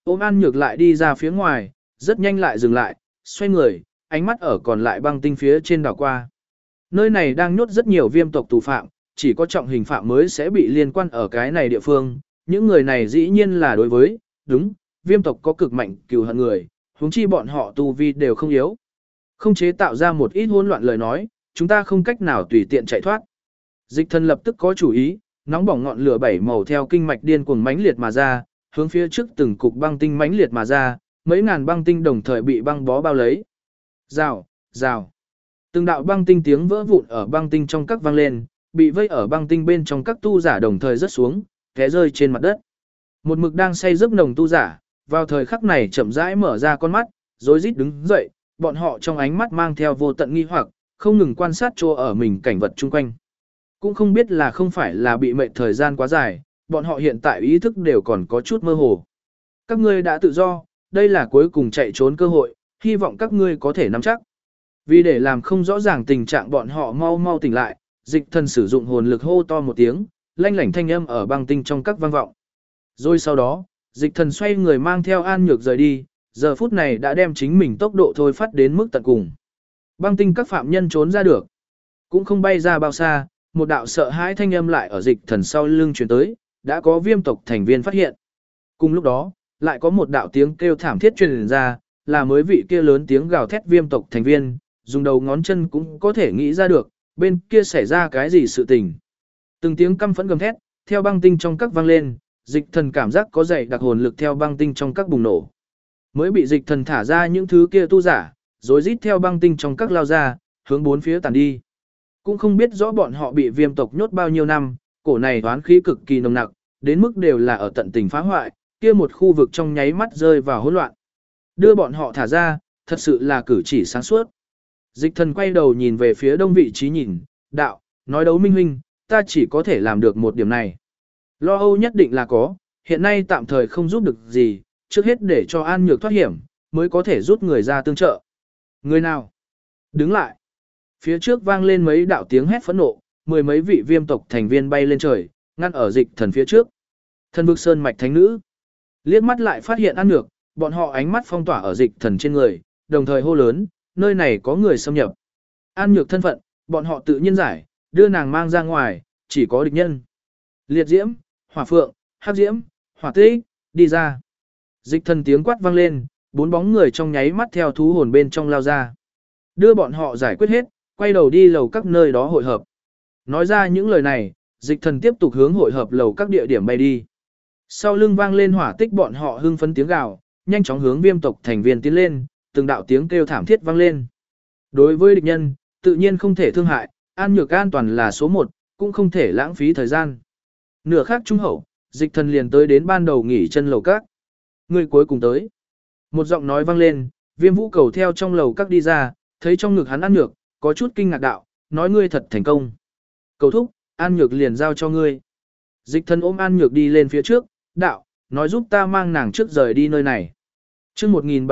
Speaker 1: Ôm An Nhược lại đi ra phía ngoài, rất nhanh lại dừng lại, xoay người, ánh mắt ở còn lại băng tinh phía trên đảo qua. Nơi này đang nhốt rất nhiều viêm tộc tù phạm, chỉ có trọng hình phạm mới sẽ bị liên quan ở cái này địa phương. Những người này dĩ nhiên là đối với, đúng, viêm tộc có cực mạnh cừu hận người, huống chi bọn họ tu vi đều không yếu. Không chế tạo ra một ít hỗn loạn lời nói, chúng ta không cách nào tùy tiện chạy thoát. Dịch thần lập tức có chủ ý, nóng bỏng ngọn lửa bảy màu theo kinh mạch điên cuồng mãnh liệt mà ra, hướng phía trước từng cục băng tinh mãnh liệt mà ra, mấy ngàn băng tinh đồng thời bị băng bó bao lấy. Rào, rào. Từng đạo băng tinh tiếng vỡ vụn ở băng tinh trong các vang lên, bị vây ở băng tinh bên trong các tu giả đồng thời rớt xuống, té rơi trên mặt đất. Một mực đang say giấc nồng tu giả, vào thời khắc này chậm rãi mở ra con mắt, rối rít đứng dậy, bọn họ trong ánh mắt mang theo vô tận nghi hoặc, không ngừng quan sát chỗ ở mình cảnh vật chung quanh. Cũng không biết là không phải là bị mệt thời gian quá dài, bọn họ hiện tại ý thức đều còn có chút mơ hồ. Các ngươi đã tự do, đây là cuối cùng chạy trốn cơ hội, hy vọng các ngươi có thể nắm chắc. Vì để làm không rõ ràng tình trạng bọn họ mau mau tỉnh lại, dịch thần sử dụng hồn lực hô to một tiếng, lanh lảnh thanh âm ở băng tinh trong các vang vọng. Rồi sau đó, dịch thần xoay người mang theo An Nhược rời đi, giờ phút này đã đem chính mình tốc độ thôi phát đến mức tận cùng. Băng tinh các phạm nhân trốn ra được, cũng không bay ra bao xa, một đạo sợ hãi thanh âm lại ở dịch thần sau lưng truyền tới, đã có viêm tộc thành viên phát hiện. Cùng lúc đó, lại có một đạo tiếng kêu thảm thiết truyền ra, là mới vị kia lớn tiếng gào thét viêm tộc thành viên, dùng đầu ngón chân cũng có thể nghĩ ra được, bên kia xảy ra cái gì sự tình. Từng tiếng căm phẫn gầm thét, theo băng tinh trong các vang lên, dịch thần cảm giác có dày đặc hồn lực theo băng tinh trong các bùng nổ. Mới bị dịch thần thả ra những thứ kia tu giả, rồi rít theo băng tinh trong các lao ra, hướng bốn phía tàn đi. Cũng không biết rõ bọn họ bị viêm tộc nhốt bao nhiêu năm, cổ này toán khí cực kỳ nồng nặc, đến mức đều là ở tận tình phá hoại, kia một khu vực trong nháy mắt rơi vào hỗn loạn. Đưa bọn họ thả ra, thật sự là cử chỉ sáng suốt. Dịch thần quay đầu nhìn về phía đông vị trí nhìn, đạo, nói Đấu Minh huynh, ta chỉ có thể làm được một điểm này. Lo âu nhất định là có, hiện nay tạm thời không giúp được gì, trước hết để cho An Nhược thoát hiểm, mới có thể rút người ra tương trợ. Người nào? Đứng lại. Phía trước vang lên mấy đạo tiếng hét phẫn nộ, mười mấy vị viêm tộc thành viên bay lên trời, ngăn ở dịch thần phía trước. Thần vực sơn mạch thánh nữ. Liếc mắt lại phát hiện An Nhược, bọn họ ánh mắt phong tỏa ở dịch thần trên người, đồng thời hô lớn, nơi này có người xâm nhập. An Nhược thân phận, bọn họ tự nhiên giải, đưa nàng mang ra ngoài, chỉ có địch nhân. Liệt diễm, hỏa phượng, hắc diễm, hỏa tích, đi ra. Dịch thần tiếng quát vang lên, bốn bóng người trong nháy mắt theo thú hồn bên trong lao ra. Đưa bọn họ giải quyết hết, quay đầu đi lầu các nơi đó hội hợp. Nói ra những lời này, dịch thần tiếp tục hướng hội hợp lầu các địa điểm bay đi. Sau lưng vang lên hỏa tích bọn họ hưng phấn tiếng gào, nhanh chóng hướng viêm tộc thành viên tiến lên, từng đạo tiếng kêu thảm thiết vang lên. Đối với địch nhân, tự nhiên không thể thương hại, An Nhược an toàn là số 1, cũng không thể lãng phí thời gian. Nửa khác trung hậu, dịch thần liền tới đến ban đầu nghỉ chân lầu các. Người cuối cùng tới. Một giọng nói vang lên, Viêm Vũ Cầu theo trong lầu các đi ra, thấy trong ngực hắn An Nhược, có chút kinh ngạc đạo, nói ngươi thật thành công. Cầu thúc, An Nhược liền giao cho ngươi. Dịch thần ôm An Nhược đi lên phía trước, đạo, nói giúp ta mang nàng trước rời đi nơi này. Trước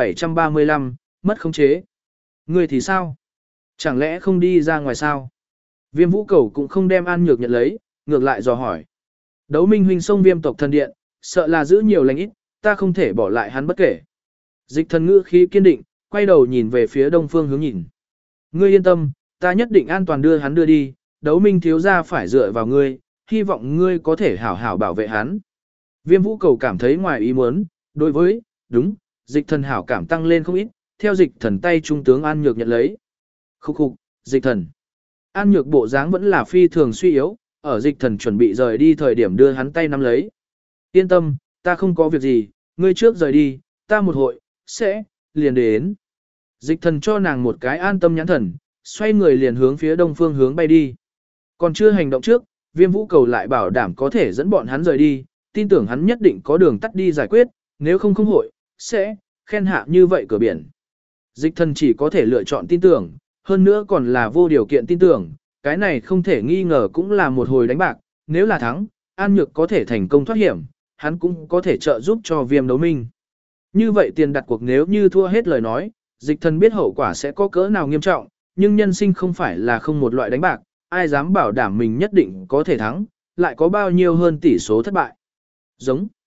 Speaker 1: 1735, mất khống chế. Ngươi thì sao? Chẳng lẽ không đi ra ngoài sao? Viêm Vũ Cầu cũng không đem An Nhược nhận lấy, ngược lại dò hỏi. Đấu Minh huynh xông Viêm tộc thần điện, sợ là giữ nhiều lành ít, ta không thể bỏ lại hắn bất kể. Dịch thần ngữ khí kiên định, quay đầu nhìn về phía đông phương hướng nhìn. Ngươi yên tâm, ta nhất định an toàn đưa hắn đưa đi, Đấu Minh thiếu gia phải dựa vào ngươi, hy vọng ngươi có thể hảo hảo bảo vệ hắn. Viêm Vũ Cầu cảm thấy ngoài ý muốn, đối với, đúng, dịch thần hảo cảm tăng lên không ít, theo dịch thần tay trung tướng An Nhược nhận lấy. Khúc khục, dịch thần. An Nhược bộ dáng vẫn là phi thường suy yếu, ở dịch thần chuẩn bị rời đi thời điểm đưa hắn tay nắm lấy. Yên tâm, ta không có việc gì, ngươi trước rời đi, ta một hội, sẽ, liền đến. Dịch thần cho nàng một cái an tâm nhãn thần, xoay người liền hướng phía đông phương hướng bay đi. Còn chưa hành động trước, Viêm Vũ Cầu lại bảo đảm có thể dẫn bọn hắn rời đi, tin tưởng hắn nhất định có đường tắt đi giải quyết, nếu không không hội, sẽ, khen hạ như vậy cửa biển. Dịch thần chỉ có thể lựa chọn tin tưởng, hơn nữa còn là vô điều kiện tin tưởng, cái này không thể nghi ngờ cũng là một hồi đánh bạc, nếu là thắng, An Nhược có thể thành công thoát hiểm, hắn cũng có thể trợ giúp cho Viêm Đấu Minh. Như vậy tiền đặt cuộc nếu như thua hết lời nói, dịch thần biết hậu quả sẽ có cỡ nào nghiêm trọng, nhưng nhân sinh không phải là không một loại đánh bạc, ai dám bảo đảm mình nhất định có thể thắng, lại có bao nhiêu hơn tỷ số thất bại. Giống.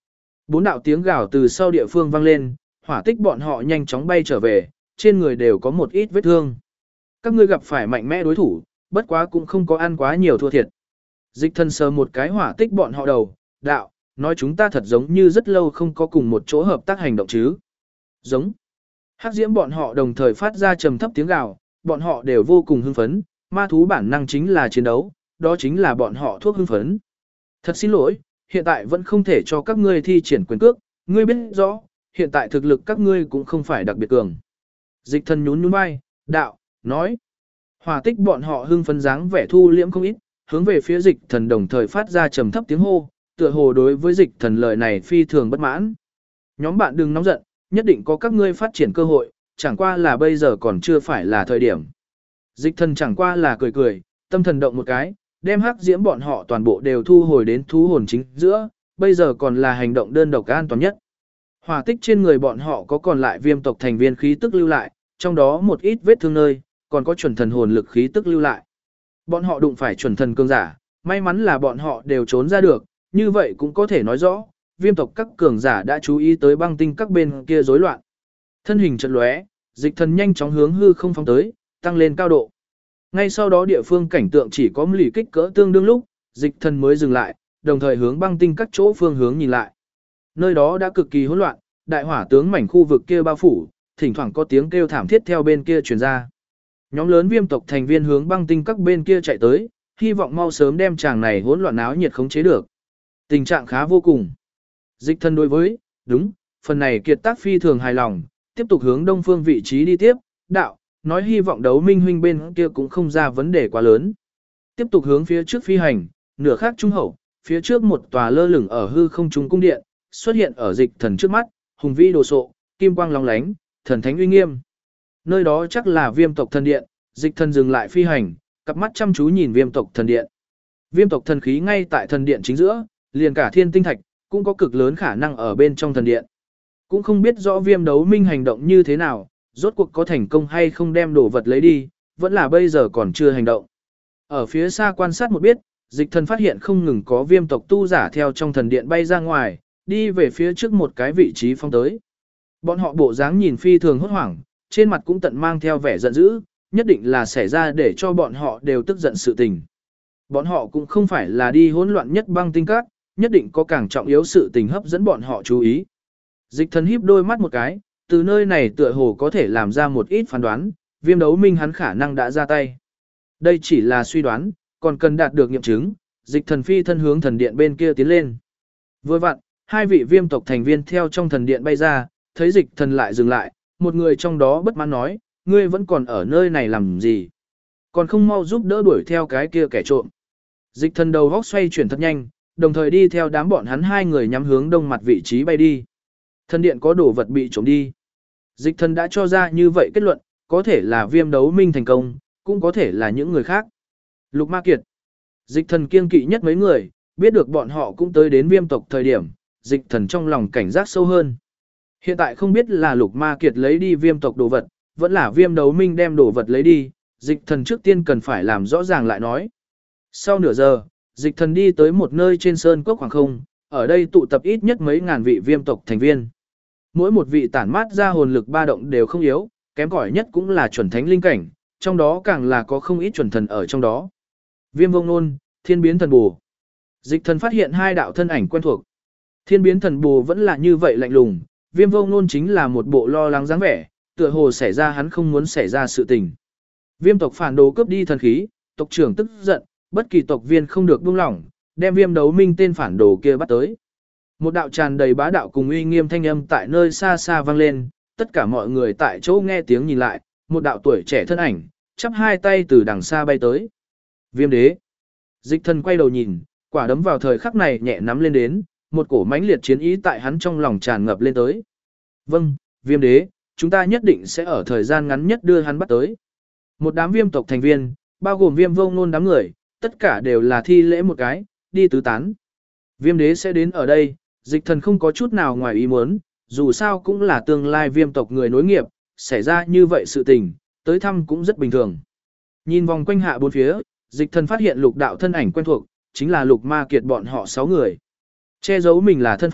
Speaker 1: Bốn đạo tiếng gào từ sau địa phương vang lên, hỏa tích bọn họ nhanh chóng bay trở về, trên người đều có một ít vết thương. Các ngươi gặp phải mạnh mẽ đối thủ, bất quá cũng không có ăn quá nhiều thua thiệt. Dịch thần sờ một cái hỏa tích bọn họ đầu, đạo, nói chúng ta thật giống như rất lâu không có cùng một chỗ hợp tác hành động chứ. Giống. Hắc diễm bọn họ đồng thời phát ra trầm thấp tiếng gào, bọn họ đều vô cùng hưng phấn, ma thú bản năng chính là chiến đấu, đó chính là bọn họ thuốc hưng phấn. Thật xin lỗi, hiện tại vẫn không thể cho các ngươi thi triển quyền cước, ngươi biết rõ, hiện tại thực lực các ngươi cũng không phải đặc biệt cường. Dịch thần nhún nhún vai, đạo, nói. Hỏa tích bọn họ hưng phấn dáng vẻ thu liễm không ít, hướng về phía dịch thần đồng thời phát ra trầm thấp tiếng hô, tựa hồ đối với dịch thần lời này phi thường bất mãn. Nhóm bạn đừng nóng giận, nhất định có các ngươi phát triển cơ hội, chẳng qua là bây giờ còn chưa phải là thời điểm. Dịch thần chẳng qua là cười cười, tâm thần động một cái, đem hắc diễm bọn họ toàn bộ đều thu hồi đến thú hồn chính giữa, bây giờ còn là hành động đơn độc an toàn nhất. Hỏa tích trên người bọn họ có còn lại viêm tộc thành viên khí tức lưu lại, trong đó một ít vết thương nơi, còn có chuẩn thần hồn lực khí tức lưu lại. Bọn họ đụng phải chuẩn thần cường giả, may mắn là bọn họ đều trốn ra được, như vậy cũng có thể nói rõ, viêm tộc các cường giả đã chú ý tới băng tinh các bên kia rối loạn. Thân hình chợt lóe, dịch thần nhanh chóng hướng hư không phóng tới, tăng lên cao độ. Ngay sau đó địa phương cảnh tượng chỉ có lì kích cỡ tương đương lúc, dịch thần mới dừng lại, đồng thời hướng băng tinh các chỗ phương hướng nhìn lại. Nơi đó đã cực kỳ hỗn loạn, đại hỏa tướng mảnh khu vực kia bao phủ, thỉnh thoảng có tiếng kêu thảm thiết theo bên kia truyền ra. Nhóm lớn viêm tộc thành viên hướng băng tinh các bên kia chạy tới, hy vọng mau sớm đem chàng này hỗn loạn náo nhiệt khống chế được. Tình trạng khá vô cùng. Dịch thần đối với, đúng, phần này kiệt tác phi thường hài lòng, tiếp tục hướng đông phương vị trí đi tiếp, đạo, nói hy vọng đấu minh huynh bên kia cũng không ra vấn đề quá lớn. Tiếp tục hướng phía trước phi hành, nửa khác trung hậu, phía trước một tòa lơ lửng ở hư không trung cung điện, xuất hiện ở dịch thần trước mắt, hùng vĩ đồ sộ, kim quang lóng lánh, thần thánh uy nghiêm. Nơi đó chắc là viêm tộc thần điện, dịch thần dừng lại phi hành, cặp mắt chăm chú nhìn viêm tộc thần điện. Viêm tộc thần khí ngay tại thần điện chính giữa, liền cả thiên tinh thạch, cũng có cực lớn khả năng ở bên trong thần điện. Cũng không biết rõ viêm đấu minh hành động như thế nào, rốt cuộc có thành công hay không đem đồ vật lấy đi, vẫn là bây giờ còn chưa hành động. Ở phía xa quan sát một biết, dịch thần phát hiện không ngừng có viêm tộc tu giả theo trong thần điện bay ra ngoài, đi về phía trước một cái vị trí phong tới. Bọn họ bộ dáng nhìn phi thường hốt hoảng, trên mặt cũng tận mang theo vẻ giận dữ, nhất định là xảy ra để cho bọn họ đều tức giận sự tình. Bọn họ cũng không phải là đi hỗn loạn nhất băng tinh các, nhất định có càng trọng yếu sự tình hấp dẫn bọn họ chú ý. Dịch thần híp đôi mắt một cái, từ nơi này tựa hồ có thể làm ra một ít phán đoán, viêm đấu minh hắn khả năng đã ra tay. Đây chỉ là suy đoán, còn cần đạt được nghiệm chứng, dịch thần phi thân hướng thần điện bên kia tiến lên. Vừa vặn, hai vị viêm tộc thành viên theo trong thần điện bay ra, thấy dịch thần lại dừng lại, một người trong đó bất mãn nói, ngươi vẫn còn ở nơi này làm gì? Còn không mau giúp đỡ đuổi theo cái kia kẻ trộm. Dịch thần đầu góc xoay chuyển thật nhanh, đồng thời đi theo đám bọn hắn hai người nhắm hướng đông mặt vị trí bay đi. Thần điện có đồ vật bị trộm đi. Dịch thần đã cho ra như vậy kết luận, có thể là viêm đấu minh thành công, cũng có thể là những người khác. Lục Ma Kiệt. Dịch thần kiêng kỵ nhất mấy người, biết được bọn họ cũng tới đến viêm tộc thời điểm, dịch thần trong lòng cảnh giác sâu hơn. Hiện tại không biết là Lục Ma Kiệt lấy đi viêm tộc đồ vật, vẫn là viêm đấu minh đem đồ vật lấy đi, dịch thần trước tiên cần phải làm rõ ràng lại nói. Sau nửa giờ, dịch thần đi tới một nơi trên sơn cốc khoảng không, ở đây tụ tập ít nhất mấy ngàn vị viêm tộc thành viên. Mỗi một vị tản mát ra hồn lực ba động đều không yếu, kém cỏi nhất cũng là chuẩn thánh linh cảnh, trong đó càng là có không ít chuẩn thần ở trong đó. Viêm Vông Nôn, Thiên Biến Thần Bù. Dịch thần phát hiện hai đạo thân ảnh quen thuộc. Thiên Biến Thần Bù vẫn là như vậy lạnh lùng, Viêm Vông Nôn chính là một bộ lo lắng dáng vẻ, tựa hồ xảy ra hắn không muốn xảy ra sự tình. Viêm tộc phản đồ cướp đi thần khí, tộc trưởng tức giận, bất kỳ tộc viên không được buông lỏng, đem Viêm đấu minh tên phản đồ kia bắt tới. Một đạo tràn đầy bá đạo cùng uy nghiêm thanh âm tại nơi xa xa vang lên, tất cả mọi người tại chỗ nghe tiếng nhìn lại, một đạo tuổi trẻ thân ảnh, chắp hai tay từ đằng xa bay tới. Viêm đế. Dịch thần quay đầu nhìn, quả đấm vào thời khắc này nhẹ nắm lên đến, một cổ mãnh liệt chiến ý tại hắn trong lòng tràn ngập lên tới. Vâng, viêm đế, chúng ta nhất định sẽ ở thời gian ngắn nhất đưa hắn bắt tới. Một đám viêm tộc thành viên, bao gồm Viêm Vông Nôn đám người, tất cả đều là thi lễ một cái, đi tứ tán. Viêm đế sẽ đến ở đây, dịch thần không có chút nào ngoài ý muốn, dù sao cũng là tương lai viêm tộc người nối nghiệp, xảy ra như vậy sự tình, tới thăm cũng rất bình thường. Nhìn vòng quanh hạ bốn phía, dịch thần phát hiện lục đạo thân ảnh quen thuộc, chính là Lục Ma Kiệt bọn họ 6 người. Che giấu mình là thân phận,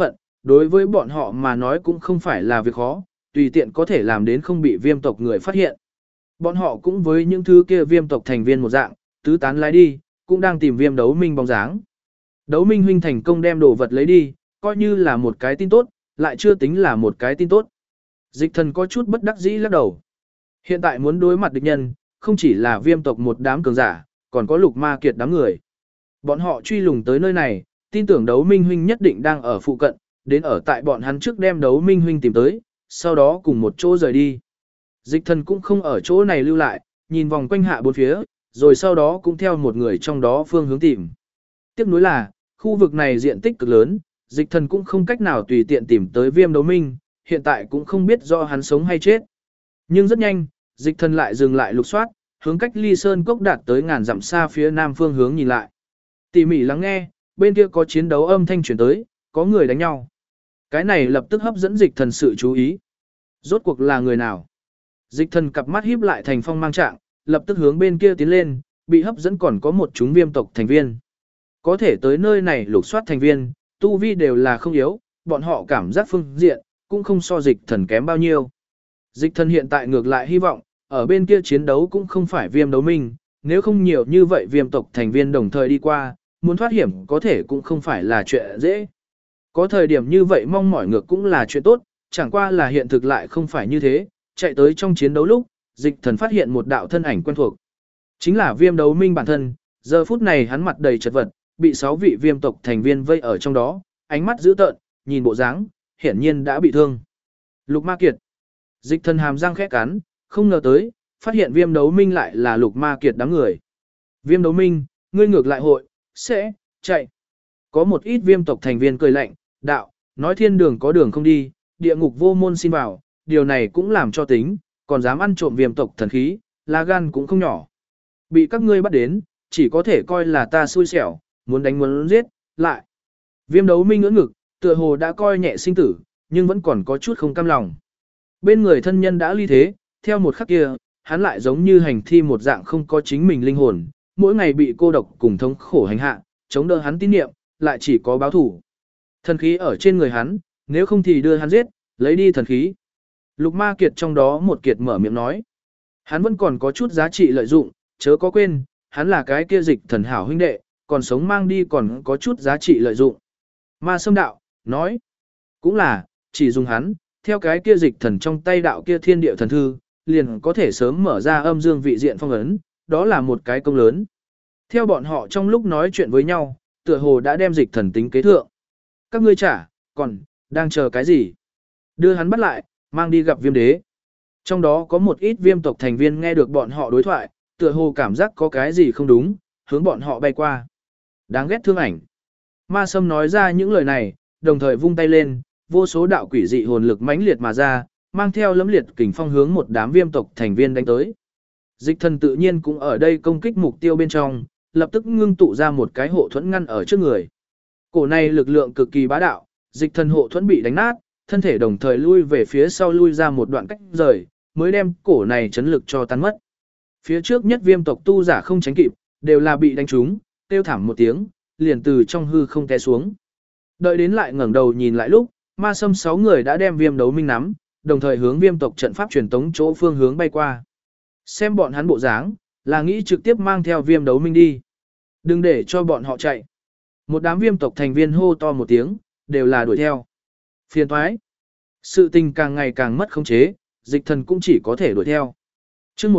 Speaker 1: đối với bọn họ mà nói cũng không phải là việc khó, tùy tiện có thể làm đến không bị viêm tộc người phát hiện. Bọn họ cũng với những thứ kia viêm tộc thành viên một dạng, tứ tán lái đi, cũng đang tìm viêm đấu minh bóng dáng. Đấu minh huynh thành công đem đồ vật lấy đi, coi như là một cái tin tốt, lại chưa tính là một cái tin tốt. Dịch thần có chút bất đắc dĩ lắc đầu. Hiện tại muốn đối mặt địch nhân, không chỉ là viêm tộc một đám cường giả, còn có lục ma kiệt đám người. Bọn họ truy lùng tới nơi này, tin tưởng đấu minh huynh nhất định đang ở phụ cận, đến ở tại bọn hắn trước đem đấu minh huynh tìm tới, sau đó cùng một chỗ rời đi. Dịch thần cũng không ở chỗ này lưu lại, nhìn vòng quanh hạ bốn phía, rồi sau đó cũng theo một người trong đó phương hướng tìm. Tiếc nuối là, khu vực này diện tích cực lớn, dịch thần cũng không cách nào tùy tiện tìm tới viêm đấu minh, hiện tại cũng không biết do hắn sống hay chết. Nhưng rất nhanh, dịch thần lại dừng lại lục soát, hướng cách ly sơn cốc đạt tới ngàn dặm xa phía nam phương hướng nhìn lại. Tỉ mỉ lắng nghe, bên kia có chiến đấu âm thanh chuyển tới, có người đánh nhau. Cái này lập tức hấp dẫn dịch thần sự chú ý. Rốt cuộc là người nào? Dịch thần cặp mắt híp lại thành phong mang trạng, lập tức hướng bên kia tiến lên, bị hấp dẫn còn có một chúng viêm tộc thành viên. Có thể tới nơi này lục soát thành viên, tu vi đều là không yếu, bọn họ cảm giác phương diện, cũng không so dịch thần kém bao nhiêu. Dịch thần hiện tại ngược lại hy vọng, ở bên kia chiến đấu cũng không phải viêm đấu minh, nếu không nhiều như vậy viêm tộc thành viên đồng thời đi qua, muốn thoát hiểm có thể cũng không phải là chuyện dễ. Có thời điểm như vậy mong mỏi ngược cũng là chuyện tốt, chẳng qua là hiện thực lại không phải như thế, chạy tới trong chiến đấu lúc, dịch thần phát hiện một đạo thân ảnh quen thuộc. Chính là viêm đấu minh bản thân, giờ phút này hắn mặt đầy chật vật, bị 6 vị viêm tộc thành viên vây ở trong đó, ánh mắt dữ tợn, nhìn bộ dáng, hiển nhiên đã bị thương. Lục Ma Kiệt. Dịch thần hàm răng khẽ cắn, không ngờ tới, phát hiện viêm đấu minh lại là Lục Ma Kiệt đám người. Viêm đấu minh, ngươi ngược lại hội, sẽ, chạy. Có một ít viêm tộc thành viên cười lạnh, đạo, nói thiên đường có đường không đi, địa ngục vô môn xin vào, điều này cũng làm cho tính, còn dám ăn trộm viêm tộc thần khí, lá gan cũng không nhỏ. Bị các ngươi bắt đến, chỉ có thể coi là ta xui xẻo, muốn đánh muốn giết, lại. Viêm đấu minh ngưỡng ngực, tựa hồ đã coi nhẹ sinh tử, nhưng vẫn còn có chút không cam lòng. Bên người thân nhân đã ly thế, theo một khắc kia, hắn lại giống như hành thi một dạng không có chính mình linh hồn, mỗi ngày bị cô độc cùng thống khổ hành hạ, chống đỡ hắn tín niệm, lại chỉ có báo thủ. Thần khí ở trên người hắn, nếu không thì đưa hắn giết, lấy đi thần khí. Lục Ma Kiệt trong đó một kiệt mở miệng nói. Hắn vẫn còn có chút giá trị lợi dụng, chớ có quên, hắn là cái kia dịch thần hảo huynh đệ, còn sống mang đi còn có chút giá trị lợi dụng. Ma Sâm đạo, nói, cũng là, chỉ dùng hắn, theo cái kia dịch thần trong tay đạo kia thiên địa thần thư, liền có thể sớm mở ra âm dương vị diện phong ấn, đó là một cái công lớn. Theo bọn họ trong lúc nói chuyện với nhau, tựa hồ đã đem dịch thần tính kế thượng. Các ngươi trả, còn, đang chờ cái gì? Đưa hắn bắt lại, mang đi gặp viêm đế. Trong đó có một ít viêm tộc thành viên nghe được bọn họ đối thoại, tựa hồ cảm giác có cái gì không đúng, hướng bọn họ bay qua. Đáng ghét thương ảnh. Ma Sâm nói ra những lời này, đồng thời vung tay lên, vô số đạo quỷ dị hồn lực mãnh liệt mà ra, mang theo lẫm liệt kình phong hướng một đám viêm tộc thành viên đánh tới. Dịch thần tự nhiên cũng ở đây công kích mục tiêu bên trong, lập tức ngưng tụ ra một cái hộ thuẫn ngăn ở trước người. Cổ này lực lượng cực kỳ bá đạo, dịch thần hộ thuẫn bị đánh nát, thân thể đồng thời lui về phía sau lui ra một đoạn cách rời, mới đem cổ này chấn lực cho tan mất. Phía trước nhất viêm tộc tu giả không tránh kịp, đều là bị đánh trúng, kêu thảm một tiếng, liền từ trong hư không té xuống. Đợi đến lại ngẩng đầu nhìn lại lúc, Ma Sâm 6 người đã đem viêm đấu minh nắm, đồng thời hướng viêm tộc trận pháp truyền tống chỗ phương hướng bay qua. Xem bọn hắn bộ dáng, là nghĩ trực tiếp mang theo viêm đấu minh đi. Đừng để cho bọn họ chạy. Một đám viêm tộc thành viên hô to một tiếng, đều là đuổi theo. Phiền toái. Sự tình càng ngày càng mất khống chế, dịch thần cũng chỉ có thể đuổi theo. Chương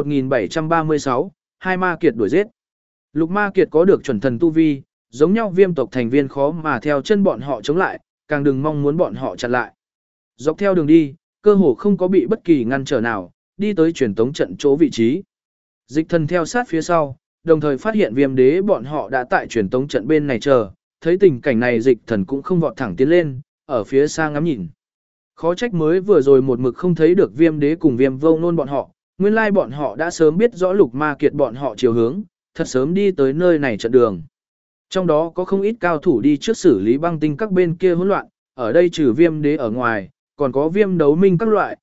Speaker 1: 1736, hai ma kiệt đuổi giết. Lục Ma Kiệt có được chuẩn thần tu vi, giống nhau viêm tộc thành viên khó mà theo chân bọn họ chống lại, càng đừng mong muốn bọn họ chặn lại. Dọc theo đường đi, cơ hồ không có bị bất kỳ ngăn trở nào, đi tới truyền tống trận chỗ vị trí. Dịch thần theo sát phía sau, đồng thời phát hiện viêm đế bọn họ đã tại truyền tống trận bên này chờ, thấy tình cảnh này dịch thần cũng không vọt thẳng tiến lên, ở phía xa ngắm nhìn. Khó trách mới vừa rồi một mực không thấy được viêm đế cùng viêm vô nôn bọn họ, nguyên lai bọn họ đã sớm biết rõ Lục Ma Kiệt bọn họ chiều hướng, thật sớm đi tới nơi này trận đường. Trong đó có không ít cao thủ đi trước xử lý băng tinh các bên kia hỗn loạn, ở đây trừ viêm đế ở ngoài, còn có viêm đấu minh các loại,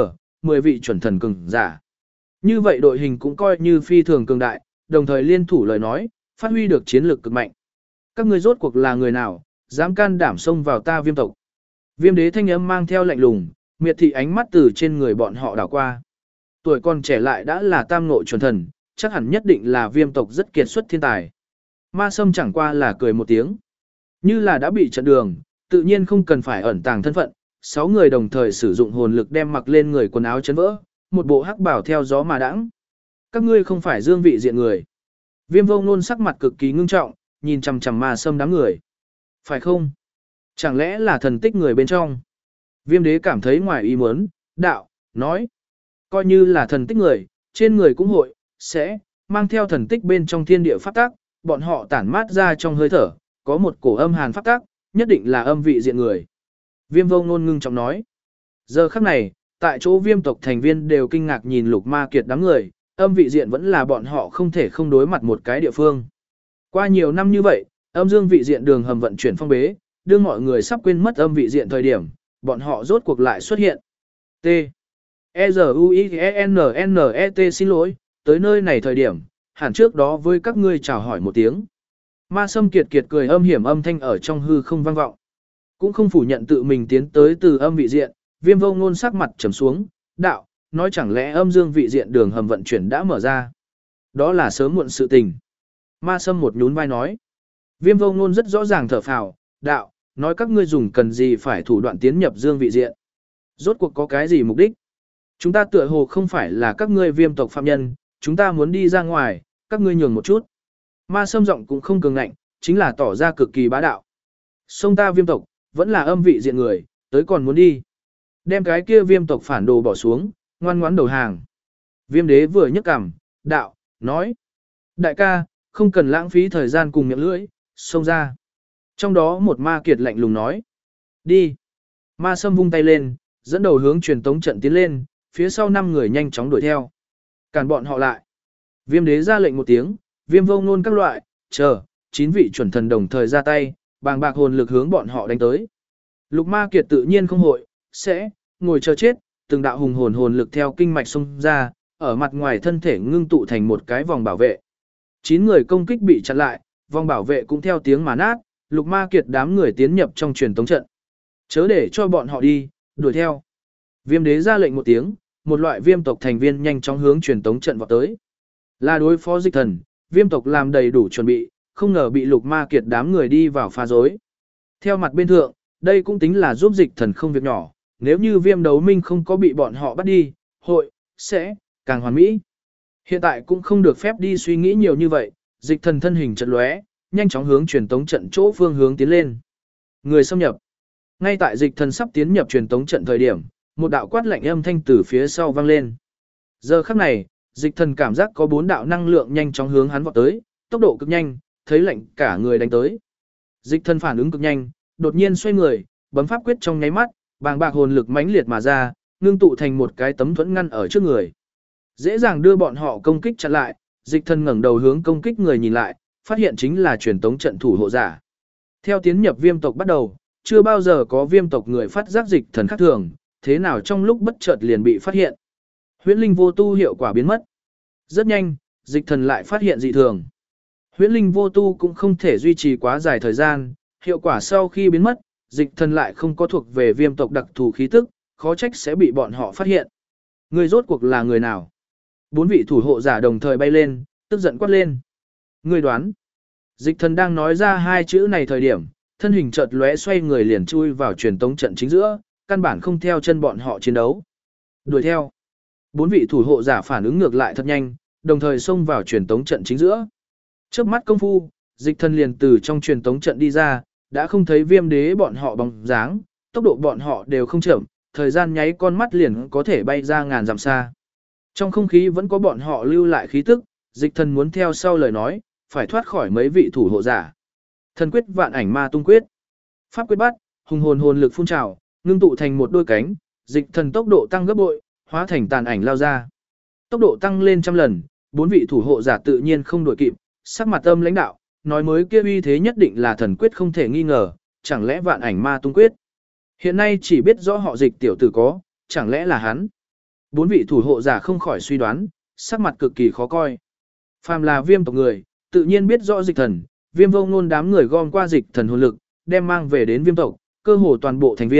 Speaker 1: 10 vị chuẩn thần cường giả. Như vậy đội hình cũng coi như phi thường cường đại, đồng thời liên thủ lời nói, phát huy được chiến lược cực mạnh. Các ngươi rốt cuộc là người nào, dám can đảm xông vào ta viêm tộc. Viêm đế thanh âm mang theo lạnh lùng, miệt thị ánh mắt từ trên người bọn họ đảo qua. Tuổi còn trẻ lại đã là tam ngộ chuẩn thần, chắc hẳn nhất định là viêm tộc rất kiệt xuất thiên tài. Ma Sâm chẳng qua là cười một tiếng. Như là đã bị chặn đường, tự nhiên không cần phải ẩn tàng thân phận. 6 người đồng thời sử dụng hồn lực đem mặc lên người quần áo chấn vỡ, một bộ hắc bảo theo gió mà đãng. Các ngươi không phải dương vị diện người. Viêm Vô Ngôn sắc mặt cực kỳ ngưng trọng, nhìn chằm chằm Ma Sâm đám người. Phải không? Chẳng lẽ là thần tích người bên trong? Viêm đế cảm thấy ngoài ý muốn, đạo, nói. Coi như là thần tích người, trên người cũng hội, sẽ, mang theo thần tích bên trong thiên địa pháp tác, bọn họ tản mát ra trong hơi thở, có một cổ âm hàn pháp tác, nhất định là âm vị diện người. Viêm Vô Ngôn ngưng trọng nói. Giờ khắc này, tại chỗ viêm tộc thành viên đều kinh ngạc nhìn Lục Ma Kiệt đám người, âm vị diện vẫn là bọn họ không thể không đối mặt một cái địa phương. Qua nhiều năm như vậy, âm dương vị diện đường hầm vận chuyển phong bế, đưa mọi người sắp quên mất âm vị diện thời điểm, bọn họ rốt cuộc lại xuất hiện. T. E-Z-U-I-E-N-N-E-T xin lỗi, tới nơi này thời điểm, hẳn trước đó với các ngươi chào hỏi một tiếng. Ma Sâm kiệt kiệt cười âm hiểm âm thanh ở trong hư không vang vọng. Cũng không phủ nhận tự mình tiến tới từ âm vị diện, Viêm Vô Ngôn sắc mặt trầm xuống, đạo, nói chẳng lẽ âm dương vị diện đường hầm vận chuyển đã mở ra. Đó là sớm muộn sự tình. Ma Sâm một nhún vai nói. Viêm Vô Ngôn rất rõ ràng thở phào, đạo, nói các ngươi dùng cần gì phải thủ đoạn tiến nhập dương vị diện. Rốt cuộc có cái gì mục đích? Chúng ta tựa hồ không phải là các ngươi viêm tộc phạm nhân, chúng ta muốn đi ra ngoài, các ngươi nhường một chút. Ma Sâm giọng cũng không cường ngạnh, chính là tỏ ra cực kỳ bá đạo. Sông ta viêm tộc, vẫn là âm vị diện người, tới còn muốn đi. Đem cái kia viêm tộc phản đồ bỏ xuống, ngoan ngoãn đầu hàng. Viêm đế vừa nhấc cằm, đạo, nói. Đại ca, không cần lãng phí thời gian cùng miệng lưỡi, xông ra. Trong đó một ma kiệt lạnh lùng nói. Đi. Ma Sâm vung tay lên, dẫn đầu hướng truyền tống trận tiến lên, phía sau 5 người nhanh chóng đuổi theo. Cản bọn họ lại. Viêm đế ra lệnh một tiếng, Viêm Vô Ngôn các loại, chờ, 9 vị chuẩn thần đồng thời ra tay, bàng bạc hồn lực hướng bọn họ đánh tới. Lục Ma Kiệt tự nhiên không hội, sẽ, ngồi chờ chết, từng đạo hồn lực theo kinh mạch xông ra, ở mặt ngoài thân thể ngưng tụ thành một cái vòng bảo vệ. 9 người công kích bị chặn lại, vòng bảo vệ cũng theo tiếng mà nát, Lục Ma Kiệt đám người tiến nhập trong truyền tống trận. Chớ để cho bọn họ đi, đuổi theo. Viêm đế ra lệnh một tiếng, một loại viêm tộc thành viên nhanh chóng hướng truyền tống trận vọt tới. Là đối phó dịch thần, viêm tộc làm đầy đủ chuẩn bị, không ngờ bị Lục Ma Kiệt đám người đi vào phá rối. Theo mặt bên thượng, đây cũng tính là giúp dịch thần không việc nhỏ, nếu như viêm đấu minh không có bị bọn họ bắt đi, hội, sẽ, càng hoàn mỹ. Hiện tại cũng không được phép đi suy nghĩ nhiều như vậy, dịch thần thân hình chợt lóe, nhanh chóng hướng truyền tống trận chỗ phương hướng tiến lên. Người xâm nhập. Ngay tại dịch thần sắp tiến nhập truyền tống trận thời điểm, một đạo quát lạnh âm thanh từ phía sau vang lên. Giờ khắc này, dịch thần cảm giác có 4 đạo năng lượng nhanh chóng hướng hắn vọt tới, tốc độ cực nhanh, thấy lạnh cả người đánh tới. Dịch thần phản ứng cực nhanh, đột nhiên xoay người, bấm pháp quyết trong nháy mắt, bàng bạc hồn lực mãnh liệt mà ra, ngưng tụ thành một cái tấm thuẫn ngăn ở trước người. Dễ dàng đưa bọn họ công kích chặn lại, dịch thần ngẩng đầu hướng công kích người nhìn lại, phát hiện chính là truyền tống trận thủ hộ giả. Theo tiến nhập viêm tộc bắt đầu, chưa bao giờ có viêm tộc người phát giác dịch thần khác thường, thế nào trong lúc bất chợt liền bị phát hiện. Huyễn linh vô tu hiệu quả biến mất. Rất nhanh, dịch thần lại phát hiện dị thường. Huyễn linh vô tu cũng không thể duy trì quá dài thời gian, hiệu quả sau khi biến mất, dịch thần lại không có thuộc về viêm tộc đặc thù khí tức, khó trách sẽ bị bọn họ phát hiện. Người rốt cuộc là người nào? 4 vị thủ hộ giả đồng thời bay lên, tức giận quát lên. Người đoán. Dịch thần đang nói ra 2 chữ này thời điểm, thân hình chợt lóe xoay người liền chui vào truyền tống trận chính giữa, căn bản không theo chân bọn họ chiến đấu. Đuổi theo. 4 vị thủ hộ giả phản ứng ngược lại thật nhanh, đồng thời xông vào truyền tống trận chính giữa. Chớp mắt công phu, dịch thần liền từ trong truyền tống trận đi ra, đã không thấy viêm đế bọn họ bóng dáng, tốc độ bọn họ đều không chậm, thời gian nháy con mắt liền có thể bay ra ngàn dặm xa. Trong không khí vẫn có bọn họ lưu lại khí tức, dịch thần muốn theo sau lời nói, phải thoát khỏi mấy vị thủ hộ giả. Thần quyết vạn ảnh ma tung quyết. Pháp quyết bắt, hồn lực phun trào, ngưng tụ thành một đôi cánh, dịch thần tốc độ tăng gấp bội, hóa thành tàn ảnh lao ra. Tốc độ tăng lên trăm lần, 4 vị thủ hộ giả tự nhiên không đuổi kịp, sắc mặt âm lãnh đạo, nói mới kia uy thế nhất định là thần quyết không thể nghi ngờ, chẳng lẽ vạn ảnh ma tung quyết. Hiện nay chỉ biết rõ họ dịch tiểu tử có, chẳng lẽ là hắn. 4 vị thủ hộ giả không khỏi suy đoán, sắc mặt cực kỳ khó coi. Phàm là viêm tộc người, tự nhiên biết rõ dịch thần, Viêm Vô Ngôn đám người gom qua dịch thần hồn lực, đem mang về đến viêm tộc, cơ hồ toàn bộ thành viên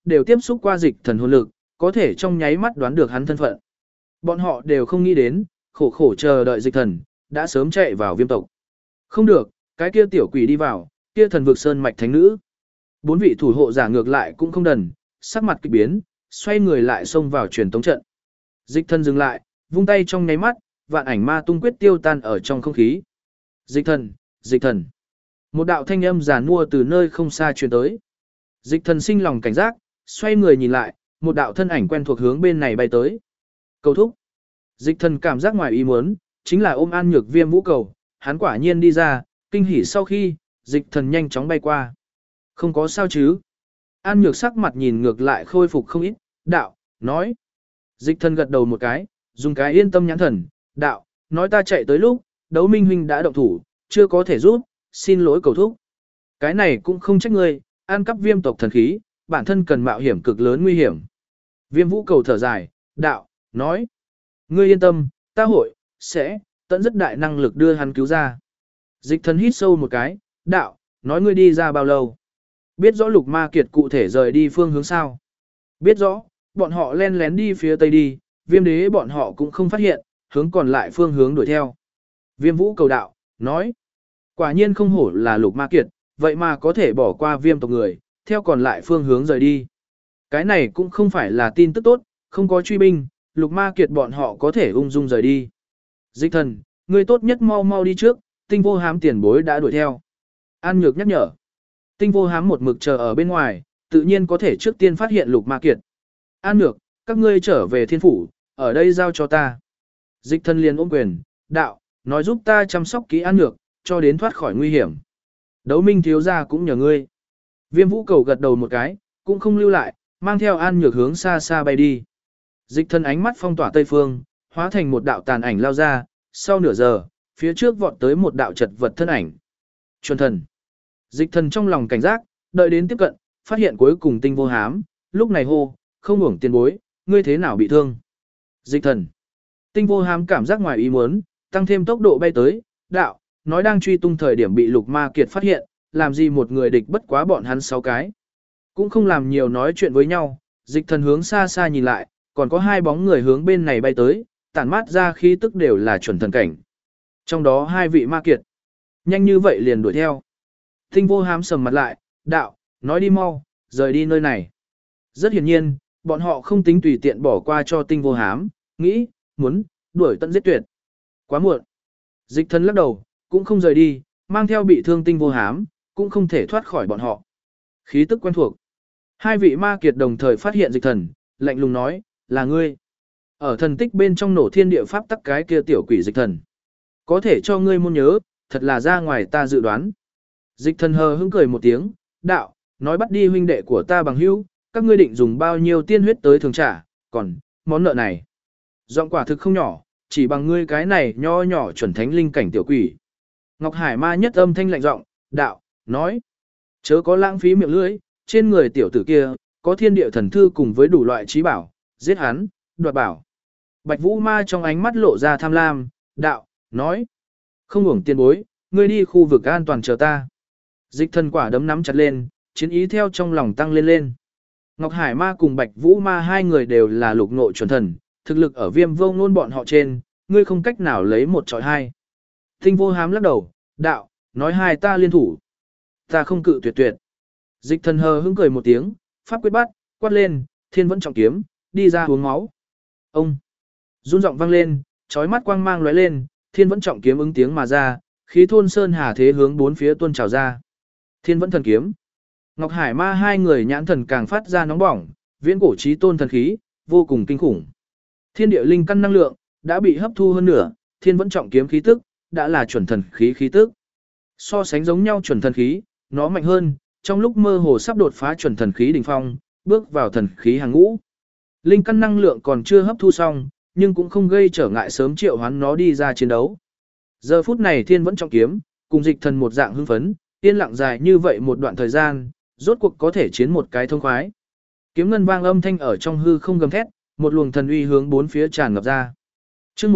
Speaker 1: đều tiếp xúc qua dịch thần hồn lực, có thể trong nháy mắt đoán được hắn thân phận. Bọn họ đều không nghĩ đến, khổ khổ chờ đợi dịch thần, đã sớm chạy vào viêm tộc. Không được, cái kia tiểu quỷ đi vào, kia thần vực sơn mạch thánh nữ. 4 vị thủ hộ giả ngược lại cũng không đần, sắc mặt kỳ biến, xoay người lại xông vào truyền tống trận. Dịch thần dừng lại, vung tay trong nháy mắt, vạn ảnh ma tung quyết tiêu tan ở trong không khí. Dịch thần, dịch thần. Một đạo thanh âm giàn mua từ nơi không xa truyền tới. Dịch thần sinh lòng cảnh giác, xoay người nhìn lại, một đạo thân ảnh quen thuộc hướng bên này bay tới. Cầu thúc. Dịch thần cảm giác ngoài ý muốn, chính là ôm An Nhược Viêm vũ cầu, hắn quả nhiên đi ra, kinh hỉ sau khi, dịch thần nhanh chóng bay qua. Không có sao chứ. An Nhược sắc mặt nhìn ngược lại khôi phục không ít, đạo, nói. Dịch thần gật đầu một cái, dùng cái yên tâm nhãn thần, đạo, nói ta chạy tới lúc, đấu minh huynh đã động thủ, chưa có thể giúp, xin lỗi cầu thúc. Cái này cũng không trách ngươi, ăn cắp viêm tộc thần khí, bản thân cần mạo hiểm cực lớn nguy hiểm. Viêm vũ cầu thở dài, đạo, nói. Ngươi yên tâm, ta sẽ, tận rất đại năng lực đưa hắn cứu ra. Dịch thần hít sâu một cái, đạo, nói ngươi đi ra bao lâu. Biết rõ lục ma kiệt cụ thể rời đi phương hướng sao. Biết rõ, bọn họ len lén đi phía tây đi, viêm đế bọn họ cũng không phát hiện, hướng còn lại phương hướng đuổi theo. Viêm vũ cầu đạo, nói. Quả nhiên không hổ là lục ma kiệt, vậy mà có thể bỏ qua viêm tộc người, theo còn lại phương hướng rời đi. Cái này cũng không phải là tin tức tốt, không có truy binh, lục ma kiệt bọn họ có thể ung dung rời đi. Dịch thần, ngươi tốt nhất mau mau đi trước, tinh vô hám tiền bối đã đuổi theo. An Nhược nhắc nhở. Tinh vô hám một mực chờ ở bên ngoài, tự nhiên có thể trước tiên phát hiện lục ma kiệt. An Nhược, các ngươi trở về thiên phủ, ở đây giao cho ta. Dịch thần liền ôm quyền, đạo, nói giúp ta chăm sóc kỹ An Nhược, cho đến thoát khỏi nguy hiểm. Đấu minh thiếu gia cũng nhờ ngươi. Viêm vũ cầu gật đầu một cái, cũng không lưu lại, mang theo An Nhược hướng xa xa bay đi. Dịch thần ánh mắt phong tỏa tây phương, hóa thành một đạo tàn ảnh lao ra, sau nửa giờ, phía trước vọt tới một đạo chật vật thân ảnh. Chuẩn thần. Dịch thần trong lòng cảnh giác, đợi đến tiếp cận, phát hiện cuối cùng tinh vô hám, lúc này hô, không uổng tiền bối, ngươi thế nào bị thương. Dịch thần. Tinh vô hám cảm giác ngoài ý muốn, tăng thêm tốc độ bay tới, đạo, nói đang truy tung thời điểm bị lục ma kiệt phát hiện, làm gì một người địch bất quá bọn hắn 6 cái. Cũng không làm nhiều nói chuyện với nhau, dịch thần hướng xa xa nhìn lại, còn có 2 bóng người hướng bên này bay tới, tản mát ra khí tức đều là chuẩn thần cảnh. Trong đó 2 vị ma kiệt. Nhanh như vậy liền đuổi theo. Tinh vô hám sầm mặt lại, đạo, nói đi mau, rời đi nơi này. Rất hiển nhiên, bọn họ không tính tùy tiện bỏ qua cho tinh vô hám, nghĩ, muốn, đuổi tận giết tuyệt. Quá muộn. Dịch thần lắc đầu, cũng không rời đi, mang theo bị thương tinh vô hám, cũng không thể thoát khỏi bọn họ. Khí tức quen thuộc. 2 vị ma kiệt đồng thời phát hiện dịch thần, lạnh lùng nói, là ngươi. Ở thần tích bên trong nổ thiên địa pháp tắc cái kia tiểu quỷ dịch thần. Có thể cho ngươi môn nhớ, thật là ra ngoài ta dự đoán. Dịch thần hờ hững cười một tiếng, đạo, nói bắt đi huynh đệ của ta bằng hữu, các ngươi định dùng bao nhiêu tiên huyết tới thường trả, còn, món nợ này. Giọng quả thực không nhỏ, chỉ bằng ngươi cái này nho nhỏ chuẩn thánh linh cảnh tiểu quỷ. Ngọc Hải ma nhất âm thanh lạnh giọng, đạo, nói, chớ có lãng phí miệng lưỡi, trên người tiểu tử kia, có thiên địa thần thư cùng với đủ loại trí bảo, giết hắn, đoạt bảo. Bạch Vũ ma trong ánh mắt lộ ra tham lam, đạo, nói, không uổng tiền bối, ngươi đi khu vực an toàn chờ ta. Dịch thần quả đấm nắm chặt lên, chiến ý theo trong lòng tăng lên lên. Ngọc Hải ma cùng Bạch Vũ ma 2 người đều là lục nội chuẩn thần, thực lực ở viêm vô ngôn bọn họ trên, ngươi không cách nào lấy 1 chọi 2. Tinh vô hám lắc đầu, đạo, nói 2 ta liên thủ. Ta không cự tuyệt tuyệt. Dịch thần hờ hững cười một tiếng, pháp quyết bắt, quát lên, thiên vẫn trọng kiếm, đi ra uống máu. Ông! Run giọng vang lên, chói mắt quang mang lóe lên, thiên vẫn trọng kiếm ứng tiếng mà ra, khí thôn sơn hà thế hướng 4 phía tuôn trào ra. Thiên vẫn thần kiếm. Ngọc Hải ma 2 người nhãn thần càng phát ra nóng bỏng, viễn cổ chí tôn thần khí, vô cùng kinh khủng. Thiên địa linh căn năng lượng đã bị hấp thu hơn nửa, thiên vẫn trọng kiếm khí tức đã là chuẩn thần khí khí tức. So sánh giống nhau chuẩn thần khí, nó mạnh hơn, trong lúc mơ hồ sắp đột phá chuẩn thần khí đỉnh phong, bước vào thần khí hàng ngũ. Linh căn năng lượng còn chưa hấp thu xong, nhưng cũng không gây trở ngại sớm triệu hoán nó đi ra chiến đấu. Giờ phút này thiên vẫn trọng kiếm, cùng dịch thần một dạng hưng phấn, yên lặng dài như vậy một đoạn thời gian, rốt cuộc có thể chiến một cái thông khoái. Kiếm ngân vang âm thanh ở trong hư không gầm thét, một luồng thần uy hướng 4 phía tràn ngập ra. Chương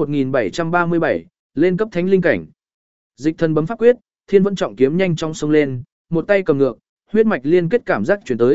Speaker 1: 1737, lên cấp thánh linh cảnh. Dịch thần bấm pháp quyết, thiên vẫn trọng kiếm nhanh chóng xông lên, một tay cầm ngược, huyết mạch liên kết cảm giác truyền tới,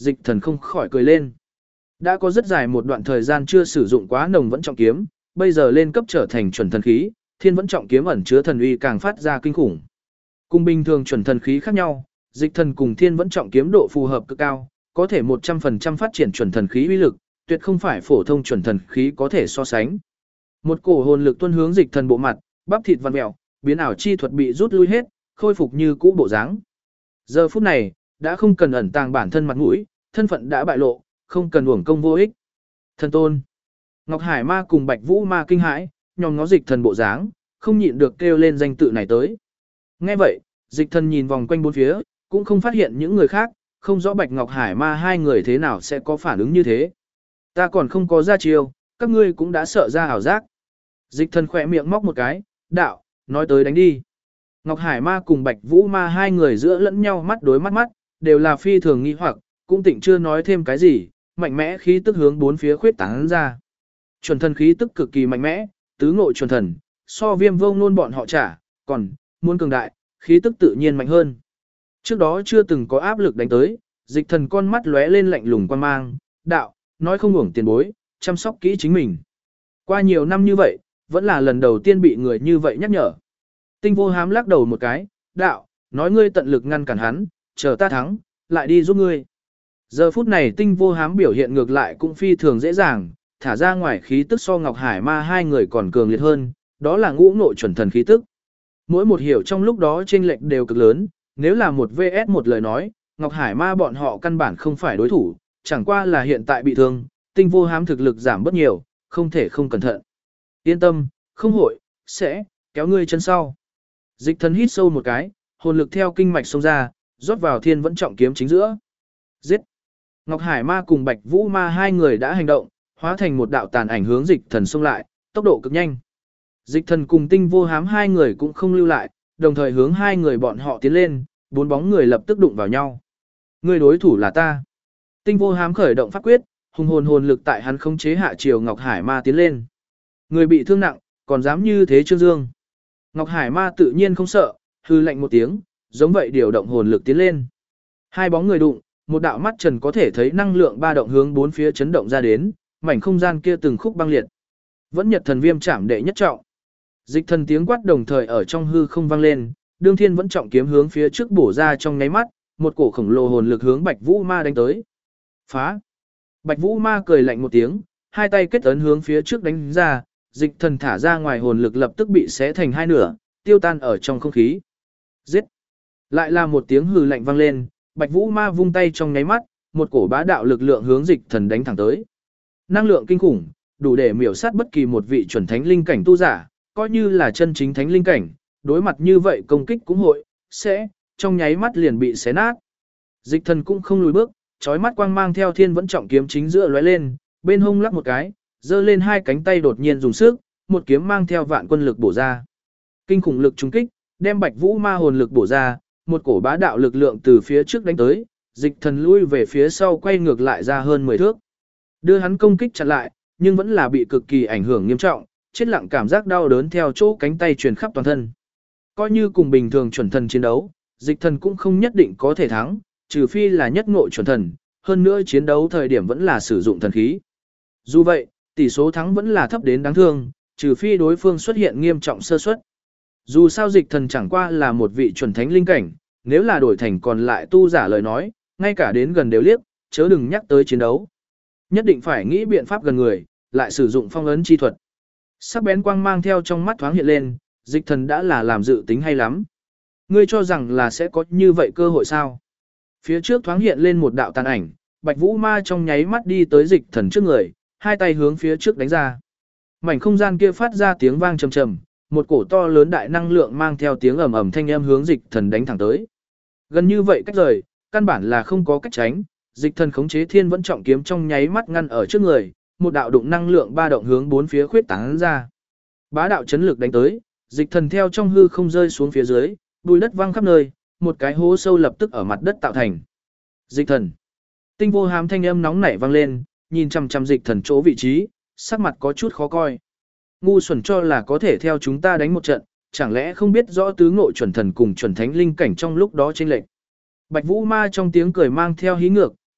Speaker 1: Dịch Thần không khỏi cười lên. Đã có rất dài một đoạn thời gian chưa sử dụng quá nồng vẫn trọng kiếm, bây giờ lên cấp trở thành chuẩn thần khí, thiên vẫn trọng kiếm ẩn chứa thần uy càng phát ra kinh khủng. Cùng bình thường chuẩn thần khí khác nhau, Dịch Thần cùng thiên vẫn trọng kiếm độ phù hợp cực cao, có thể 100% phát triển chuẩn thần khí uy lực, tuyệt không phải phổ thông chuẩn thần khí có thể so sánh. Một cổ hồn lực tuôn hướng Dịch Thần bộ mặt, bắp thịt vặn mèo, biến ảo chi thuật bị rút lui hết, khôi phục như cũ bộ dáng. Giờ phút này, đã không cần ẩn tàng bản thân mặt mũi, thân phận đã bại lộ, không cần uổng công vô ích. Thần tôn. Ngọc Hải Ma cùng Bạch Vũ Ma kinh hãi, nhòm ngó Dịch Thần bộ dáng, không nhịn được kêu lên danh tự này tới. Nghe vậy, Dịch Thần nhìn vòng quanh bốn phía, cũng không phát hiện những người khác, không rõ Bạch Ngọc Hải Ma hai người thế nào sẽ có phản ứng như thế. Ta còn không có ra chiêu, các ngươi cũng đã sợ ra ảo giác. Dịch Thần khỏe miệng móc một cái, đạo, nói tới đánh đi. Ngọc Hải Ma cùng Bạch Vũ Ma hai người giữa lẫn nhau mắt đối mắt, đều là phi thường nghi hoặc, cũng tịnh chưa nói thêm cái gì, mạnh mẽ khí tức hướng bốn phía khuyết tán ra. Chuẩn thần khí tức cực kỳ mạnh mẽ, tứ ngộ chuẩn thần, so Viêm Vông Nôn bọn họ trả, còn muốn cường đại, khí tức tự nhiên mạnh hơn. Trước đó chưa từng có áp lực đánh tới, Dịch Thần con mắt lóe lên lạnh lùng quan mang, đạo, nói không uổng tiền bối, chăm sóc kỹ chính mình. Qua nhiều năm như vậy, vẫn là lần đầu tiên bị người như vậy nhắc nhở. Tinh Vô Hám lắc đầu một cái, đạo, nói ngươi tận lực ngăn cản hắn, chờ ta thắng, lại đi giúp ngươi. Giờ phút này Tinh Vô Hám biểu hiện ngược lại cũng phi thường dễ dàng, thả ra ngoài khí tức so Ngọc Hải Ma hai người còn cường liệt hơn, đó là ngũ ngộ chuẩn thần khí tức. Mỗi một hiểu trong lúc đó chênh lệch đều cực lớn, nếu là một VS một lời nói, Ngọc Hải Ma bọn họ căn bản không phải đối thủ, chẳng qua là hiện tại bị thương, Tinh Vô Hám thực lực giảm bất nhiều, không thể không cẩn thận. Yên tâm, không hội, sẽ kéo ngươi chân sau. Dịch Thần hít sâu một cái, hồn lực theo kinh mạch xông ra, rót vào thiên vẫn trọng kiếm chính giữa. Giết! Ngọc Hải Ma cùng Bạch Vũ Ma hai người đã hành động, hóa thành một đạo tàn ảnh hướng Dịch Thần xông lại, tốc độ cực nhanh. Dịch Thần cùng Tinh Vô Hám hai người cũng không lưu lại, đồng thời hướng hai người bọn họ tiến lên, bốn bóng người lập tức đụng vào nhau. Người đối thủ là ta. Tinh Vô Hám khởi động pháp quyết, hùng hồn lực tại hắn khống chế hạ chiều Ngọc Hải Ma tiến lên. Người bị thương nặng, còn dám như thế Trương Dương. Ngọc Hải Ma tự nhiên không sợ, hư lạnh một tiếng, giống vậy điều động hồn lực tiến lên. Hai bóng người đụng, một đạo mắt trần có thể thấy năng lượng ba động hướng bốn phía chấn động ra đến, mảnh không gian kia từng khúc băng liệt. Vẫn Nhật Thần Viêm chạm đệ nhất trọng. Dịch Thần tiếng quát đồng thời ở trong hư không vang lên, đương thiên vẫn trọng kiếm hướng phía trước bổ ra trong nháy mắt, một cổ khổng lồ hồn lực hướng Bạch Vũ Ma đánh tới. Phá! Bạch Vũ Ma cười lạnh một tiếng, hai tay kết ấn hướng phía trước đánh ra, Dịch Thần thả ra ngoài hồn lực lập tức bị xé thành hai nửa, tiêu tan ở trong không khí. Giết! Lại là một tiếng hừ lạnh vang lên, Bạch Vũ Ma vung tay trong nháy mắt, một cổ bá đạo lực lượng hướng Dịch Thần đánh thẳng tới. Năng lượng kinh khủng, đủ để miểu sát bất kỳ một vị chuẩn thánh linh cảnh tu giả, coi như là chân chính thánh linh cảnh, đối mặt như vậy công kích cũng hội, sẽ, trong nháy mắt liền bị xé nát. Dịch Thần cũng không lùi bước, chói mắt quang mang theo thiên vẫn trọng kiếm chính giữa lóe lên, bên hông lắc một cái, giơ lên hai cánh tay đột nhiên dùng sức, một kiếm mang theo vạn quân lực bổ ra. Kinh khủng lực trùng kích, đem Bạch Vũ Ma hồn lực bổ ra, một cổ bá đạo lực lượng từ phía trước đánh tới, Dịch Thần lui về phía sau quay ngược lại ra hơn 10 thước. Đưa hắn công kích chặn lại, nhưng vẫn là bị cực kỳ ảnh hưởng nghiêm trọng, chết lặng cảm giác đau đớn theo chỗ cánh tay truyền khắp toàn thân. Coi như cùng bình thường chuẩn thần chiến đấu, Dịch Thần cũng không nhất định có thể thắng, trừ phi là nhất ngộ chuẩn thần, hơn nữa chiến đấu thời điểm vẫn là sử dụng thần khí. Dù vậy, tỷ số thắng vẫn là thấp đến đáng thương, trừ phi đối phương xuất hiện nghiêm trọng sơ suất. Dù sao Dịch Thần chẳng qua là một vị chuẩn thánh linh cảnh, nếu là đổi thành còn lại tu giả lời nói, ngay cả đến gần đều liếc, chớ đừng nhắc tới chiến đấu. Nhất định phải nghĩ biện pháp gần người, lại sử dụng phong ấn chi thuật. Sắc bén quang mang theo trong mắt thoáng hiện lên, Dịch Thần đã là làm dự tính hay lắm. Ngươi cho rằng là sẽ có như vậy cơ hội sao? Phía trước thoáng hiện lên một đạo tàn ảnh, Bạch Vũ Ma trong nháy mắt đi tới Dịch Thần trước người, hai tay hướng phía trước đánh ra. Mảnh không gian kia phát ra tiếng vang trầm trầm, một cổ to lớn đại năng lượng mang theo tiếng ầm ầm thanh âm hướng Dịch Thần đánh thẳng tới. Gần như vậy cách rời, căn bản là không có cách tránh, Dịch Thần khống chế thiên vẫn trọng kiếm trong nháy mắt ngăn ở trước người, một đạo đụng năng lượng ba động hướng bốn phía khuyết tán ra. Bá đạo chấn lực đánh tới, Dịch Thần theo trong hư không rơi xuống phía dưới, bùi đất văng khắp nơi, một cái hố sâu lập tức ở mặt đất tạo thành. Dịch Thần. Tinh Vô Hám thanh âm nóng nảy vang lên, nhìn chằm chằm Dịch Thần chỗ vị trí, sắc mặt có chút khó coi. Ngu xuẩn cho là có thể theo chúng ta đánh một trận, chẳng lẽ không biết rõ tứ ngộ chuẩn thần cùng chuẩn thánh linh cảnh trong lúc đó chênh lệch. Bạch Vũ Ma trong tiếng cười mang theo hí ngược,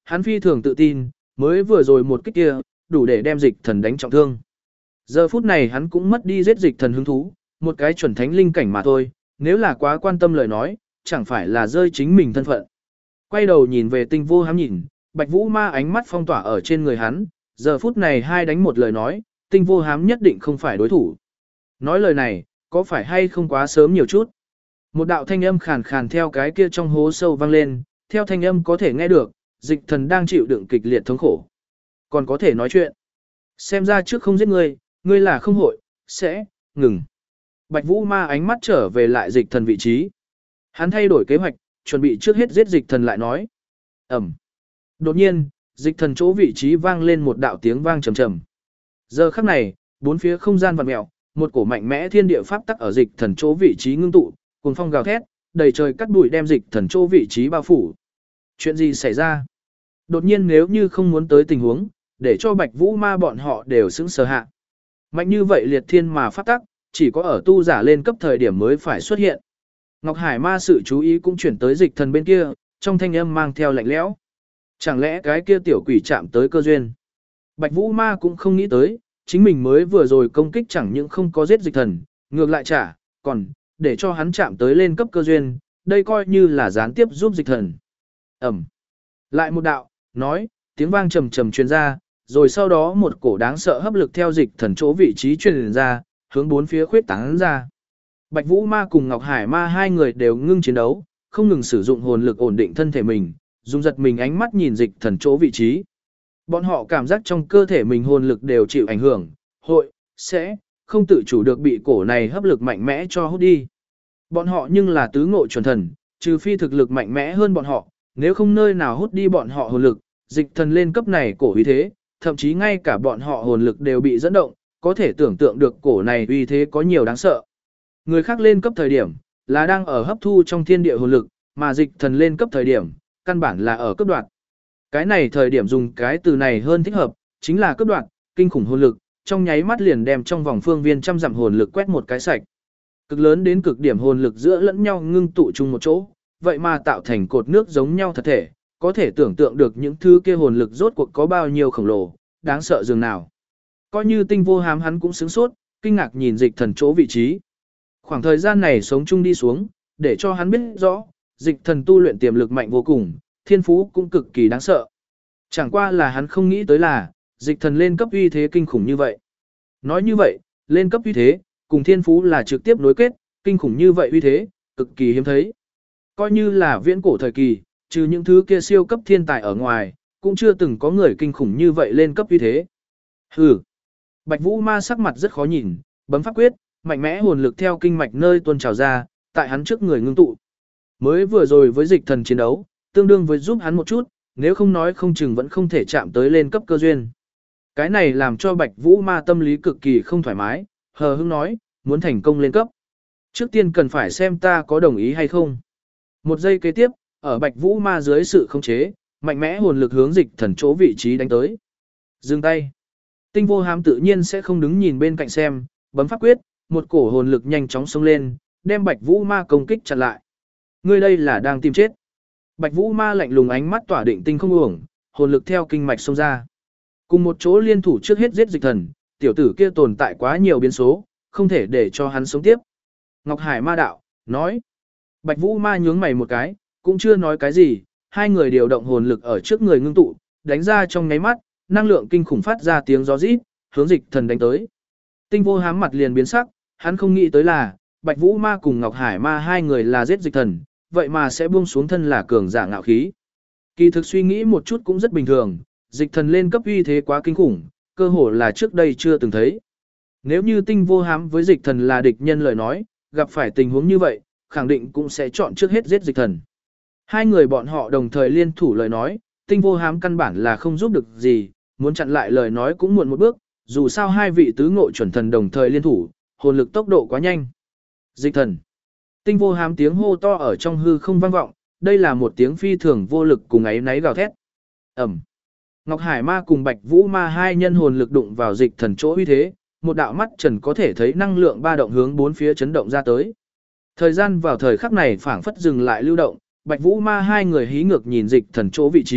Speaker 1: hắn phi thường tự tin, mới vừa rồi một kích kia, đủ để đem dịch thần đánh trọng thương. Giờ phút này hắn cũng mất đi giết dịch thần hứng thú, một cái chuẩn thánh linh cảnh mà thôi, nếu là quá quan tâm lời nói, chẳng phải là rơi chính mình thân phận. Quay đầu nhìn về Tinh Vô Hám nhìn, Bạch Vũ Ma ánh mắt phong tỏa ở trên người hắn, giờ phút này hai đánh một lời nói, Tinh Vô Hám nhất định không phải đối thủ. Nói lời này, có phải hay không quá sớm nhiều chút? Một đạo thanh âm khàn khàn theo cái kia trong hố sâu vang lên, theo thanh âm có thể nghe được, dịch thần đang chịu đựng kịch liệt thống khổ. Còn có thể nói chuyện. Xem ra trước không giết ngươi, ngươi là không hội, sẽ, ngừng. Bạch Vũ Ma ánh mắt trở về lại dịch thần vị trí. Hắn thay đổi kế hoạch, chuẩn bị trước hết giết dịch thần lại nói. Ẩm. Đột nhiên, dịch thần chỗ vị trí vang lên một đạo tiếng vang trầm trầm. Giờ khắc này, bốn phía không gian vặn mèo, một cổ mạnh mẽ thiên địa pháp tắc ở dịch thần chỗ vị trí ngưng tụ, cuồng phong gào thét, đầy trời cắt bụi đem dịch thần chỗ vị trí bao phủ. Chuyện gì xảy ra? Đột nhiên nếu như không muốn tới tình huống, để cho Bạch Vũ Ma bọn họ đều sững sờ hạ. Mạnh như vậy liệt thiên mà pháp tắc, chỉ có ở tu giả lên cấp thời điểm mới phải xuất hiện. Ngọc Hải Ma sự chú ý cũng chuyển tới dịch thần bên kia, trong thanh âm mang theo lạnh lẽo. Chẳng lẽ cái kia tiểu quỷ chạm tới cơ duyên? Bạch Vũ Ma cũng không nghĩ tới, chính mình mới vừa rồi công kích chẳng những không có giết dịch thần, ngược lại trả, còn để cho hắn chạm tới lên cấp cơ duyên, đây coi như là gián tiếp giúp dịch thần. Ẩm. Lại một đạo, nói, tiếng vang trầm trầm truyền ra, rồi sau đó một cổ đáng sợ hấp lực theo dịch thần chỗ vị trí truyền ra, hướng bốn phía khuyết tán ra. Bạch Vũ Ma cùng Ngọc Hải Ma hai người đều ngưng chiến đấu, không ngừng sử dụng hồn lực ổn định thân thể mình, dùng giật mình ánh mắt nhìn dịch thần chỗ vị trí. Bọn họ cảm giác trong cơ thể mình hồn lực đều chịu ảnh hưởng, hội, sẽ, không tự chủ được bị cổ này hấp lực mạnh mẽ cho hút đi. Bọn họ nhưng là tứ ngộ chuẩn thần, trừ phi thực lực mạnh mẽ hơn bọn họ, nếu không nơi nào hút đi bọn họ hồn lực, dịch thần lên cấp này cổ uy thế, thậm chí ngay cả bọn họ hồn lực đều bị dẫn động, có thể tưởng tượng được cổ này uy thế có nhiều đáng sợ. Người khác lên cấp thời điểm, là đang ở hấp thu trong thiên địa hồn lực, mà dịch thần lên cấp thời điểm, căn bản là ở cấp đoạt. Cái này thời điểm dùng cái từ này hơn thích hợp, chính là cấp đoạt, kinh khủng hồn lực, trong nháy mắt liền đem trong vòng phương viên trăm dặm hồn lực quét một cái sạch. Cực lớn đến cực điểm hồn lực giữa lẫn nhau ngưng tụ chung một chỗ, vậy mà tạo thành cột nước giống nhau thật thể, có thể tưởng tượng được những thứ kia hồn lực rốt cuộc có bao nhiêu khổng lồ, đáng sợ dường nào. Coi như Tinh Vô Hám hắn cũng sửng sốt, kinh ngạc nhìn dịch thần chỗ vị trí. Khoảng thời gian này sống chung đi xuống, để cho hắn biết rõ, dịch thần tu luyện tiềm lực mạnh vô cùng, thiên phú cũng cực kỳ đáng sợ. Chẳng qua là hắn không nghĩ tới là, dịch thần lên cấp uy thế kinh khủng như vậy. Nói như vậy, lên cấp uy thế, cùng thiên phú là trực tiếp nối kết, kinh khủng như vậy uy thế, cực kỳ hiếm thấy. Coi như là viễn cổ thời kỳ, trừ những thứ kia siêu cấp thiên tài ở ngoài, cũng chưa từng có người kinh khủng như vậy lên cấp uy thế. Hừ. Bạch Vũ Ma sắc mặt rất khó nhìn, bấm pháp quyết, mạnh mẽ hồn lực theo kinh mạch nơi tuôn trào ra, tại hắn trước người ngưng tụ. Mới vừa rồi với dịch thần chiến đấu, tương đương với giúp hắn một chút, nếu không nói không chừng vẫn không thể chạm tới lên cấp cơ duyên. Cái này làm cho Bạch Vũ Ma tâm lý cực kỳ không thoải mái, hờ hững nói, muốn thành công lên cấp. Trước tiên cần phải xem ta có đồng ý hay không. Một giây kế tiếp, ở Bạch Vũ Ma dưới sự khống chế, mạnh mẽ hồn lực hướng dịch thần chỗ vị trí đánh tới. Dừng tay. Tinh Vô Hám tự nhiên sẽ không đứng nhìn bên cạnh xem, bấm pháp quyết, một cổ hồn lực nhanh chóng xông lên, đem Bạch Vũ Ma công kích chặn lại. Ngươi đây là đang tìm chết. Bạch Vũ Ma lạnh lùng ánh mắt tỏa định tinh không uổng, hồn lực theo kinh mạch xông ra. Cùng một chỗ liên thủ trước hết giết dịch thần, tiểu tử kia tồn tại quá nhiều biến số, không thể để cho hắn sống tiếp. Ngọc Hải Ma đạo, nói. Bạch Vũ Ma nhướng mày một cái, cũng chưa nói cái gì, hai người điều động hồn lực ở trước người ngưng tụ, đánh ra trong nháy mắt, năng lượng kinh khủng phát ra tiếng gió rít, hướng dịch thần đánh tới. Tinh Vô Hám mặt liền biến sắc, hắn không nghĩ tới là, Bạch Vũ Ma cùng Ngọc Hải Ma hai người là giết dịch thần, vậy mà sẽ buông xuống thân là cường giả ngạo khí. Kỳ thực suy nghĩ một chút cũng rất bình thường, dịch thần lên cấp uy thế quá kinh khủng, cơ hồ là trước đây chưa từng thấy. Nếu như Tinh Vô Hám với dịch thần là địch nhân lời nói, gặp phải tình huống như vậy, khẳng định cũng sẽ chọn trước hết giết dịch thần. Hai người bọn họ đồng thời liên thủ lời nói, Tinh Vô Hám căn bản là không giúp được gì, muốn chặn lại lời nói cũng muộn một bước, dù sao hai vị tứ ngộ chuẩn thần đồng thời liên thủ, hồn lực tốc độ quá nhanh. Dịch thần. Tinh Vô Hám tiếng hô to ở trong hư không vang vọng, đây là một tiếng phi thường vô lực cùng ấy náy gào thét. Ẩm. Ngọc Hải Ma cùng Bạch Vũ Ma hai nhân hồn lực đụng vào dịch thần chỗ uy thế, một đạo mắt trần có thể thấy năng lượng ba động hướng bốn phía chấn động ra tới. Thời gian vào thời khắc này phảng phất dừng lại lưu động, Bạch Vũ Ma hai người hí ngược nhìn dịch thần chỗ vị trí,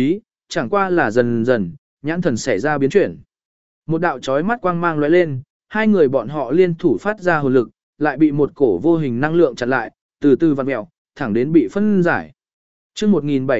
Speaker 1: chẳng qua là dần dần, nhãn thần xảy ra biến chuyển. Một đạo chói mắt quang mang lóe lên, hai người bọn họ liên thủ phát ra hồn lực, lại bị một cổ vô hình năng lượng chặn lại, từ từ vặn mèo, thẳng đến bị phân giải. Chương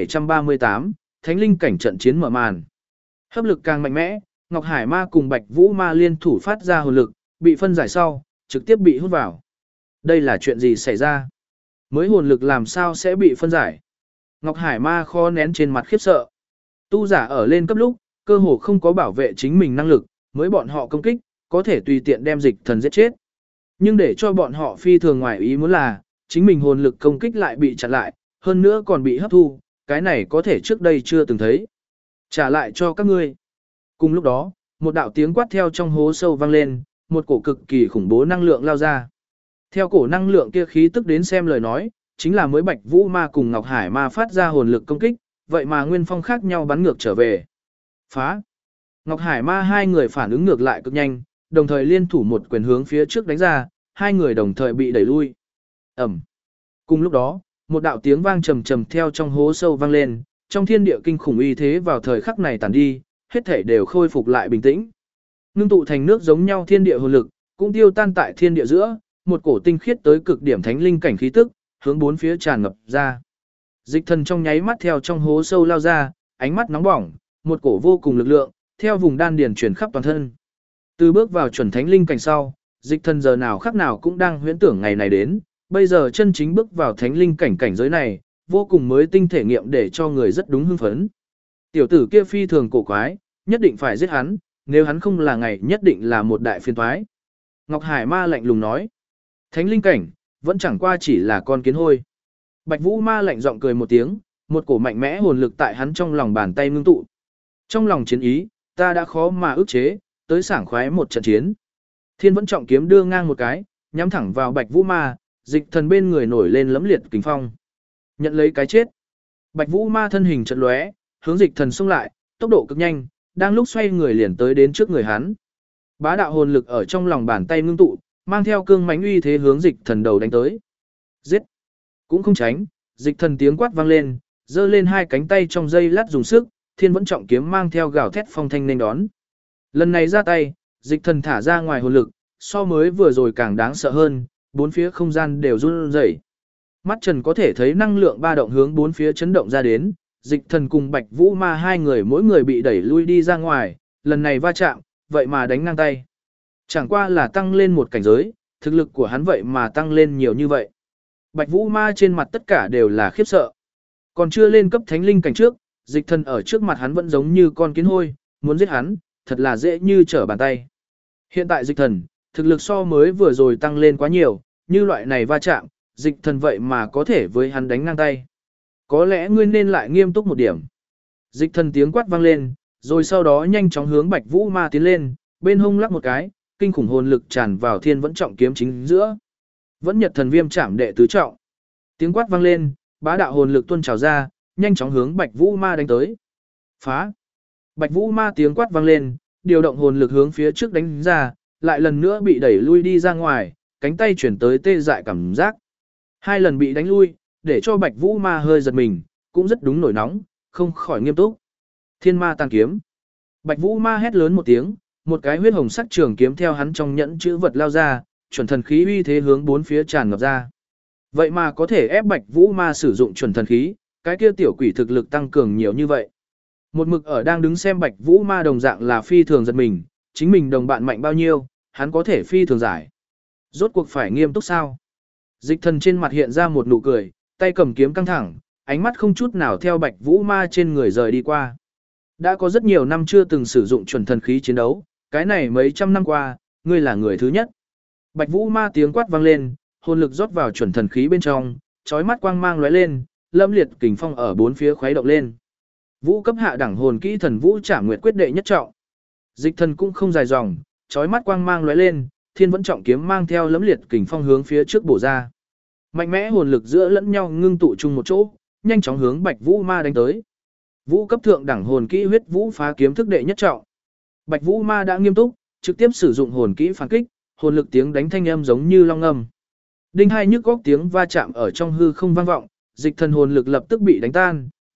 Speaker 1: 1738, Thánh linh cảnh trận chiến mở màn. Hấp lực càng mạnh mẽ, Ngọc Hải Ma cùng Bạch Vũ Ma liên thủ phát ra hồn lực, bị phân giải sau, trực tiếp bị hút vào. Đây là chuyện gì xảy ra? Mới hồn lực làm sao sẽ bị phân giải? Ngọc Hải Ma khó nén trên mặt khiếp sợ. Tu giả ở lên cấp lúc, cơ hồ không có bảo vệ chính mình năng lực, mới bọn họ công kích, có thể tùy tiện đem dịch thần giết chết. Nhưng để cho bọn họ phi thường ngoài ý muốn là, chính mình hồn lực công kích lại bị chặn lại, hơn nữa còn bị hấp thu, cái này có thể trước đây chưa từng thấy. Trả lại cho các ngươi. Cùng lúc đó, một đạo tiếng quát theo trong hố sâu vang lên, một cổ cực kỳ khủng bố năng lượng lao ra. Theo cổ năng lượng kia khí tức đến xem lời nói, chính là mới Bạch Vũ Ma cùng Ngọc Hải Ma phát ra hồn lực công kích, vậy mà nguyên phong khác nhau bắn ngược trở về. Phá! Ngọc Hải Ma hai người phản ứng ngược lại cực nhanh, đồng thời liên thủ một quyền hướng phía trước đánh ra, hai người đồng thời bị đẩy lui. Ẩm! Cùng lúc đó, một đạo tiếng vang trầm trầm theo trong hố sâu vang lên, trong thiên địa kinh khủng uy thế vào thời khắc này tàn đi, hết thể đều khôi phục lại bình tĩnh. Ngưng tụ thành nước giống nhau thiên địa hồn lực, cũng tiêu tan tại thiên địa giữa, một cổ tinh khiết tới cực điểm thánh linh cảnh khí tức, hướng bốn phía tràn ngập ra. Dịch thần trong nháy mắt theo trong hố sâu lao ra, ánh mắt nóng bỏng, một cổ vô cùng lực lượng, theo vùng đan điền truyền khắp toàn thân. Từ bước vào chuẩn thánh linh cảnh sau, dịch thần giờ nào khắc nào cũng đang huyễn tưởng ngày này đến, bây giờ chân chính bước vào thánh linh cảnh cảnh giới này, vô cùng mới tinh thể nghiệm để cho người rất đúng hưng phấn. Tiểu tử kia phi thường cổ quái, nhất định phải giết hắn, nếu hắn không là ngày nhất định là một đại phiền toái. Ngọc Hải Ma lạnh lùng nói, thánh linh cảnh, vẫn chẳng qua chỉ là con kiến hôi. Bạch Vũ Ma lạnh giọng cười một tiếng, một cổ mạnh mẽ hồn lực tại hắn trong lòng bàn tay ngưng tụ. Trong lòng chiến ý, ta đã khó mà ức chế, tới sảng khoái một trận chiến. Thiên vẫn trọng kiếm đưa ngang một cái, nhắm thẳng vào Bạch Vũ Ma, dịch thần bên người nổi lên lẫm liệt kình phong. Nhận lấy cái chết. Bạch Vũ Ma thân hình chợt lóe, hướng dịch thần xông lại, tốc độ cực nhanh, đang lúc xoay người liền tới đến trước người hắn. Bá đạo hồn lực ở trong lòng bàn tay ngưng tụ, mang theo cương mãnh uy thế hướng dịch thần đầu đánh tới. Giết! Cũng không tránh, dịch thần tiếng quát vang lên, giơ lên hai cánh tay trong giây lát dùng sức, thiên vẫn trọng kiếm mang theo gào thét phong thanh nên đón. Lần này ra tay, dịch thần thả ra ngoài hồn lực, so mới vừa rồi càng đáng sợ hơn, bốn phía không gian đều run rẩy. Mắt Trần có thể thấy năng lượng ba động hướng bốn phía chấn động ra đến, dịch thần cùng Bạch Vũ Ma hai người mỗi người bị đẩy lui đi ra ngoài, lần này va chạm, vậy mà đánh ngang tay. Chẳng qua là tăng lên một cảnh giới, thực lực của hắn vậy mà tăng lên nhiều như vậy. Bạch Vũ Ma trên mặt tất cả đều là khiếp sợ. Còn chưa lên cấp thánh linh cảnh trước, dịch thần ở trước mặt hắn vẫn giống như con kiến hôi, muốn giết hắn, thật là dễ như trở bàn tay. Hiện tại dịch thần, thực lực so mới vừa rồi tăng lên quá nhiều, như loại này va chạm, dịch thần vậy mà có thể với hắn đánh ngang tay. Có lẽ ngươi nên lại nghiêm túc một điểm. Dịch thần tiếng quát vang lên, rồi sau đó nhanh chóng hướng Bạch Vũ Ma tiến lên, bên hông lắc một cái, kinh khủng hồn lực tràn vào thiên vẫn trọng kiếm chính giữa. Vẫn nhật thần viêm chạm đệ tứ trọng. Tiếng quát vang lên, bá đạo hồn lực tuôn trào ra, nhanh chóng hướng Bạch Vũ Ma đánh tới. Phá! Bạch Vũ Ma tiếng quát vang lên, điều động hồn lực hướng phía trước đánh ra, lại lần nữa bị đẩy lui đi ra ngoài, cánh tay chuyển tới tê dại cảm giác. Hai lần bị đánh lui, để cho Bạch Vũ Ma hơi giật mình, cũng rất đúng nổi nóng, không khỏi nghiêm túc. Thiên Ma tàn kiếm. Bạch Vũ Ma hét lớn một tiếng, một cái huyết hồng sắc trường kiếm theo hắn trong nhẫn chữ vật lao ra, chuẩn thần khí uy thế hướng bốn phía tràn ngập ra. Vậy mà có thể ép Bạch Vũ Ma sử dụng chuẩn thần khí, cái kia tiểu quỷ thực lực tăng cường nhiều như vậy. Một mực ở đang đứng xem Bạch Vũ Ma đồng dạng là phi thường giật mình, chính mình đồng bạn mạnh bao nhiêu, hắn có thể phi thường giải. Rốt cuộc phải nghiêm túc sao? Dịch thần trên mặt hiện ra một nụ cười, tay cầm kiếm căng thẳng, ánh mắt không chút nào theo Bạch Vũ Ma trên người rời đi qua. Đã có rất nhiều năm chưa từng sử dụng chuẩn thần khí chiến đấu, cái này mấy trăm năm qua, ngươi là người thứ nhất. Bạch Vũ Ma tiếng quát vang lên, hồn lực rót vào chuẩn thần khí bên trong, chói mắt quang mang lóe lên, lâm liệt kình phong ở bốn phía khuấy động lên. Vũ cấp hạ đẳng hồn kỹ thần vũ trả nguyệt quyết đệ nhất trọng. Dịch thần cũng không dài dòng, chói mắt quang mang lóe lên, thiên vẫn trọng kiếm mang theo lẫm liệt kình phong hướng phía trước bổ ra. Mạnh mẽ hồn lực giữa lẫn nhau ngưng tụ chung một chỗ, nhanh chóng hướng Bạch Vũ Ma đánh tới. Vũ cấp thượng đẳng hồn kỹ huyết vũ phá kiếm thức đệ nhất trọng. Bạch Vũ Ma đã nghiêm túc, trực tiếp sử dụng hồn kỹ phản kích, hồn lực tiếng đánh thanh âm giống như long ngâm. Đinh hai nhức góc tiếng va chạm ở trong hư không vang vọng, dịch thần hồn lực lập tức bị đánh tan,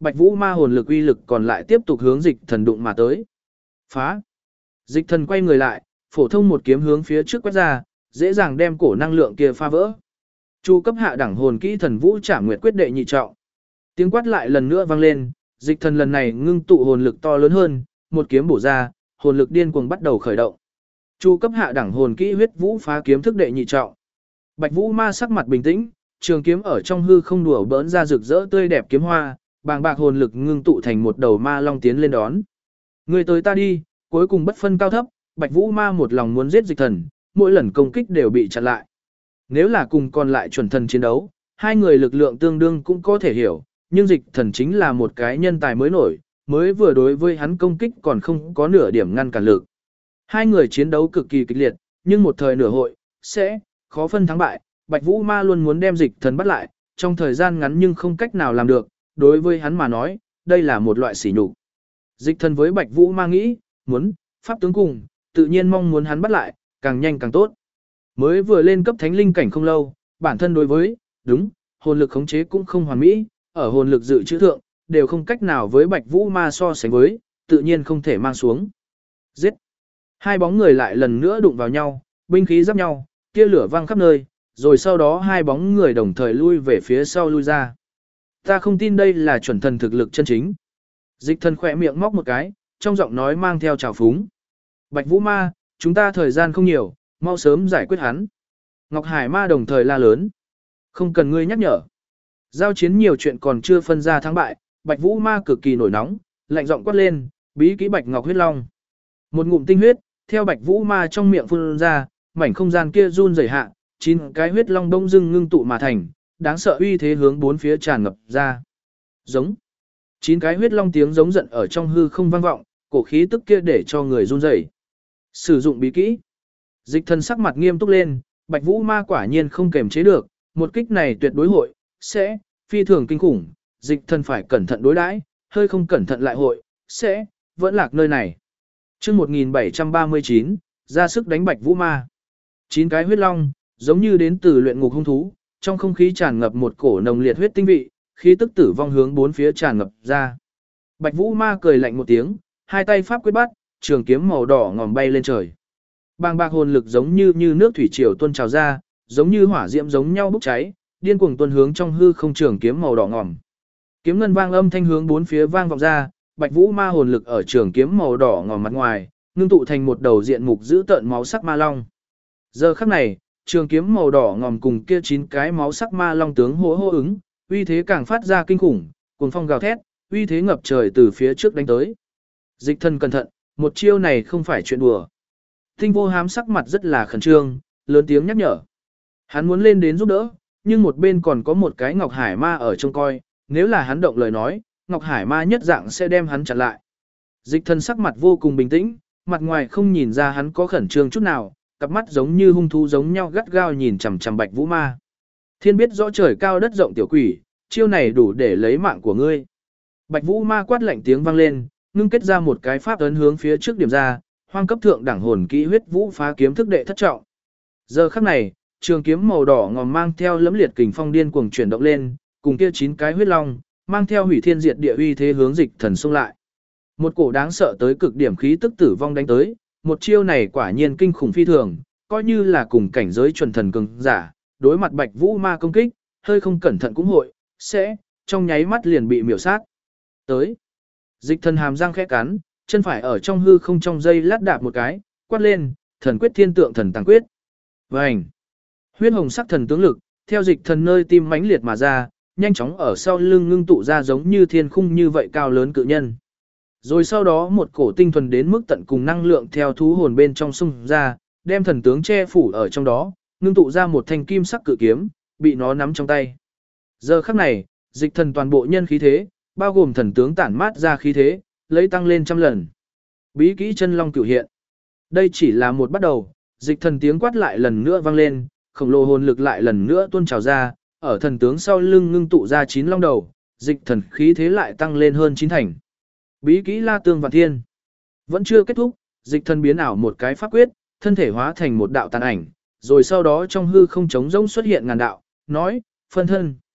Speaker 1: Bạch Vũ ma hồn lực uy lực còn lại tiếp tục hướng dịch thần đụng mà tới. Phá! Dịch thần quay người lại, phổ thông một kiếm hướng phía trước quét ra, dễ dàng đem cổ năng lượng kia phá vỡ. Chu cấp hạ đẳng hồn kỹ thần vũ trảm nguyệt quyết đệ nhị trọng. Tiếng quát lại lần nữa vang lên, dịch thần lần này ngưng tụ hồn lực to lớn hơn, một kiếm bổ ra, hồn lực điên cuồng bắt đầu khởi động. Chu cấp hạ đẳng hồn kỹ huyết vũ phá kiếm thức đệ nhị trọng. Bạch Vũ ma sắc mặt bình tĩnh, trường kiếm ở trong hư không đùa bỡn ra rực rỡ tươi đẹp kiếm hoa, bàng bạc hồn lực ngưng tụ thành một đầu ma long tiến lên đón. Người tới ta đi, cuối cùng bất phân cao thấp, Bạch Vũ ma một lòng muốn giết dịch thần, mỗi lần công kích đều bị chặn lại. Nếu là cùng còn lại chuẩn thần chiến đấu, hai người lực lượng tương đương cũng có thể hiểu, nhưng dịch thần chính là một cái nhân tài mới nổi, mới vừa đối với hắn công kích còn không có nửa điểm ngăn cản lực. Hai người chiến đấu cực kỳ kịch liệt, nhưng một thời nửa hội, sẽ khó phân thắng bại, Bạch Vũ ma luôn muốn đem dịch thần bắt lại, trong thời gian ngắn nhưng không cách nào làm được, đối với hắn mà nói, đây là một loại sỉ nhục. Dịch thần với Bạch Vũ ma nghĩ, muốn, pháp tướng cùng, tự nhiên mong muốn hắn bắt lại, càng nhanh càng tốt. Mới vừa lên cấp thánh linh cảnh không lâu, bản thân đối với, đúng, hồn lực khống chế cũng không hoàn mỹ, ở hồn lực dự trữ thượng, đều không cách nào với Bạch Vũ ma so sánh với, tự nhiên không thể mang xuống. Giết! Hai bóng người lại lần nữa đụng vào nhau, binh khí giáp nhau, tia lửa vang khắp nơi, rồi sau đó hai bóng người đồng thời lui về phía sau lui ra. Ta không tin đây là chuẩn thần thực lực chân chính. Dịch thần khỏe miệng móc một cái, trong giọng nói mang theo trào phúng. Bạch Vũ ma, chúng ta thời gian không nhiều, mau sớm giải quyết hắn. Ngọc Hải ma đồng thời la lớn. Không cần ngươi nhắc nhở. Giao chiến nhiều chuyện còn chưa phân ra thắng bại, Bạch Vũ ma cực kỳ nổi nóng, lạnh giọng quát lên, bí kỹ Bạch Ngọc huyết long. Một ngụm tinh huyết, theo Bạch Vũ ma trong miệng phun ra, mảnh không gian kia run rẩy hạ, 9 cái huyết long đông dưng ngưng tụ mà thành, đáng sợ uy thế hướng bốn phía tràn ngập ra. Giống. 9 cái huyết long tiếng giống giận ở trong hư không vang vọng, cổ khí tức kia để cho người run rẩy. Sử dụng bí kỹ. Dịch thần sắc mặt nghiêm túc lên, Bạch Vũ ma quả nhiên không kềm chế được, một kích này tuyệt đối hội, sẽ, phi thường kinh khủng, dịch thần phải cẩn thận đối đãi, hơi không cẩn thận lại hội, sẽ, vẫn lạc nơi này. Chương 1739, ra sức đánh Bạch Vũ ma. 9 cái huyết long, giống như đến từ luyện ngục hung thú, trong không khí tràn ngập một cổ nồng liệt huyết tinh vị, khí tức tử vong hướng bốn phía tràn ngập ra. Bạch Vũ ma cười lạnh một tiếng, hai tay pháp quyết bắt, trường kiếm màu đỏ ngòm bay lên trời. Bàng bạc hồn lực giống như nước thủy triều tuôn trào ra, giống như hỏa diễm giống nhau bốc cháy, điên cuồng tuôn hướng trong hư không trường kiếm màu đỏ ngòm. Kiếm ngân vang âm thanh hướng bốn phía vang vọng ra, Bạch Vũ ma hồn lực ở trường kiếm màu đỏ ngòm mặt ngoài, ngưng tụ thành một đầu diện mục dữ tợn máu sắc ma long. Giờ khắc này, trường kiếm màu đỏ ngòm cùng kia 9 cái máu sắc ma long tướng hô ứng, uy thế càng phát ra kinh khủng, cuồng phong gào thét, uy thế ngập trời từ phía trước đánh tới. Dịch thần cẩn thận, một chiêu này không phải chuyện đùa. Tinh vô hám sắc mặt rất là khẩn trương, lớn tiếng nhắc nhở. Hắn muốn lên đến giúp đỡ, nhưng một bên còn có một cái Ngọc Hải ma ở trông coi, nếu là hắn động lời nói, Ngọc Hải ma nhất dạng sẽ đem hắn chặn lại. Dịch thần sắc mặt vô cùng bình tĩnh, mặt ngoài không nhìn ra hắn có khẩn trương chút nào, cặp mắt giống như hung thú giống nhau gắt gao nhìn chằm chằm Bạch Vũ ma. Thiên biết rõ trời cao đất rộng tiểu quỷ, chiêu này đủ để lấy mạng của ngươi. Bạch Vũ ma quát lạnh tiếng vang lên, ngưng kết ra một cái pháp ấn hướng phía trước điểm ra, hoang cấp thượng đẳng hồn kỹ huyết vũ phá kiếm thức đệ thất trọng. Giờ khắc này, trường kiếm màu đỏ ngòm mang theo lẫm liệt kình phong điên cuồng chuyển động lên, cùng kia 9 cái huyết long, mang theo hủy thiên diệt địa uy thế hướng dịch thần xông lại. Một cổ đáng sợ tới cực điểm khí tức tử vong đánh tới, một chiêu này quả nhiên kinh khủng phi thường, coi như là cùng cảnh giới chuẩn thần cường giả, đối mặt Bạch Vũ ma công kích, hơi không cẩn thận cũng hội, sẽ, trong nháy mắt liền bị miểu sát. Tới, dịch thần hàm răng khẽ cắn, chân phải ở trong hư không trong dây lát đạp một cái, quát lên, thần quyết thiên tượng thần tăng quyết. Vành, huyết hồng sắc thần tướng lực, theo dịch thần nơi tim mãnh liệt mà ra, nhanh chóng ở sau lưng ngưng tụ ra giống như thiên khung như vậy cao lớn cự nhân. Rồi sau đó một cổ tinh thuần đến mức tận cùng năng lượng theo thú hồn bên trong xung ra, đem thần tướng che phủ ở trong đó, ngưng tụ ra một thanh kim sắc cự kiếm, bị nó nắm trong tay. Giờ khắc này, dịch thần toàn bộ nhân khí thế, bao gồm thần tướng tản mát ra khí thế, lấy tăng lên trăm lần. Bí kỹ chân long cửu hiện. Đây chỉ là một bắt đầu, dịch thần tiếng quát lại lần nữa vang lên, khổng lồ hồn lực lại lần nữa tuôn trào ra, ở thần tướng sau lưng ngưng tụ ra 9 long đầu, dịch thần khí thế lại tăng lên hơn 9 thành. Bí kỹ La Tương Vạn Thiên. Vẫn chưa kết thúc, dịch thần biến ảo một cái pháp quyết, thân thể hóa thành một đạo tàn ảnh, rồi sau đó trong hư không trống rỗng xuất hiện ngàn đạo, nói, phân thân.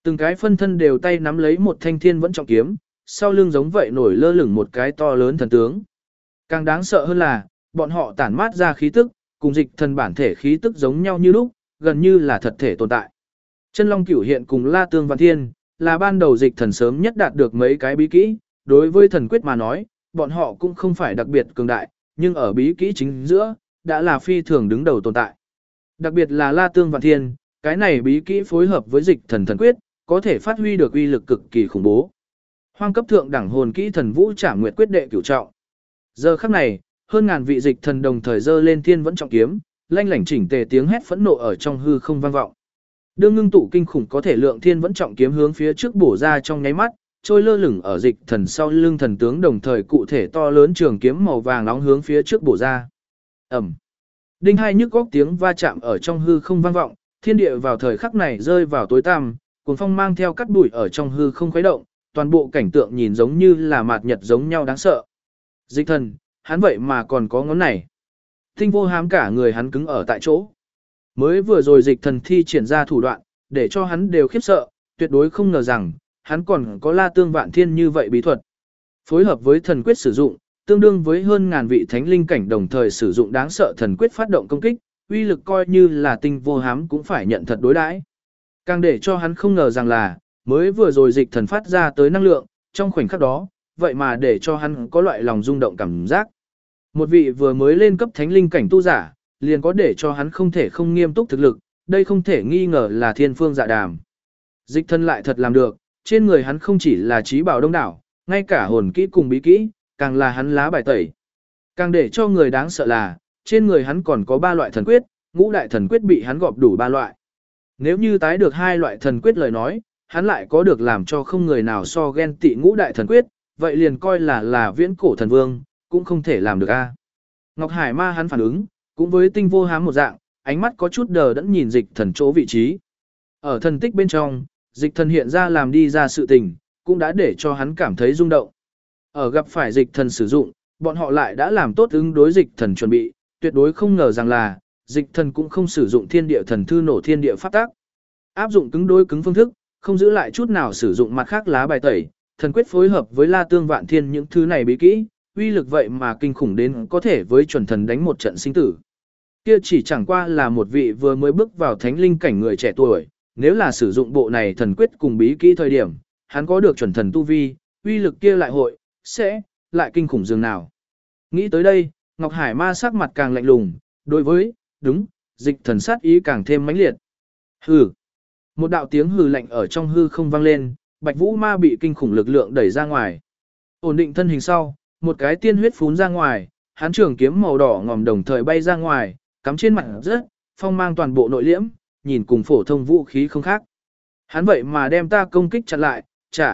Speaker 1: Từng cái phân thân đều tay nắm lấy một thanh thiên vẫn trọng kiếm, sau lưng giống vậy nổi lơ lửng một cái to lớn thần tướng. Càng đáng sợ hơn là, bọn họ tản mát ra khí tức, cùng dịch thần bản thể khí tức giống nhau như lúc, gần như là thật thể tồn tại. Chân Long Cửu hiện cùng La Tương Vạn Thiên, là ban đầu dịch thần sớm nhất đạt được mấy cái bí kỹ, đối với thần quyết mà nói, bọn họ cũng không phải đặc biệt cường đại, nhưng ở bí kỹ chính giữa, đã là phi thường đứng đầu tồn tại. Đặc biệt là La Tương Vạn Thiên, cái này bí kỹ phối hợp với dịch thần thần quyết, có thể phát huy được uy lực cực kỳ khủng bố. Hoang cấp thượng đẳng hồn kỹ thần vũ Trảm Nguyệt quyết đệ cửu trọng. Giờ khắc này, hơn ngàn vị dịch thần đồng thời giơ lên thiên vẫn trọng kiếm, lanh lảnh chỉnh tề tiếng hét phẫn nộ ở trong hư không vang vọng. Đương ngưng tụ kinh khủng có thể lượng thiên vẫn trọng kiếm hướng phía trước bổ ra trong nháy mắt, trôi lơ lửng ở dịch thần sau lưng thần tướng đồng thời cụ thể to lớn trường kiếm màu vàng nóng hướng phía trước bổ ra. Ầm. Đinh hai nhức góc tiếng va chạm ở trong hư không vang vọng, thiên địa vào thời khắc này rơi vào tối tăm, cuồng phong mang theo cát bụi ở trong hư không khuấy động, toàn bộ cảnh tượng nhìn giống như là mạt nhật giống nhau đáng sợ. Dịch thần, hắn vậy mà còn có ngón này. Tinh vô hám cả người hắn cứng ở tại chỗ. Mới vừa rồi dịch thần thi triển ra thủ đoạn, để cho hắn đều khiếp sợ, tuyệt đối không ngờ rằng, hắn còn có La Tương Vạn Thiên như vậy bí thuật. Phối hợp với thần quyết sử dụng, tương đương với hơn ngàn vị thánh linh cảnh đồng thời sử dụng đáng sợ thần quyết phát động công kích, uy lực coi như là tinh vô hám cũng phải nhận thật đối đãi. Càng để cho hắn không ngờ rằng là, mới vừa rồi dịch thần phát ra tới năng lượng, trong khoảnh khắc đó, vậy mà để cho hắn có loại lòng rung động cảm giác. Một vị vừa mới lên cấp thánh linh cảnh tu giả, liền có để cho hắn không thể không nghiêm túc thực lực, đây không thể nghi ngờ là thiên phương dạ đàm. Dịch thần lại thật làm được, trên người hắn không chỉ là trí bảo đông đảo, ngay cả hồn kỹ cùng bí kỹ, càng là hắn lá bài tẩy. Càng để cho người đáng sợ là, trên người hắn còn có 3 loại thần quyết, ngũ đại thần quyết bị hắn gọp đủ 3 loại. Nếu như tái được 2 loại thần quyết lời nói, hắn lại có được làm cho không người nào so ghen tị ngũ đại thần quyết, vậy liền coi là viễn cổ thần vương, cũng không thể làm được a. Ngọc Hải Ma hắn phản ứng, cũng với tinh vô hám một dạng, ánh mắt có chút đờ đẫn nhìn dịch thần chỗ vị trí. Ở thần tích bên trong, dịch thần hiện ra làm đi ra sự tình, cũng đã để cho hắn cảm thấy rung động. Ở gặp phải dịch thần sử dụng, bọn họ lại đã làm tốt ứng đối dịch thần chuẩn bị, tuyệt đối không ngờ rằng là, dịch thần cũng không sử dụng thiên địa thần thư nổ thiên địa pháp tác. Áp dụng cứng đối cứng phương thức, không giữ lại chút nào sử dụng mặt khác lá bài tẩy, thần quyết phối hợp với La Tương Vạn Thiên những thứ này bí kỹ, uy lực vậy mà kinh khủng đến có thể với chuẩn thần đánh một trận sinh tử. Kia chỉ chẳng qua là một vị vừa mới bước vào thánh linh cảnh người trẻ tuổi, nếu là sử dụng bộ này thần quyết cùng bí kỹ thời điểm, hắn có được chuẩn thần tu vi, uy lực kia lại sẽ lại kinh khủng dường nào. Nghĩ tới đây, Ngọc Hải Ma sắc mặt càng lạnh lùng, đối với, đúng, dịch thần sát ý càng thêm mãnh liệt. Hừ. Một đạo tiếng hừ lạnh ở trong hư không vang lên, Bạch Vũ Ma bị kinh khủng lực lượng đẩy ra ngoài. Ổn định thân hình sau, một cái tiên huyết phún ra ngoài, hắn trường kiếm màu đỏ ngòm đồng thời bay ra ngoài, cắm trên mặt đất, phong mang toàn bộ nội liễm, nhìn cùng phổ thông vũ khí không khác. Hắn vậy mà đem ta công kích chặn lại,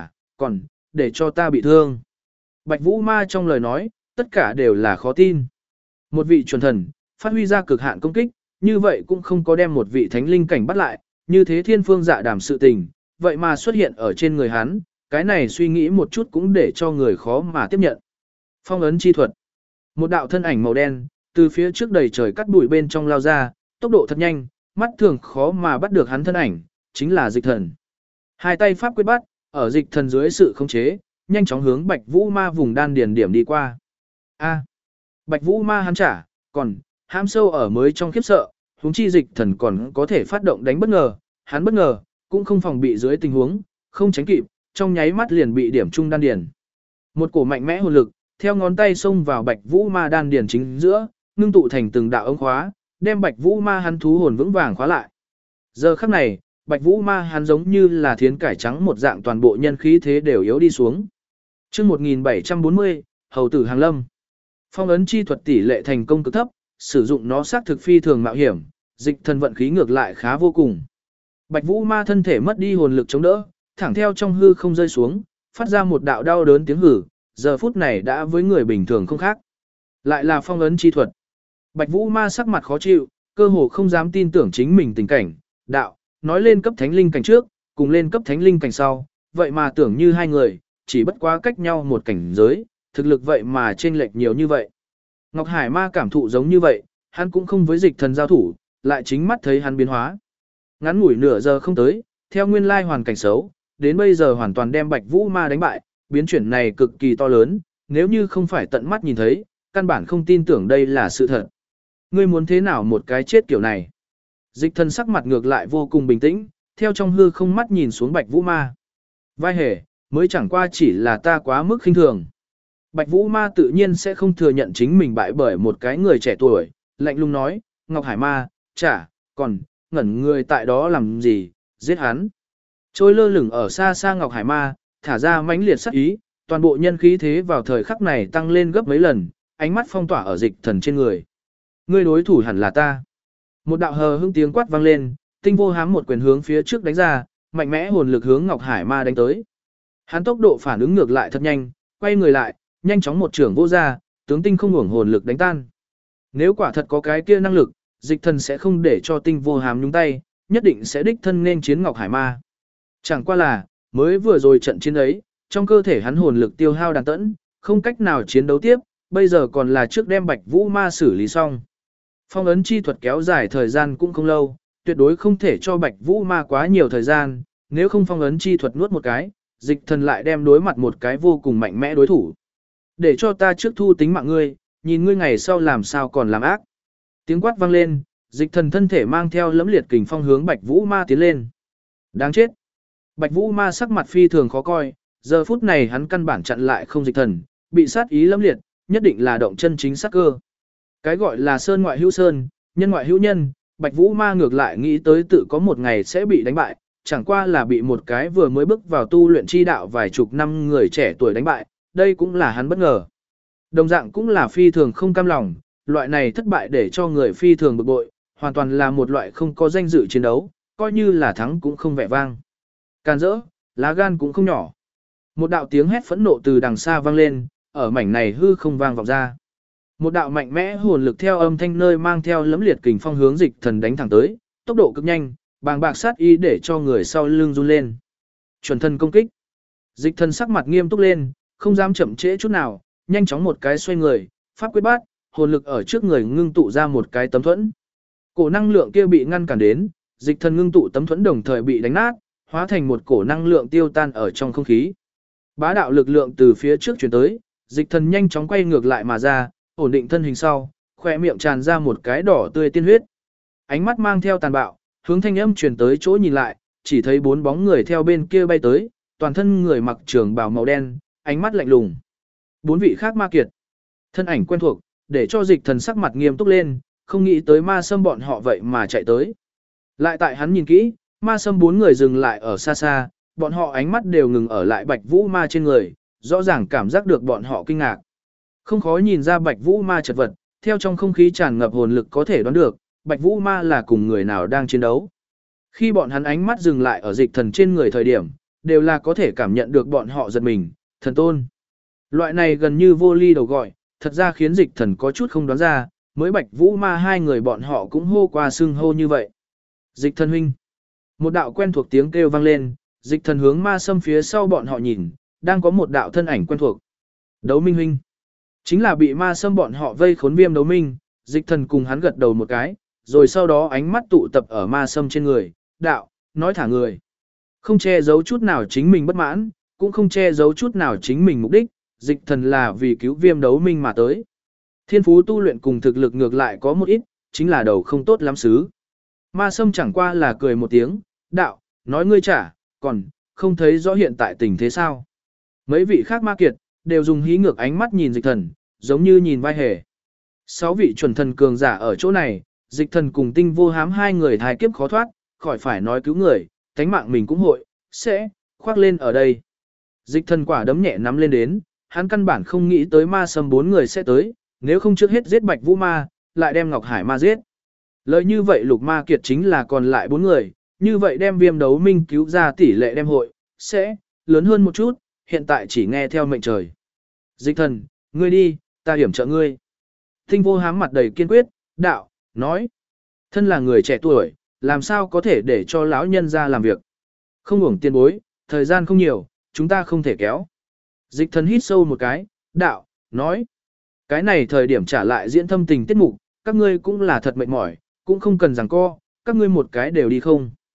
Speaker 1: còn để cho ta bị thương. Bạch Vũ Ma trong lời nói, tất cả đều là khó tin. Một vị chuẩn thần, phát huy ra cực hạn công kích, như vậy cũng không có đem một vị thánh linh cảnh bắt lại, như thế thiên phương dạ đàm sự tình, vậy mà xuất hiện ở trên người hắn, cái này suy nghĩ một chút cũng để cho người khó mà tiếp nhận. Phong ấn chi thuật. Một đạo thân ảnh màu đen, từ phía trước đầy trời cắt bụi bên trong lao ra, tốc độ thật nhanh, mắt thường khó mà bắt được hắn thân ảnh, chính là dịch thần. Hai tay pháp quyết bắt, ở dịch thần dưới sự khống chế, nhanh chóng hướng Bạch Vũ Ma vùng đan điền điểm đi qua. A. Bạch Vũ Ma hắn còn hãm sâu ở mới trong khiếp sợ, huống chi dịch thần còn có thể phát động đánh bất ngờ, hắn bất ngờ, cũng không phòng bị dưới tình huống, không tránh kịp, trong nháy mắt liền bị điểm trung đan điền. Một cổ mạnh mẽ hồn lực, theo ngón tay xông vào Bạch Vũ Ma đan điền chính giữa, ngưng tụ thành từng đạo ống khóa, đem Bạch Vũ Ma hắn thú hồn vững vàng khóa lại. Giờ khắc này, Bạch Vũ Ma hắn giống như là thiến cải trắng một dạng, toàn bộ nhân khí thế đều yếu đi xuống. Chương 1740, Hầu tử Hàng Lâm. Phong ấn chi thuật tỷ lệ thành công cực thấp, sử dụng nó xác thực phi thường mạo hiểm, dịch thần vận khí ngược lại khá vô cùng. Bạch Vũ Ma thân thể mất đi hồn lực chống đỡ, thẳng theo trong hư không rơi xuống, phát ra một đạo đau đớn tiếng hử, giờ phút này đã với người bình thường không khác. Lại là phong ấn chi thuật. Bạch Vũ Ma sắc mặt khó chịu, cơ hồ không dám tin tưởng chính mình tình cảnh, đạo, nói lên cấp thánh linh cảnh trước, cùng lên cấp thánh linh cảnh sau, vậy mà tưởng như hai người, chỉ bất quá cách nhau một cảnh giới, thực lực vậy mà chênh lệch nhiều như vậy. Ngọc Hải Ma cảm thụ giống như vậy, hắn cũng không với dịch thần giao thủ, lại chính mắt thấy hắn biến hóa. Ngắn ngủi nửa giờ không tới, theo nguyên lai hoàn cảnh xấu, đến bây giờ hoàn toàn đem Bạch Vũ Ma đánh bại, biến chuyển này cực kỳ to lớn, nếu như không phải tận mắt nhìn thấy, căn bản không tin tưởng đây là sự thật. Ngươi muốn thế nào một cái chết kiểu này? Dịch thần sắc mặt ngược lại vô cùng bình tĩnh, theo trong hư không mắt nhìn xuống Bạch Vũ Ma. Vai hề, mới chẳng qua chỉ là ta quá mức khinh thường. Bạch Vũ Ma tự nhiên sẽ không thừa nhận chính mình bại bởi một cái người trẻ tuổi, lạnh lùng nói, Ngọc Hải Ma, chả, còn, ngẩn người tại đó làm gì, giết hắn. Trôi lơ lửng ở xa xa Ngọc Hải Ma, thả ra mãnh liệt sát ý, toàn bộ nhân khí thế vào thời khắc này tăng lên gấp mấy lần, ánh mắt phong tỏa ở dịch thần trên người. Ngươi đối thủ hẳn là ta. Một đạo hờ hững tiếng quát vang lên, Tinh Vô Hám một quyền hướng phía trước đánh ra, mạnh mẽ hồn lực hướng Ngọc Hải Ma đánh tới. Hắn tốc độ phản ứng ngược lại thật nhanh, quay người lại, nhanh chóng một trưởng vô ra, tướng Tinh không hưởng hồn lực đánh tan. Nếu quả thật có cái kia năng lực, dịch thần sẽ không để cho Tinh Vô Hám nhúng tay, nhất định sẽ đích thân nên chiến Ngọc Hải Ma. Chẳng qua là, mới vừa rồi trận chiến ấy, trong cơ thể hắn hồn lực tiêu hao đàn tẫn, không cách nào chiến đấu tiếp, bây giờ còn là trước đem Bạch Vũ Ma xử lý xong. Phong ấn chi thuật kéo dài thời gian cũng không lâu, tuyệt đối không thể cho Bạch Vũ Ma quá nhiều thời gian, nếu không phong ấn chi thuật nuốt một cái, dịch thần lại đem đối mặt một cái vô cùng mạnh mẽ đối thủ. Để cho ta trước thu tính mạng ngươi, nhìn ngươi ngày sau làm sao còn làm ác. Tiếng quát vang lên, dịch thần thân thể mang theo lẫm liệt kình phong hướng Bạch Vũ Ma tiến lên. Đáng chết. Bạch Vũ Ma sắc mặt phi thường khó coi, giờ phút này hắn căn bản chặn lại không dịch thần, bị sát ý lẫm liệt, nhất định là động chân chính sát cơ. Cái gọi là sơn ngoại hữu sơn, nhân ngoại hữu nhân, Bạch Vũ Ma ngược lại nghĩ tới tự có một ngày sẽ bị đánh bại, chẳng qua là bị một cái vừa mới bước vào tu luyện chi đạo vài chục năm người trẻ tuổi đánh bại, đây cũng là hắn bất ngờ. Đồng dạng cũng là phi thường không cam lòng, loại này thất bại để cho người phi thường bực bội, hoàn toàn là một loại không có danh dự chiến đấu, coi như là thắng cũng không vẻ vang. Càn rỡ, lá gan cũng không nhỏ. Một đạo tiếng hét phẫn nộ từ đằng xa vang lên, ở mảnh này hư không vang vọng ra. Một đạo mạnh mẽ hồn lực theo âm thanh nơi mang theo lẫm liệt kình phong hướng dịch thần đánh thẳng tới, tốc độ cực nhanh, bàng bạc sát ý để cho người sau lưng run lên. Chuẩn thân công kích. Dịch thần sắc mặt nghiêm túc lên, không dám chậm trễ chút nào, nhanh chóng một cái xoay người, pháp quyết bát, hồn lực ở trước người ngưng tụ ra một cái tấm thuẫn. Cổ năng lượng kia bị ngăn cản đến, dịch thần ngưng tụ tấm thuẫn đồng thời bị đánh nát, hóa thành một cổ năng lượng tiêu tan ở trong không khí. Bá đạo lực lượng từ phía trước truyền tới, dịch thần nhanh chóng quay ngược lại mà ra, ổn định thân hình sau, khỏe miệng tràn ra một cái đỏ tươi tiên huyết. Ánh mắt mang theo tàn bạo, hướng thanh âm truyền tới chỗ nhìn lại, chỉ thấy bốn bóng người theo bên kia bay tới, toàn thân người mặc trường bào màu đen, ánh mắt lạnh lùng. Bốn vị khác ma kiệt. Thân ảnh quen thuộc, để cho dịch thần sắc mặt nghiêm túc lên, không nghĩ tới ma sâm bọn họ vậy mà chạy tới. Lại tại hắn nhìn kỹ, ma sâm bốn người dừng lại ở xa xa, bọn họ ánh mắt đều ngừng ở lại Bạch Vũ Ma trên người, rõ ràng cảm giác được bọn họ kinh ngạc. Không khó nhìn ra Bạch Vũ Ma chật vật, theo trong không khí tràn ngập hồn lực có thể đoán được, Bạch Vũ Ma là cùng người nào đang chiến đấu. Khi bọn hắn ánh mắt dừng lại ở dịch thần trên người thời điểm, đều là có thể cảm nhận được bọn họ giật mình, thần tôn. Loại này gần như vô ly đầu gọi, thật ra khiến dịch thần có chút không đoán ra, mới Bạch Vũ Ma hai người bọn họ cũng hô qua xưng hô như vậy. Dịch thần huynh. Một đạo quen thuộc tiếng kêu vang lên, dịch thần hướng ma sâm phía sau bọn họ nhìn, đang có một đạo thân ảnh quen thuộc. Đấu Minh huynh. Chính là bị ma sâm bọn họ vây khốn Viêm Đấu Minh, dịch thần cùng hắn gật đầu một cái, rồi sau đó ánh mắt tụ tập ở ma sâm trên người, đạo, nói thả người. Không che giấu chút nào chính mình bất mãn, cũng không che giấu chút nào chính mình mục đích, dịch thần là vì cứu Viêm Đấu Minh mà tới. Thiên phú tu luyện cùng thực lực ngược lại có một ít, chính là đầu không tốt lắm xứ. Ma sâm chẳng qua là cười một tiếng, đạo, nói ngươi trả, còn, không thấy rõ hiện tại tình thế sao. Mấy vị khác ma kiệt, đều dùng hí ngược ánh mắt nhìn dịch thần, giống như nhìn vai hề. 6 vị chuẩn thần cường giả ở chỗ này, dịch thần cùng Tinh Vô Hám hai người thai kiếp khó thoát, khỏi phải nói cứu người, tánh mạng mình cũng hội, sẽ, khoác lên ở đây. Dịch thần quả đấm nhẹ nắm lên đến, hắn căn bản không nghĩ tới ma sâm 4 người sẽ tới, nếu không trước hết giết Bạch Vũ Ma, lại đem Ngọc Hải Ma giết. Lời như vậy lục ma kiệt chính là còn lại 4 người, như vậy đem Viêm Đấu Minh cứu ra tỷ lệ đem hội, sẽ, lớn hơn một chút, hiện tại chỉ nghe theo mệnh trời. Dịch thần, ngươi đi, ta hiểm trợ ngươi. Tinh Vô Hám mặt đầy kiên quyết, đạo, nói. Thân là người trẻ tuổi, làm sao có thể để cho lão nhân ra làm việc. Không uổng tiền bối, thời gian không nhiều, chúng ta không thể kéo. Dịch thần hít sâu một cái, đạo, nói. Cái này thời điểm trả lại diễn thâm tình tiết mục, các ngươi cũng là thật mệt mỏi, cũng không cần giằng co, các ngươi một cái đều đi không.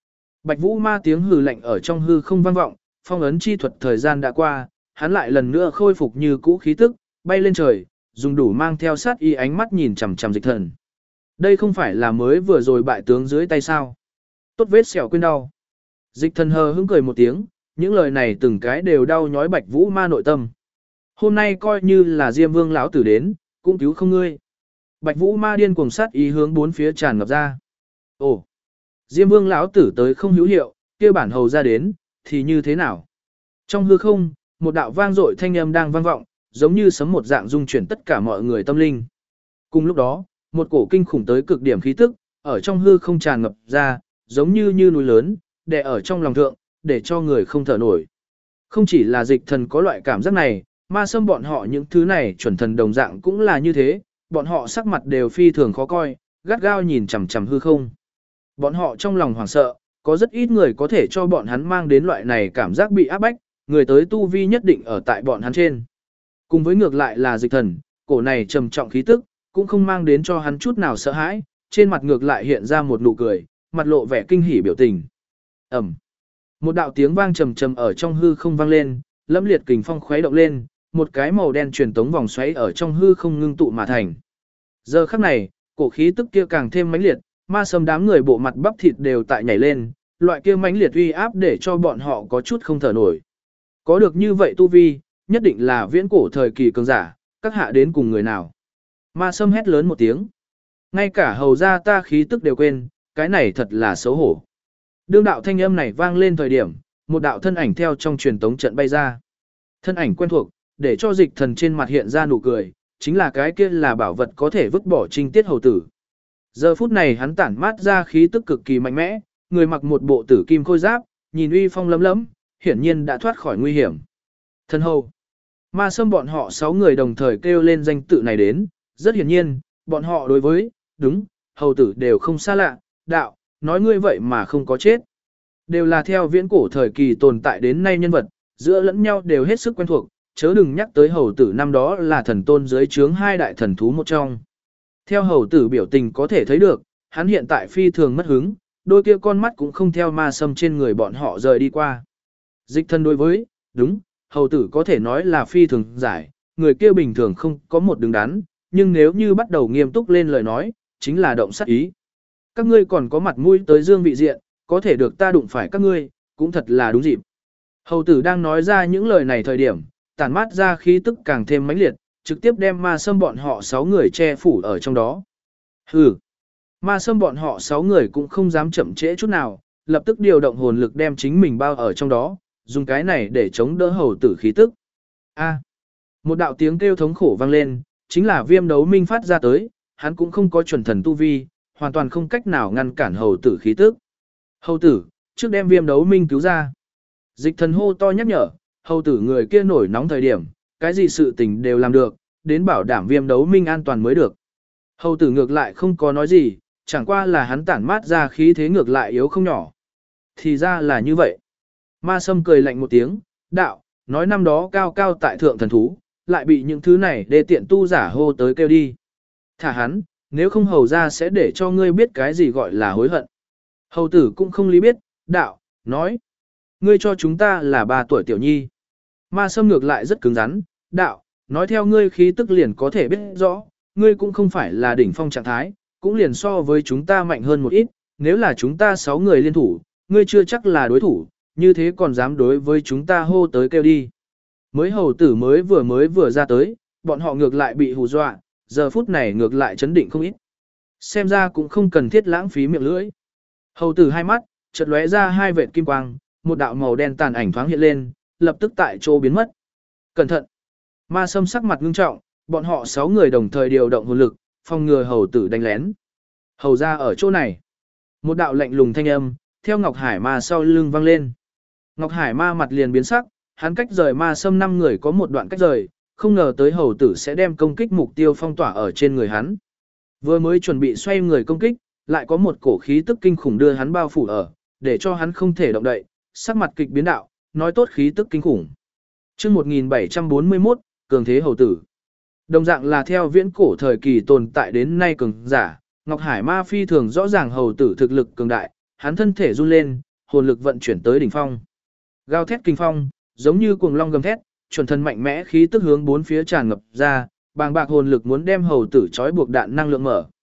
Speaker 1: Bạch Vũ Ma tiếng hừ lạnh ở trong hư không vang vọng, phong ấn chi thuật thời gian đã qua, hắn lại lần nữa khôi phục như cũ khí tức, bay lên trời, dùng đủ mang theo sát y ánh mắt nhìn chằm chằm Dịch Thần. Đây không phải là mới vừa rồi bại tướng dưới tay sao? Tốt vết sẹo quên đau. Dịch Thần hờ hững cười một tiếng, những lời này từng cái đều đau nhói Bạch Vũ Ma nội tâm. Hôm nay coi như là Diêm Vương lão tử đến, cũng cứu không ngươi. Bạch Vũ Ma điên cuồng sát ý hướng bốn phía tràn ngập ra. Ồ, Diêm Vương lão tử tới không hữu hiệu, kia bản hầu ra đến, thì như thế nào? Trong hư không, một đạo vang dội thanh âm đang vang vọng, giống như sấm một dạng dung chuyển tất cả mọi người tâm linh. Cùng lúc đó, một cổ kinh khủng tới cực điểm khí tức, ở trong hư không tràn ngập ra, giống như núi lớn, đè ở trong lòng thượng, để cho người không thở nổi. Không chỉ là Dịch Thần có loại cảm giác này, ma sâm bọn họ những thứ này chuẩn thần đồng dạng cũng là như thế, bọn họ sắc mặt đều phi thường khó coi, gắt gao nhìn chằm chằm hư không. Bọn họ trong lòng hoảng sợ, có rất ít người có thể cho bọn hắn mang đến loại này cảm giác bị áp bách, người tới tu vi nhất định ở tại bọn hắn trên. Cùng với ngược lại là Dịch Thần, cổ này trầm trọng khí tức, cũng không mang đến cho hắn chút nào sợ hãi, trên mặt ngược lại hiện ra một nụ cười, mặt lộ vẻ kinh hỉ biểu tình. Ẩm. Một đạo tiếng vang trầm trầm ở trong hư không vang lên, lẫm liệt kình phong khuấy động lên, một cái màu đen truyền tống vòng xoáy ở trong hư không ngưng tụ mà thành. Giờ khắc này, cổ khí tức kia càng thêm mãnh liệt, ma sâm đám người bộ mặt bắp thịt đều tại nhảy lên, loại kia mãnh liệt uy áp để cho bọn họ có chút không thở nổi. Có được như vậy tu vi, nhất định là viễn cổ thời kỳ cường giả, các hạ đến cùng người nào. Ma sâm hét lớn một tiếng. Ngay cả hầu ra ta khí tức đều quên, cái này thật là xấu hổ. Đương đạo thanh âm này vang lên thời điểm, một đạo thân ảnh theo trong truyền tống trận bay ra. Thân ảnh quen thuộc, để cho Dịch Thần trên mặt hiện ra nụ cười, chính là cái kia là bảo vật có thể vứt bỏ trinh tiết hầu tử. Giờ phút này hắn tản mát ra khí tức cực kỳ mạnh mẽ, người mặc một bộ tử kim khôi giáp, nhìn uy phong lấm lấm, hiển nhiên đã thoát khỏi nguy hiểm. Thân hầu. Ma sâm bọn họ 6 người đồng thời kêu lên danh tự này đến, rất hiển nhiên, bọn họ đối với, đúng, hầu tử đều không xa lạ, đạo, nói ngươi vậy mà không có chết. Đều là theo viễn cổ thời kỳ tồn tại đến nay nhân vật, giữa lẫn nhau đều hết sức quen thuộc, chớ đừng nhắc tới hầu tử năm đó là thần tôn dưới trướng 2 đại thần thú một trong. Theo hầu tử biểu tình có thể thấy được, hắn hiện tại phi thường mất hứng, đôi kia con mắt cũng không theo ma sâm trên người bọn họ rời đi qua. Dịch Thần đối với, đúng, hầu tử có thể nói là phi thường giải, người kia bình thường không có một đứng đắn, nhưng nếu như bắt đầu nghiêm túc lên lời nói, chính là động sát ý. Các ngươi còn có mặt mũi tới dương vị diện, có thể được ta đụng phải các ngươi, cũng thật là đúng dịp. Hầu tử đang nói ra những lời này thời điểm, tản mát ra khí tức càng thêm mãnh liệt, trực tiếp đem ma sâm bọn họ 6 người che phủ ở trong đó. Hừ. Ma sâm bọn họ 6 người cũng không dám chậm trễ chút nào, lập tức điều động hồn lực đem chính mình bao ở trong đó, dùng cái này để chống đỡ hầu tử khí tức. A. Một đạo tiếng kêu thống khổ vang lên, chính là Viêm Đấu Minh phát ra tới, hắn cũng không có chuẩn thần tu vi, hoàn toàn không cách nào ngăn cản hầu tử khí tức. Hầu tử, trước đem Viêm Đấu Minh cứu ra. Dịch Thần hô to nhắc nhở, hầu tử người kia nổi nóng thời điểm, cái gì sự tình đều làm được, đến bảo đảm Viêm Đấu Minh an toàn mới được. Hầu tử ngược lại không có nói gì, chẳng qua là hắn tản mát ra khí thế ngược lại yếu không nhỏ. Thì ra là như vậy. Ma Sâm cười lạnh một tiếng, đạo, nói năm đó cao cao tại thượng thần thú, lại bị những thứ này đê tiện tu giả hô tới kêu đi. Thả hắn, nếu không hầu ra sẽ để cho ngươi biết cái gì gọi là hối hận. Hầu tử cũng không lý biết, đạo, nói, ngươi cho chúng ta là 3 tuổi tiểu nhi. Ma Sâm ngược lại rất cứng rắn, đạo, nói theo ngươi khí tức liền có thể biết rõ, ngươi cũng không phải là đỉnh phong trạng thái, cũng liền so với chúng ta mạnh hơn một ít, nếu là chúng ta 6 người liên thủ, ngươi chưa chắc là đối thủ, như thế còn dám đối với chúng ta hô tới kêu đi. Mới hầu tử mới vừa ra tới, bọn họ ngược lại bị hù dọa, giờ phút này ngược lại chấn định không ít. Xem ra cũng không cần thiết lãng phí miệng lưỡi. Hầu tử hai mắt, chợt lóe ra 2 vệt kim quang, một đạo màu đen tàn ảnh thoáng hiện lên, lập tức tại chỗ biến mất. Cẩn thận! Ma Sâm sắc mặt ngưng trọng, bọn họ 6 người đồng thời điều động hồn lực, phòng ngừa hầu tử đánh lén. Hầu ra ở chỗ này. Một đạo lạnh lùng thanh âm, theo Ngọc Hải Ma sau lưng vang lên. Ngọc Hải Ma mặt liền biến sắc, hắn cách rời Ma Sâm 5 người có một đoạn cách rời, không ngờ tới hầu tử sẽ đem công kích mục tiêu phong tỏa ở trên người hắn. Vừa mới chuẩn bị xoay người công kích, lại có một cổ khí tức kinh khủng đưa hắn bao phủ ở, để cho hắn không thể động đậy, sắc mặt kịch biến đạo, nói tốt khí tức kinh khủng. Chương 1741, cường thế hầu tử. Đồng dạng là theo viễn cổ thời kỳ tồn tại đến nay cường giả, Ngọc Hải Ma phi thường rõ ràng hầu tử thực lực cường đại, hắn thân thể run lên, hồn lực vận chuyển tới đỉnh phong. Gào thét kinh phong, giống như cuồng long gầm thét, chuẩn thần mạnh mẽ khí tức hướng bốn phía tràn ngập ra, bàng bạc hồn lực muốn đem hầu tử trói buộc đạn năng lượng mở,